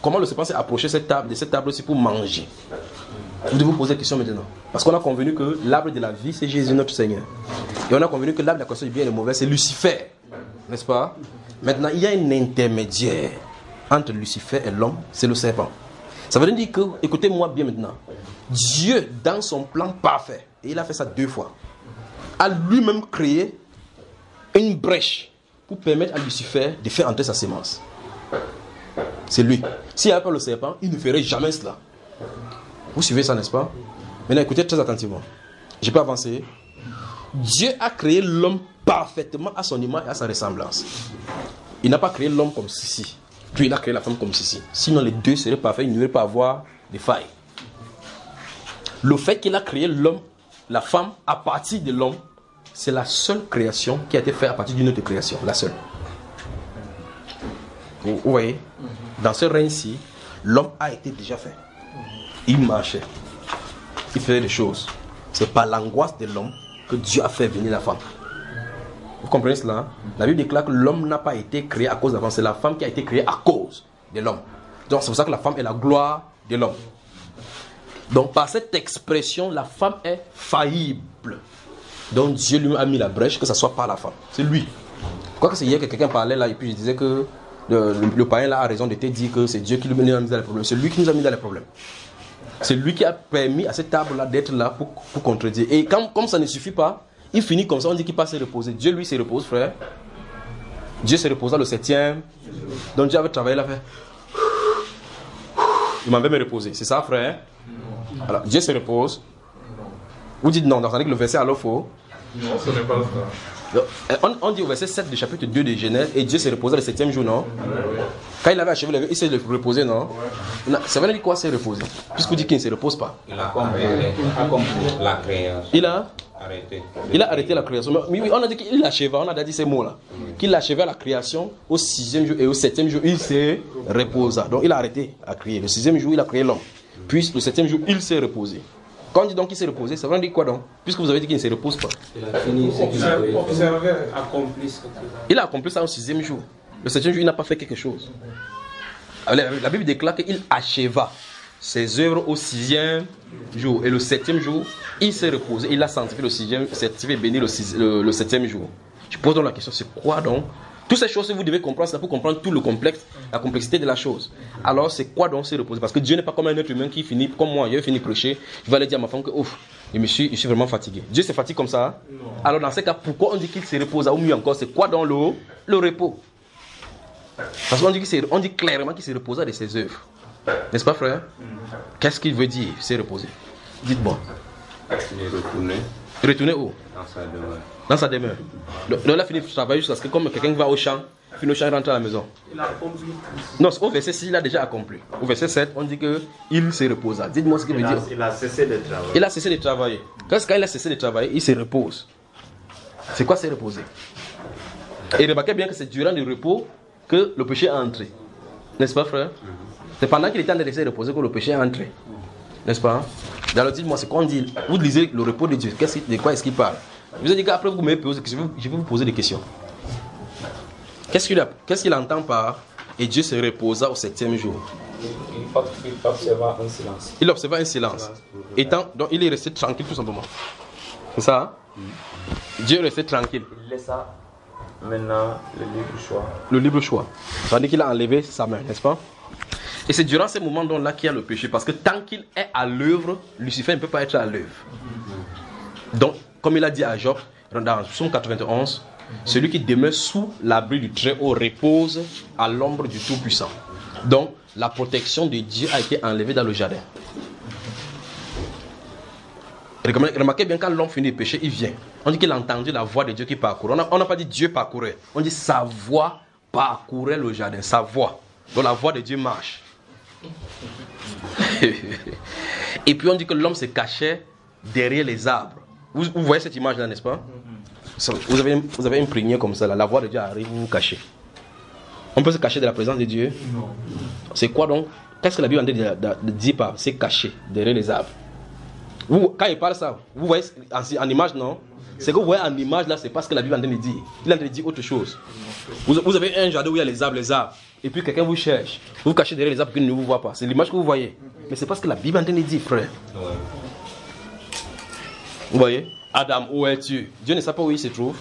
comment le serpent s'est approché cette table, de cette table aussi pour manger? Vous devez vous poser la question maintenant. Parce qu'on a convenu que l'arbre de la vie, c'est Jésus notre Seigneur. Et on a convenu que l'arbre de la connaissance du bien et du mauvais, c'est Lucifer. N'est-ce pas? Maintenant, il y a un intermédiaire entre Lucifer et l'homme, c'est le serpent. Ça veut dire que, écoutez-moi bien maintenant, Dieu, dans son plan parfait, et il a fait ça deux fois, a lui-même créé une brèche pour permettre à Lucifer de faire entrer sa sémence. C'est lui. S'il n'y avait pas le serpent, il ne ferait jamais cela. Vous suivez ça, n'est-ce pas? Maintenant, écoutez très attentivement. Je peux avancer. Dieu a créé l'homme parfaitement à son image et à sa ressemblance. Il n'a pas créé l'homme comme ceci. Puis il a créé la femme comme ceci. Sinon, les deux seraient parfaits, il ne devrait pas avoir de failles. Le fait qu'il a créé l'homme, la femme, à partir de l'homme, c'est la seule création qui a été faite à partir d'une autre création. La seule. Vous, vous voyez? Dans ce règne-ci, l'homme a été déjà fait. Il marchait. Il faisait des choses. C'est par l'angoisse de l'homme que Dieu a fait venir la femme. Vous comprenez cela? La Bible déclare que l'homme n'a pas été créé à cause de la femme. C'est la femme qui a été créée à cause de l'homme. Donc c'est pour ça que la femme est la gloire de l'homme. Donc par cette expression, la femme est faillible. Donc Dieu lui a mis la brèche, que ce soit par la femme. C'est lui. Quoique c'est hier que quelqu'un parlait là et puis je disais que le, le, le païen là a raison de te dire que c'est Dieu qui lui a mis dans les problèmes. C'est lui qui nous a mis dans les problèmes. C'est lui qui a permis à cette table-là d'être là pour, pour contredire. Et quand, comme ça ne suffit pas, il finit comme ça, on dit qu'il passe se reposer. Dieu, lui, se repose, frère. Dieu se reposa le septième. Donc Dieu avait travaillé, il a fait. Il m'avait me reposer. C'est ça, frère? Alors, Dieu se repose. Vous dites non, donc ça veut dire que le verset alors faux. Non, ce n'est pas le cas. On, on dit au verset sept du chapitre deux de Genèse, et Dieu se reposa le septième jour, non? Oui, oui. Quand il avait achevé, il s'est reposé, non? Oui. Ça veut dire quoi, s'est reposé? Puisque vous dites qu'il ne se repose pas. Il a accompli la création. Il a arrêté. Il a arrêté la création. Mais oui, on a dit qu'il acheva, on a dit ces mots-là. Qu'il acheva la création au sixième jour et au septième jour, il s'est reposa. Donc il a arrêté à créer. Le sixième jour, il a créé l'homme. Puis le septième jour, il s'est reposé. Quand on dit donc qu'il s'est reposé, ça veut dire quoi donc? Puisque vous avez dit qu'il ne se repose pas. Il a fini ce qu'il a observé, accompli ce qu'il a. Il a accompli ça au sixième jour. Le septième jour, il n'a pas fait quelque chose. La Bible déclare qu'il acheva ses œuvres au sixième jour. Et le septième jour, il s'est reposé. Il a sanctifié le sixième, certifié béni le, le, le septième jour. Je pose donc la question, c'est quoi donc? Toutes ces choses, vous devez comprendre, c'est pour comprendre tout le complexe, la complexité de la chose. Alors, c'est quoi donc se reposer? Parce que Dieu n'est pas comme un être humain qui finit, comme moi, je finis prêcher, je vais aller dire à ma femme que, ouf, je, me suis, je suis vraiment fatigué. Dieu se fatigue comme ça? Non. Alors, dans ce cas, pourquoi on dit qu'il se repose? Ou mieux encore, c'est quoi dans le, le repos? Parce qu'on dit, on dit clairement qu'il se reposa de ses œuvres. N'est-ce pas, frère? Qu'est-ce qu'il veut dire, se reposer? Dites-moi. Il est retourné. Retourner où? Dans sa demeure. Dans sa demeure. Donc là, il a fini de travailler jusqu'à ce que comme quelqu'un va au champ, finit au champ et rentre à la maison. Il a accompli. Non, au verset six, il a déjà accompli. Au verset sept, on dit qu'il se reposa. Dites-moi ce qu'il veut dire. Il a cessé de travailler. Il a cessé de travailler. Quand il a cessé de travailler, il se repose. C'est quoi se reposer? Et remarquez bien que c'est durant le repos que le péché est entré. N'est-ce pas, frère? C'est pendant qu'il était en train de se reposer que le péché est entré. N'est-ce pas? Alors dites-moi, c'est quoi on dit? Vous lisez le repos de Dieu. De quoi est-ce qu'il parle? Je vous ai dit qu'après vous me posez des questions, je vais vous poser des questions. Qu'est-ce qu'il, a, qu'est-ce qu'il entend par et Dieu se reposa au septième jour? Il observa un silence. Il observa un silence. Étant, donc il est resté tranquille tout simplement. C'est ça? Hein? Mm. Dieu est resté tranquille. Il laissa maintenant le libre choix. Le libre choix. Ça veut dire qu'il a enlevé sa main, n'est-ce pas? Et c'est durant ces moments-là qu'il y a le péché. Parce que tant qu'il est à l'œuvre, Lucifer ne peut pas être à l'œuvre. Donc, comme il a dit à Job, dans Psaume quatre-vingt-onze, celui qui demeure sous l'abri du Très-Haut repose à l'ombre du Tout-Puissant. Donc, la protection de Dieu a été enlevée dans le jardin. Remarquez bien, quand l'homme finit de pécher, il vient. On dit qu'il a entendu la voix de Dieu qui parcourait. On n'a pas dit Dieu parcourait. On dit sa voix parcourait le jardin. Sa voix. Donc la voix de Dieu marche. Et puis on dit que l'homme se cachait derrière les arbres. Vous, vous voyez cette image-là, n'est-ce pas? Vous avez, vous avez imprégné comme ça, là. La voix de Dieu arrive, vous vous cachez. On peut se cacher de la présence de Dieu? Non. C'est quoi donc? Qu'est-ce que la Bible a dit de dire par se cacher derrière les arbres? Vous, quand il parle ça, vous voyez en, en image, non? C'est que vous voyez en image là, c'est pas ce que la Bible est en train de dire. Il est en train de dire autre chose. Vous, vous avez un jardin où il y a les arbres, les arbres. et puis quelqu'un vous cherche. Vous vous cachez derrière les arbres pour qu'il ne vous voit pas. C'est l'image que vous voyez. Mais c'est pas ce que la Bible est en train de dire, frère. Vous voyez? Adam, où es-tu? Dieu ne sait pas où il se trouve.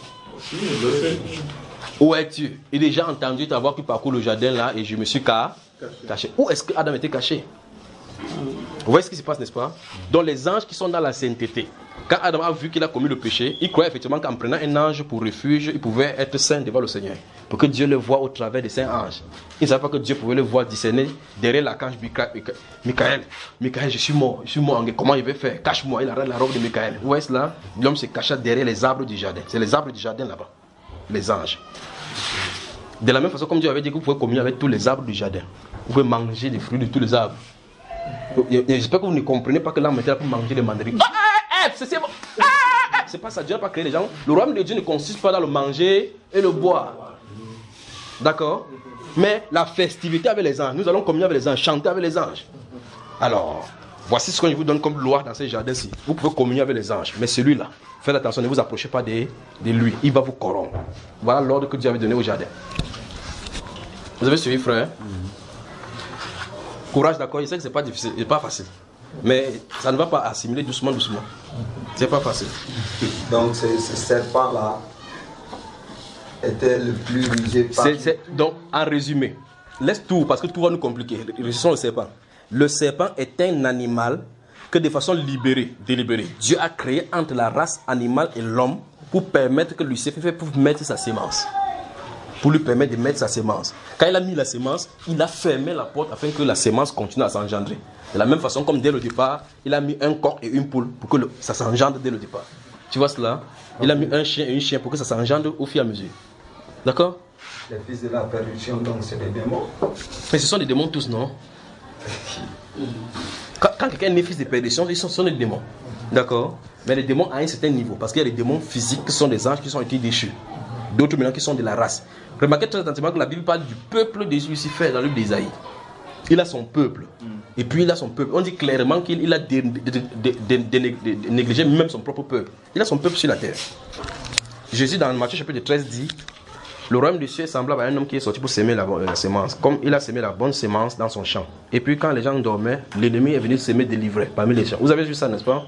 Où es-tu? Il a déjà entendu t'avoir pu parcourir le jardin là et je me suis ca... caché. Où est-ce que Adam était caché? Vous voyez ce qui se passe, n'est-ce pas? Donc les anges qui sont dans la sainteté, quand Adam a vu qu'il a commis le péché, il croyait effectivement qu'en prenant un ange pour refuge, il pouvait être saint devant le Seigneur. Pour que Dieu le voie au travers de saints anges. Il ne savait pas que Dieu pouvait le voir discerner derrière l'archange Michael. Michael, je suis mort, je suis mort. Comment il va faire? Cache-moi, il arrête la robe de Michael. Vous voyez cela? L'homme se cacha derrière les arbres du jardin. C'est les arbres du jardin là-bas. Les anges. De la même façon, comme Dieu avait dit que vous pouvez communier avec tous les arbres du jardin. Vous pouvez manger des fruits de tous les arbres. J'espère que vous ne comprenez pas que l'homme était là pour manger des mandarines. Ah, ah, c'est, c'est, ah, c'est pas ça, Dieu n'a pas créé les gens. Le royaume de Dieu ne consiste pas dans le manger et le boire. D'accord? Mais la festivité avec les anges. Nous allons communier avec les anges, chanter avec les anges. Alors, voici ce que je vous donne comme loi dans ces jardins-ci. Vous pouvez communier avec les anges. Mais celui-là, faites attention, ne vous approchez pas de, de lui. Il va vous corrompre. Voilà l'ordre que Dieu avait donné au jardin. Vous avez suivi, frère? Courage, d'accord, je sais que ce n'est pas difficile, ce n'est pas facile. Mais ça ne va pas assimiler doucement, doucement. C'est pas facile. Donc ce, ce serpent-là était le plus rusé par... C'est, c'est, donc, en résumé, laisse tout, parce que tout va nous compliquer. Résistons le serpent. Le serpent est un animal que de façon libérée, délibérée, Dieu a créé entre la race animale et l'homme pour permettre que Lucifer puisse mettre sa sémence. Pour lui permettre de mettre sa sémence. Quand il a mis la sémence, il a fermé la porte afin que la sémence continue à s'engendrer. De la même façon, comme dès le départ, il a mis un coq et une poule pour que le, ça s'engendre dès le départ. Tu vois cela? Il a mis un chien et une chienne pour que ça s'engendre au fur et à mesure. D'accord? Les fils de la perdition, donc c'est des démons. Mais ce sont des démons tous, non? Quand, quand quelqu'un est fils de perdition, ils sont, sont des démons. D'accord? Mais les démons à un certain niveau. Parce qu'il y a des démons physiques qui sont des anges qui sont été déchus. D'autres maintenant qui sont de la race. Remarquez très attentivement que la Bible parle du peuple de Lucifer dans le livre d'Ésaïe. Il a son peuple. Et puis il a son peuple. On dit clairement qu'il il a dé, dé, dé, dé, dé, dé, dé, dé, négligé même son propre peuple. Il a son peuple sur la terre. Jésus dans Matthieu chapitre treize dit: le royaume des cieux est semblable à un homme qui est sorti pour s'aimer la, la sémence. Comme il a semé la bonne sémence dans son champ. Et puis quand les gens dormaient, l'ennemi est venu s'aimer délivré parmi les champs. Vous avez vu ça, n'est-ce pas?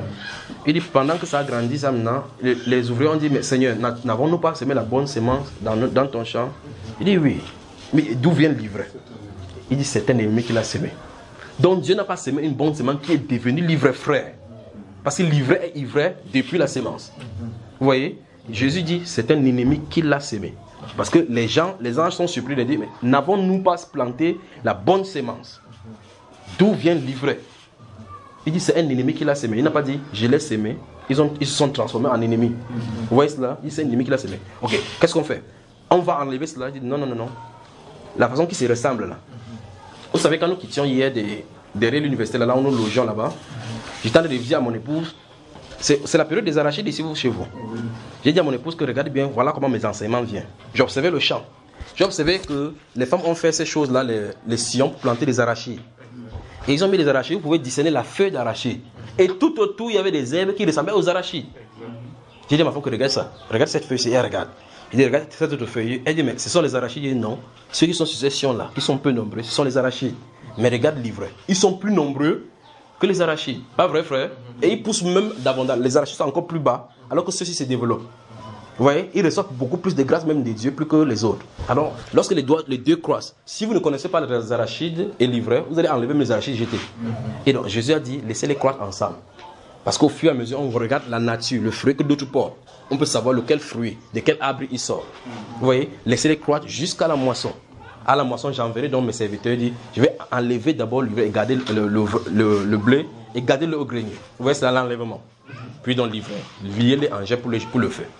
Il dit, pendant que ça a grandi, ça maintenant, les, les ouvriers ont dit, mais Seigneur, n'avons-nous pas semé la bonne sémence dans, dans ton champ? Il dit, oui. Mais d'où vient l'ivraie? Il dit, c'est un ennemi qui l'a semé. Donc Dieu n'a pas semé une bonne sémence qui est devenue l'ivraie frère. Parce que l'ivraie est ivraie depuis la sémence. Vous voyez? Jésus dit, c'est un ennemi qui l'a semé. Parce que les gens, les anges sont surpris de dire, mais n'avons-nous pas planté la bonne sémence? D'où vient l'ivraie? Il dit, c'est un ennemi qui l'a semé. Il n'a pas dit, je l'ai semé. Ils, ont, ils se sont transformés en ennemis. Vous voyez cela? Il dit, c'est un ennemi qui l'a semé. Ok, qu'est-ce qu'on fait? On va enlever cela. Il dit, non, non, non, non. La façon qui se ressemble là. Vous savez, quand nous quittions hier des, derrière l'université, là, là où nous logeons là-bas, j'étais en train de dire à mon épouse, c'est, c'est la période des arachides ici chez vous. J'ai dit à mon épouse que regarde bien, voilà comment mes enseignements viennent. J'ai observé le champ. J'ai observé que les femmes ont fait ces choses-là, les, les sillons pour planter des arachides. Et ils ont mis des arachides, vous pouvez discerner la feuille d'arachide. Et tout autour, il y avait des herbes qui ressemblaient aux arachides. J'ai dit à ma femme que regarde ça, regarde cette feuille-ci, elle regarde. Je dis, regarde cette autre feuille. Elle dit, mais ce sont les arachides. Je dis, non. Ceux qui sont sur ces sillons-là, qui sont peu nombreux, ce sont les arachides. Mais regarde l'ivraie. Ils sont plus nombreux que les arachides. Pas vrai, frère? Et ils poussent même d'abondance. Les arachides sont encore plus bas, alors que ceux-ci se développent. Vous voyez, ils reçoivent beaucoup plus de grâce même de Dieu plus que les autres. Alors, lorsque les, doigts, les deux croissent, si vous ne connaissez pas les arachides et l'ivraie, vous allez enlever mes arachides jetés. Et donc, Jésus a dit, laissez-les croître ensemble. Parce qu'au fur et à mesure, on regarde la nature, le fruit que d'autres portent. On peut savoir lequel fruit, de quel arbre il sort. Vous voyez, laissez-les croître jusqu'à la moisson. À la moisson, j'enverrai donc mes serviteurs, dit, je vais enlever d'abord l'ivraie et garder le, le, le, le blé et garder le au grenier. Vous voyez, c'est l'enlèvement. Puis dans l'ivraie, liez-les en jet pour le, pour le feu.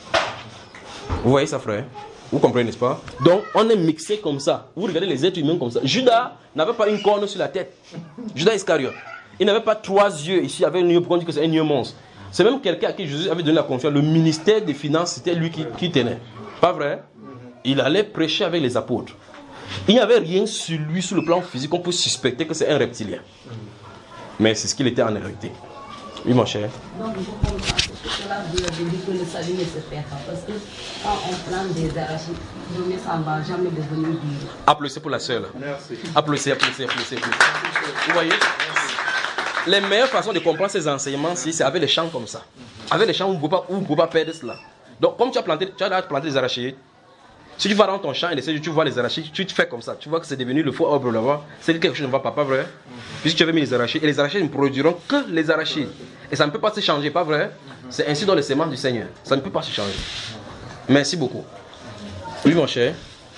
Vous voyez ça, frère? Vous comprenez, n'est-ce pas? Donc, on est mixé comme ça. Vous regardez les êtres humains comme ça. Judas n'avait pas une corne sur la tête. Judas Iscariote. Il n'avait pas trois yeux ici, avec un yeux, pour qu'on dit que c'est un yeux monstre. C'est même quelqu'un à qui Jésus avait donné la confiance. Le ministère des Finances, c'était lui qui, qui tenait. Pas vrai? Il allait prêcher avec les apôtres. Il n'y avait rien sur lui, sur le plan physique, qu'on peut suspecter que c'est un reptilien. Mais c'est ce qu'il était en réalité. Oui, mon cher. cela veut dire que le salut ne se perd pas. Parce que quand on plante des arachides, le mieux ça ne va jamais devenir dur. Applaudissez pour la sœur. Merci. Applaudissez, applaudissez, applaudissez, applaudissez. Vous voyez? Les meilleures façons de comprendre ces enseignements, c'est avec les champs comme ça. Avec les champs, vous ne pouvez pas, vous ne pouvez pas perdre cela. Donc, comme tu as planté, tu as planté des arachides, si tu vas dans ton champ et tu vois les arachides, tu te fais comme ça. Tu vois que c'est devenu le faux arbre là-bas. C'est que quelque chose ne va pas, pas vrai? Puisque tu avais mis les arachides, et les arachides ne produiront que les arachides. Et ça ne peut pas se changer, pas vrai? C'est ainsi dans les semences du Seigneur. Ça ne peut pas se changer. Merci beaucoup. Oui, mon cher.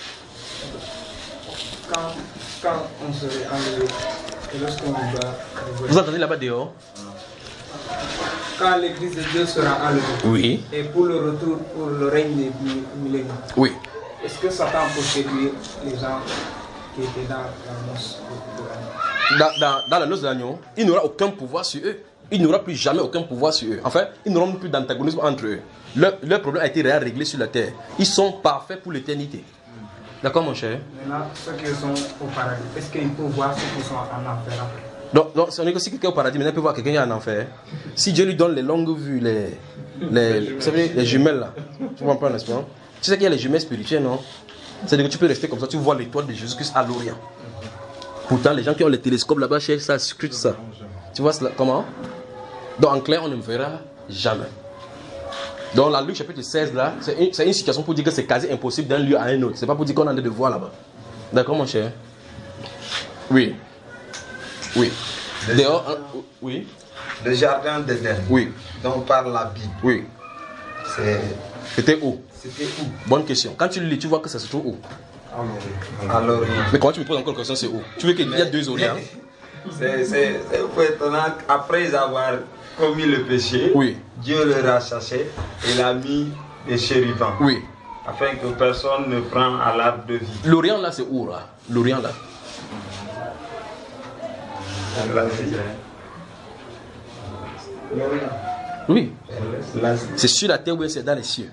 Quand, quand on serait enlevé, et lorsqu'on va... Vous entendez là-bas dehors? Quand l'église de Dieu sera enlevée. Oui. Et pour le retour, pour le règne des millénaires. Oui. Est-ce que Satan peut séduire les gens qui étaient dans la noce de l'agneau? Dans, dans, dans la noce de l'agneau, il n'aura aucun pouvoir sur eux. Il n'aura plus jamais aucun pouvoir sur eux. Enfin, ils n'auront plus d'antagonisme entre eux. Leur, leur problème a été réglé sur la terre. Ils sont parfaits pour l'éternité. D'accord, mon cher? Maintenant, ceux qui sont au paradis, est-ce qu'ils peuvent voir ceux qui sont en enfer après? Donc, donc si quelqu'un est au paradis, maintenant il peut voir quelqu'un qui est en enfer. Si Dieu lui donne les longues vues, les, les, les, vous savez, les jumelles là, tu comprends pas, n'est-ce pas? Tu sais qu'il y a les jumelles spirituelles, non? C'est-à-dire que tu peux rester comme ça, tu vois l'étoile de Jésus-Christ à l'Orient. Pourtant, les gens qui ont les télescopes là-bas cherchent ça, scrutent ça. Tu vois cela, comment? Donc en clair, on ne me verra jamais. Donc la Luc chapitre seize là, c'est une, une situation pour dire que c'est quasi impossible d'un lieu à un autre. C'est pas pour dire qu'on a des devoirs là-bas. D'accord, mon cher? Oui. Oui. Le Dehors, jardin, hein, oui. Le jardin d'Éden. Oui. Dont parle la Bible. Oui. C'est... C'était où? C'était où? Bonne question. Quand tu le lis, tu vois que ça se trouve où? À l'Orient. Mais comment tu me poses encore la question, c'est où? Tu veux qu'il y ait deux Orients? C'est, c'est, c'est un peu étonnant. Après avoir commis le péché, oui. Dieu leur a chassé et l'a mis des chérubins. Oui. Afin que personne ne prenne à l'arbre de vie. L'Orient là, c'est où là? L'Orient là? Oui. C'est sur la terre ou c'est dans les cieux?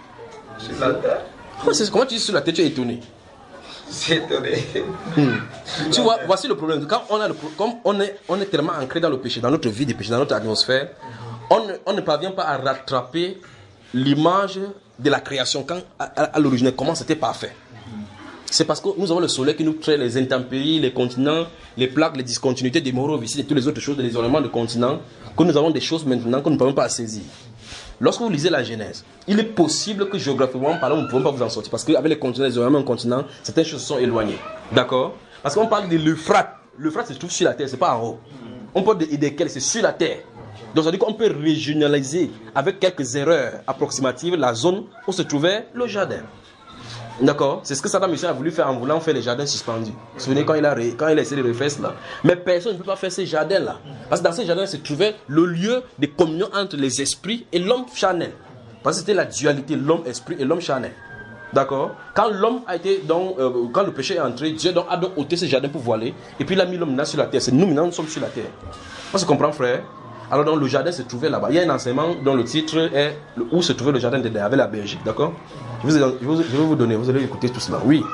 Sur la terre. Comment, comment tu dis sur la terre? Tu es étonné? C'est étonné. Hmm. Tu vois, voici le problème. Quand on, a le, comme on, est, on est tellement ancré dans le péché, dans notre vie de péché, dans notre atmosphère, on ne, on ne parvient pas à rattraper l'image de la création quand, à, à l'origine, comment c'était parfait. C'est parce que nous avons le soleil qui nous crée les intempéries, les continents, les plaques, les discontinuités des moraux ici et toutes les autres choses, les isolements de continents, que nous avons des choses maintenant que nous ne pouvons pas saisir. Lorsque vous lisez la Genèse, il est possible que géographiquement parlant, nous ne pouvons pas vous en sortir. Parce qu'avec les continents, les isolements de continents, certaines choses sont éloignées. D'accord? Parce qu'on parle de l'Euphrate. L'Euphrate se trouve sur la terre, ce n'est pas en haut. On parle de Hiddekel, c'est sur la terre. Donc ça veut dire qu'on peut régionaliser avec quelques erreurs approximatives la zone où se trouvait le jardin. D'accord? C'est ce que Saddam Hussein a voulu faire en voulant faire les jardins suspendus. Vous vous souvenez quand il a, ré, quand il a essayé de refaire cela. Mais personne ne peut pas faire ces jardins-là. Parce que dans ces jardins se trouvait le lieu de communion entre les esprits et l'homme charnel. Parce que c'était la dualité, l'homme-esprit et l'homme charnel. D'accord? Quand l'homme a été donc, euh, quand le péché est entré, Dieu donc, a donc ôté ces jardins pour voiler. Et puis il a mis l'homme là sur la terre. C'est nous maintenant, nous sommes sur la terre. On se comprend, frère? Alors donc le jardin se trouvait là-bas. Il y a un enseignement dont le titre est où se trouvait le jardin d'Éden avec la bergère. D'accord? Je, je, je vais vous donner, vous allez écouter tout cela. Oui.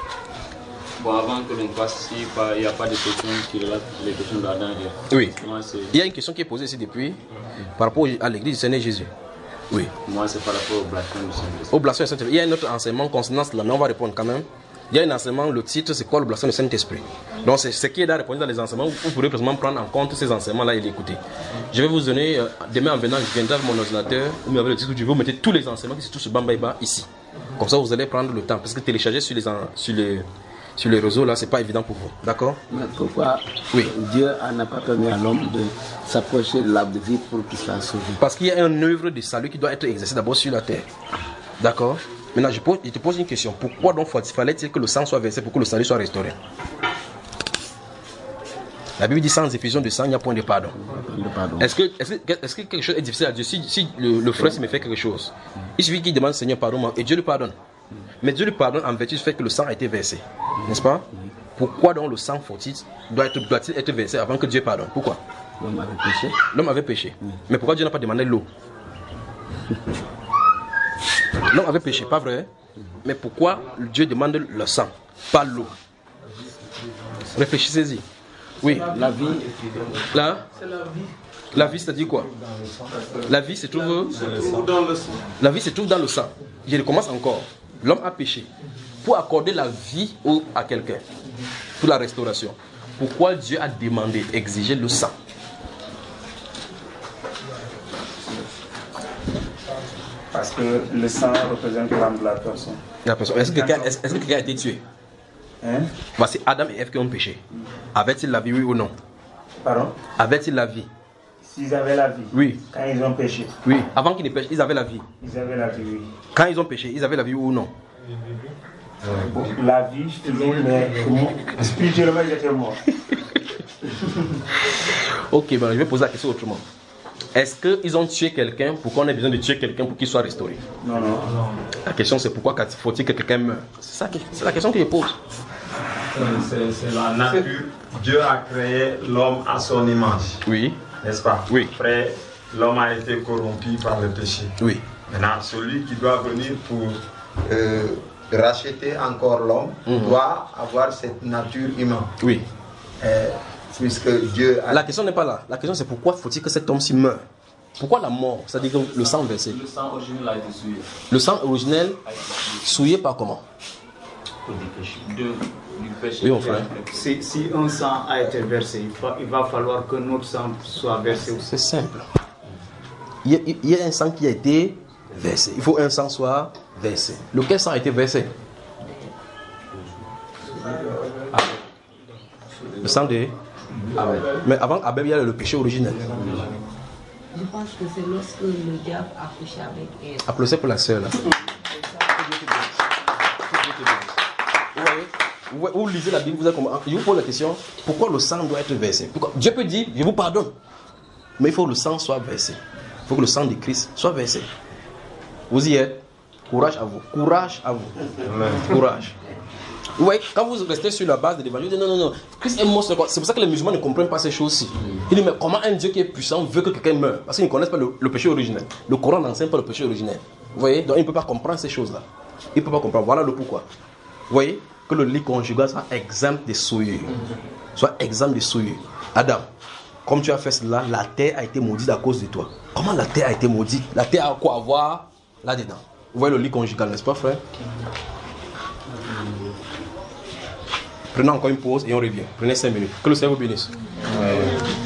Bon, avant que l'on passe ici, il n'y a pas de questions qui relatent les questions d'Adam et Ève. Oui. Moi, il y a une question qui est posée ici depuis, mmh. par rapport à l'église du Seigneur Jésus. Oui. Moi, c'est par rapport au blasphème du Saint-Esprit. Au blasphème du Saint-Esprit. Il y a un autre enseignement concernant cela, mais on va répondre quand même. Il y a un enseignement, le titre, c'est quoi le blasphème du Saint-Esprit? Donc, c'est ce qui est à répondre dans les enseignements. Vous pourrez précisément prendre en compte ces enseignements-là et l'écouter. Je vais vous donner, euh, demain en venant, je viendrai avec mon ordinateur, ou avec le titre, je vais vous mettre tous les enseignements qui se trouvent sur Bambaïba ici. Comme ça, vous allez prendre le temps. Parce que télécharger sur les, sur les, sur les réseaux, là, c'est pas évident pour vous. D'accord? Mais pourquoi oui. Dieu n'a pas permis à l'homme de s'approcher de l'arbre de vie pour qu'il soit sauvé? Parce qu'il y a une œuvre de salut qui doit être exercée d'abord sur la terre. D'accord? Maintenant, je, pose, je te pose une question. Pourquoi donc fallait-il que le sang soit versé pour que le salut soit restauré? La Bible dit sans effusion de sang, il n'y a point de pardon. Est-ce que, est-ce que, est-ce que quelque chose est difficile à Dieu? Si, si le, le frère me fait quelque chose, il suffit qu'il demande Seigneur pardon et Dieu lui pardonne. Mais Dieu lui pardonne en vertu du fait que le sang a été versé. N'est-ce pas? Pourquoi donc le sang faut-il doit être, doit-il être versé avant que Dieu pardonne? Pourquoi? L'homme avait péché. L'homme avait péché. Oui. Mais pourquoi Dieu n'a pas demandé l'eau? L'homme avait péché, pas vrai? Mais pourquoi Dieu demande le sang, pas l'eau? Réfléchissez-y. Oui. La vie. Là? C'est la vie. La vie, c'est-à-dire quoi? La vie se trouve dans le sang. La vie se trouve dans le sang. Je recommence encore. L'homme a péché. Pour accorder la vie à quelqu'un, pour la restauration, pourquoi Dieu a demandé, exigé le sang? Parce que le sang représente l'âme de la personne. La personne. Est-ce que quelqu'un est-ce que quelqu'un a été tué? Hein? Voici Adam et Ève qui ont péché. Avaient-ils la vie, oui ou non? Pardon? Avaient-ils la vie? S'ils avaient la vie. Oui. Quand ils ont péché. Oui. Avant qu'ils ne péchent, ils avaient la vie. Ils avaient la vie, oui. Quand ils ont péché, ils avaient la vie, oui ou non? La vie, je te dis, mais spirituellement, ils étaient morts. Ok, ben, je vais poser la question autrement. Est-ce qu'ils ont tué quelqu'un pour qu'on ait besoin de tuer quelqu'un pour qu'il soit restauré? Non, non. La question c'est pourquoi faut-il que quelqu'un meure? C'est ça, c'est la question que je pose. C'est la nature. Dieu a créé l'homme à son image. Oui. N'est-ce pas? Oui. Après, l'homme a été corrompu par le péché. Oui. Maintenant, celui qui doit venir pour euh, racheter encore l'homme mm-hmm. doit avoir cette nature humaine. Oui. Euh, puisque Dieu a... La question n'est pas là. La question c'est pourquoi faut-il que cet homme-ci meure? Pourquoi la mort? C'est-à-dire que le sang versé. Le sang originel a été souillé. Le sang originel souillé par comment? De, du péché. Oui, mon frère. Si, si un sang a été versé, il va, il va falloir que notre sang soit versé aussi. C'est simple. Il y, a, il y a un sang qui a été versé. Il faut un sang soit versé. Lequel sang a été versé? Le sang de Abel. Mais avant Abel, il y a le péché originel. Je pense que c'est lorsque le diable a couché avec elle. Applaudissez pour la sœur là. Vous, vous lisez la Bible, vous avez compris. Je vous pose la question, pourquoi le sang doit être versé? Pourquoi? Dieu peut dire, je vous pardonne. Mais il faut que le sang soit versé. Il faut que le sang de Christ soit versé. Vous y êtes? Courage à vous. Courage à vous. Amen. Courage. Vous voyez, quand vous restez sur la base de l'évangile, vous dites non, non, non, Christ est mort. C'est pour ça que les musulmans ne comprennent pas ces choses-ci. Ils disent, mais comment un Dieu qui est puissant veut que quelqu'un meure? Parce qu'ils ne connaissent pas le, le péché originel. Le Coran n'enseigne pas le péché originel. Vous voyez, donc ils ne peuvent pas comprendre ces choses-là. Ils ne peuvent pas comprendre. Voilà le pourquoi. Vous voyez, que le lit conjugal soit exempt de souillure. Soit exempt de souillure. Adam, comme tu as fait cela, la terre a été maudite à cause de toi. Comment la terre a été maudite? La terre a quoi à voir là-dedans? Vous voyez le lit conjugal, n'est-ce pas, frère? Prenons encore une pause et on revient. Prenez cinq minutes. Que le Seigneur vous bénisse. Ouais.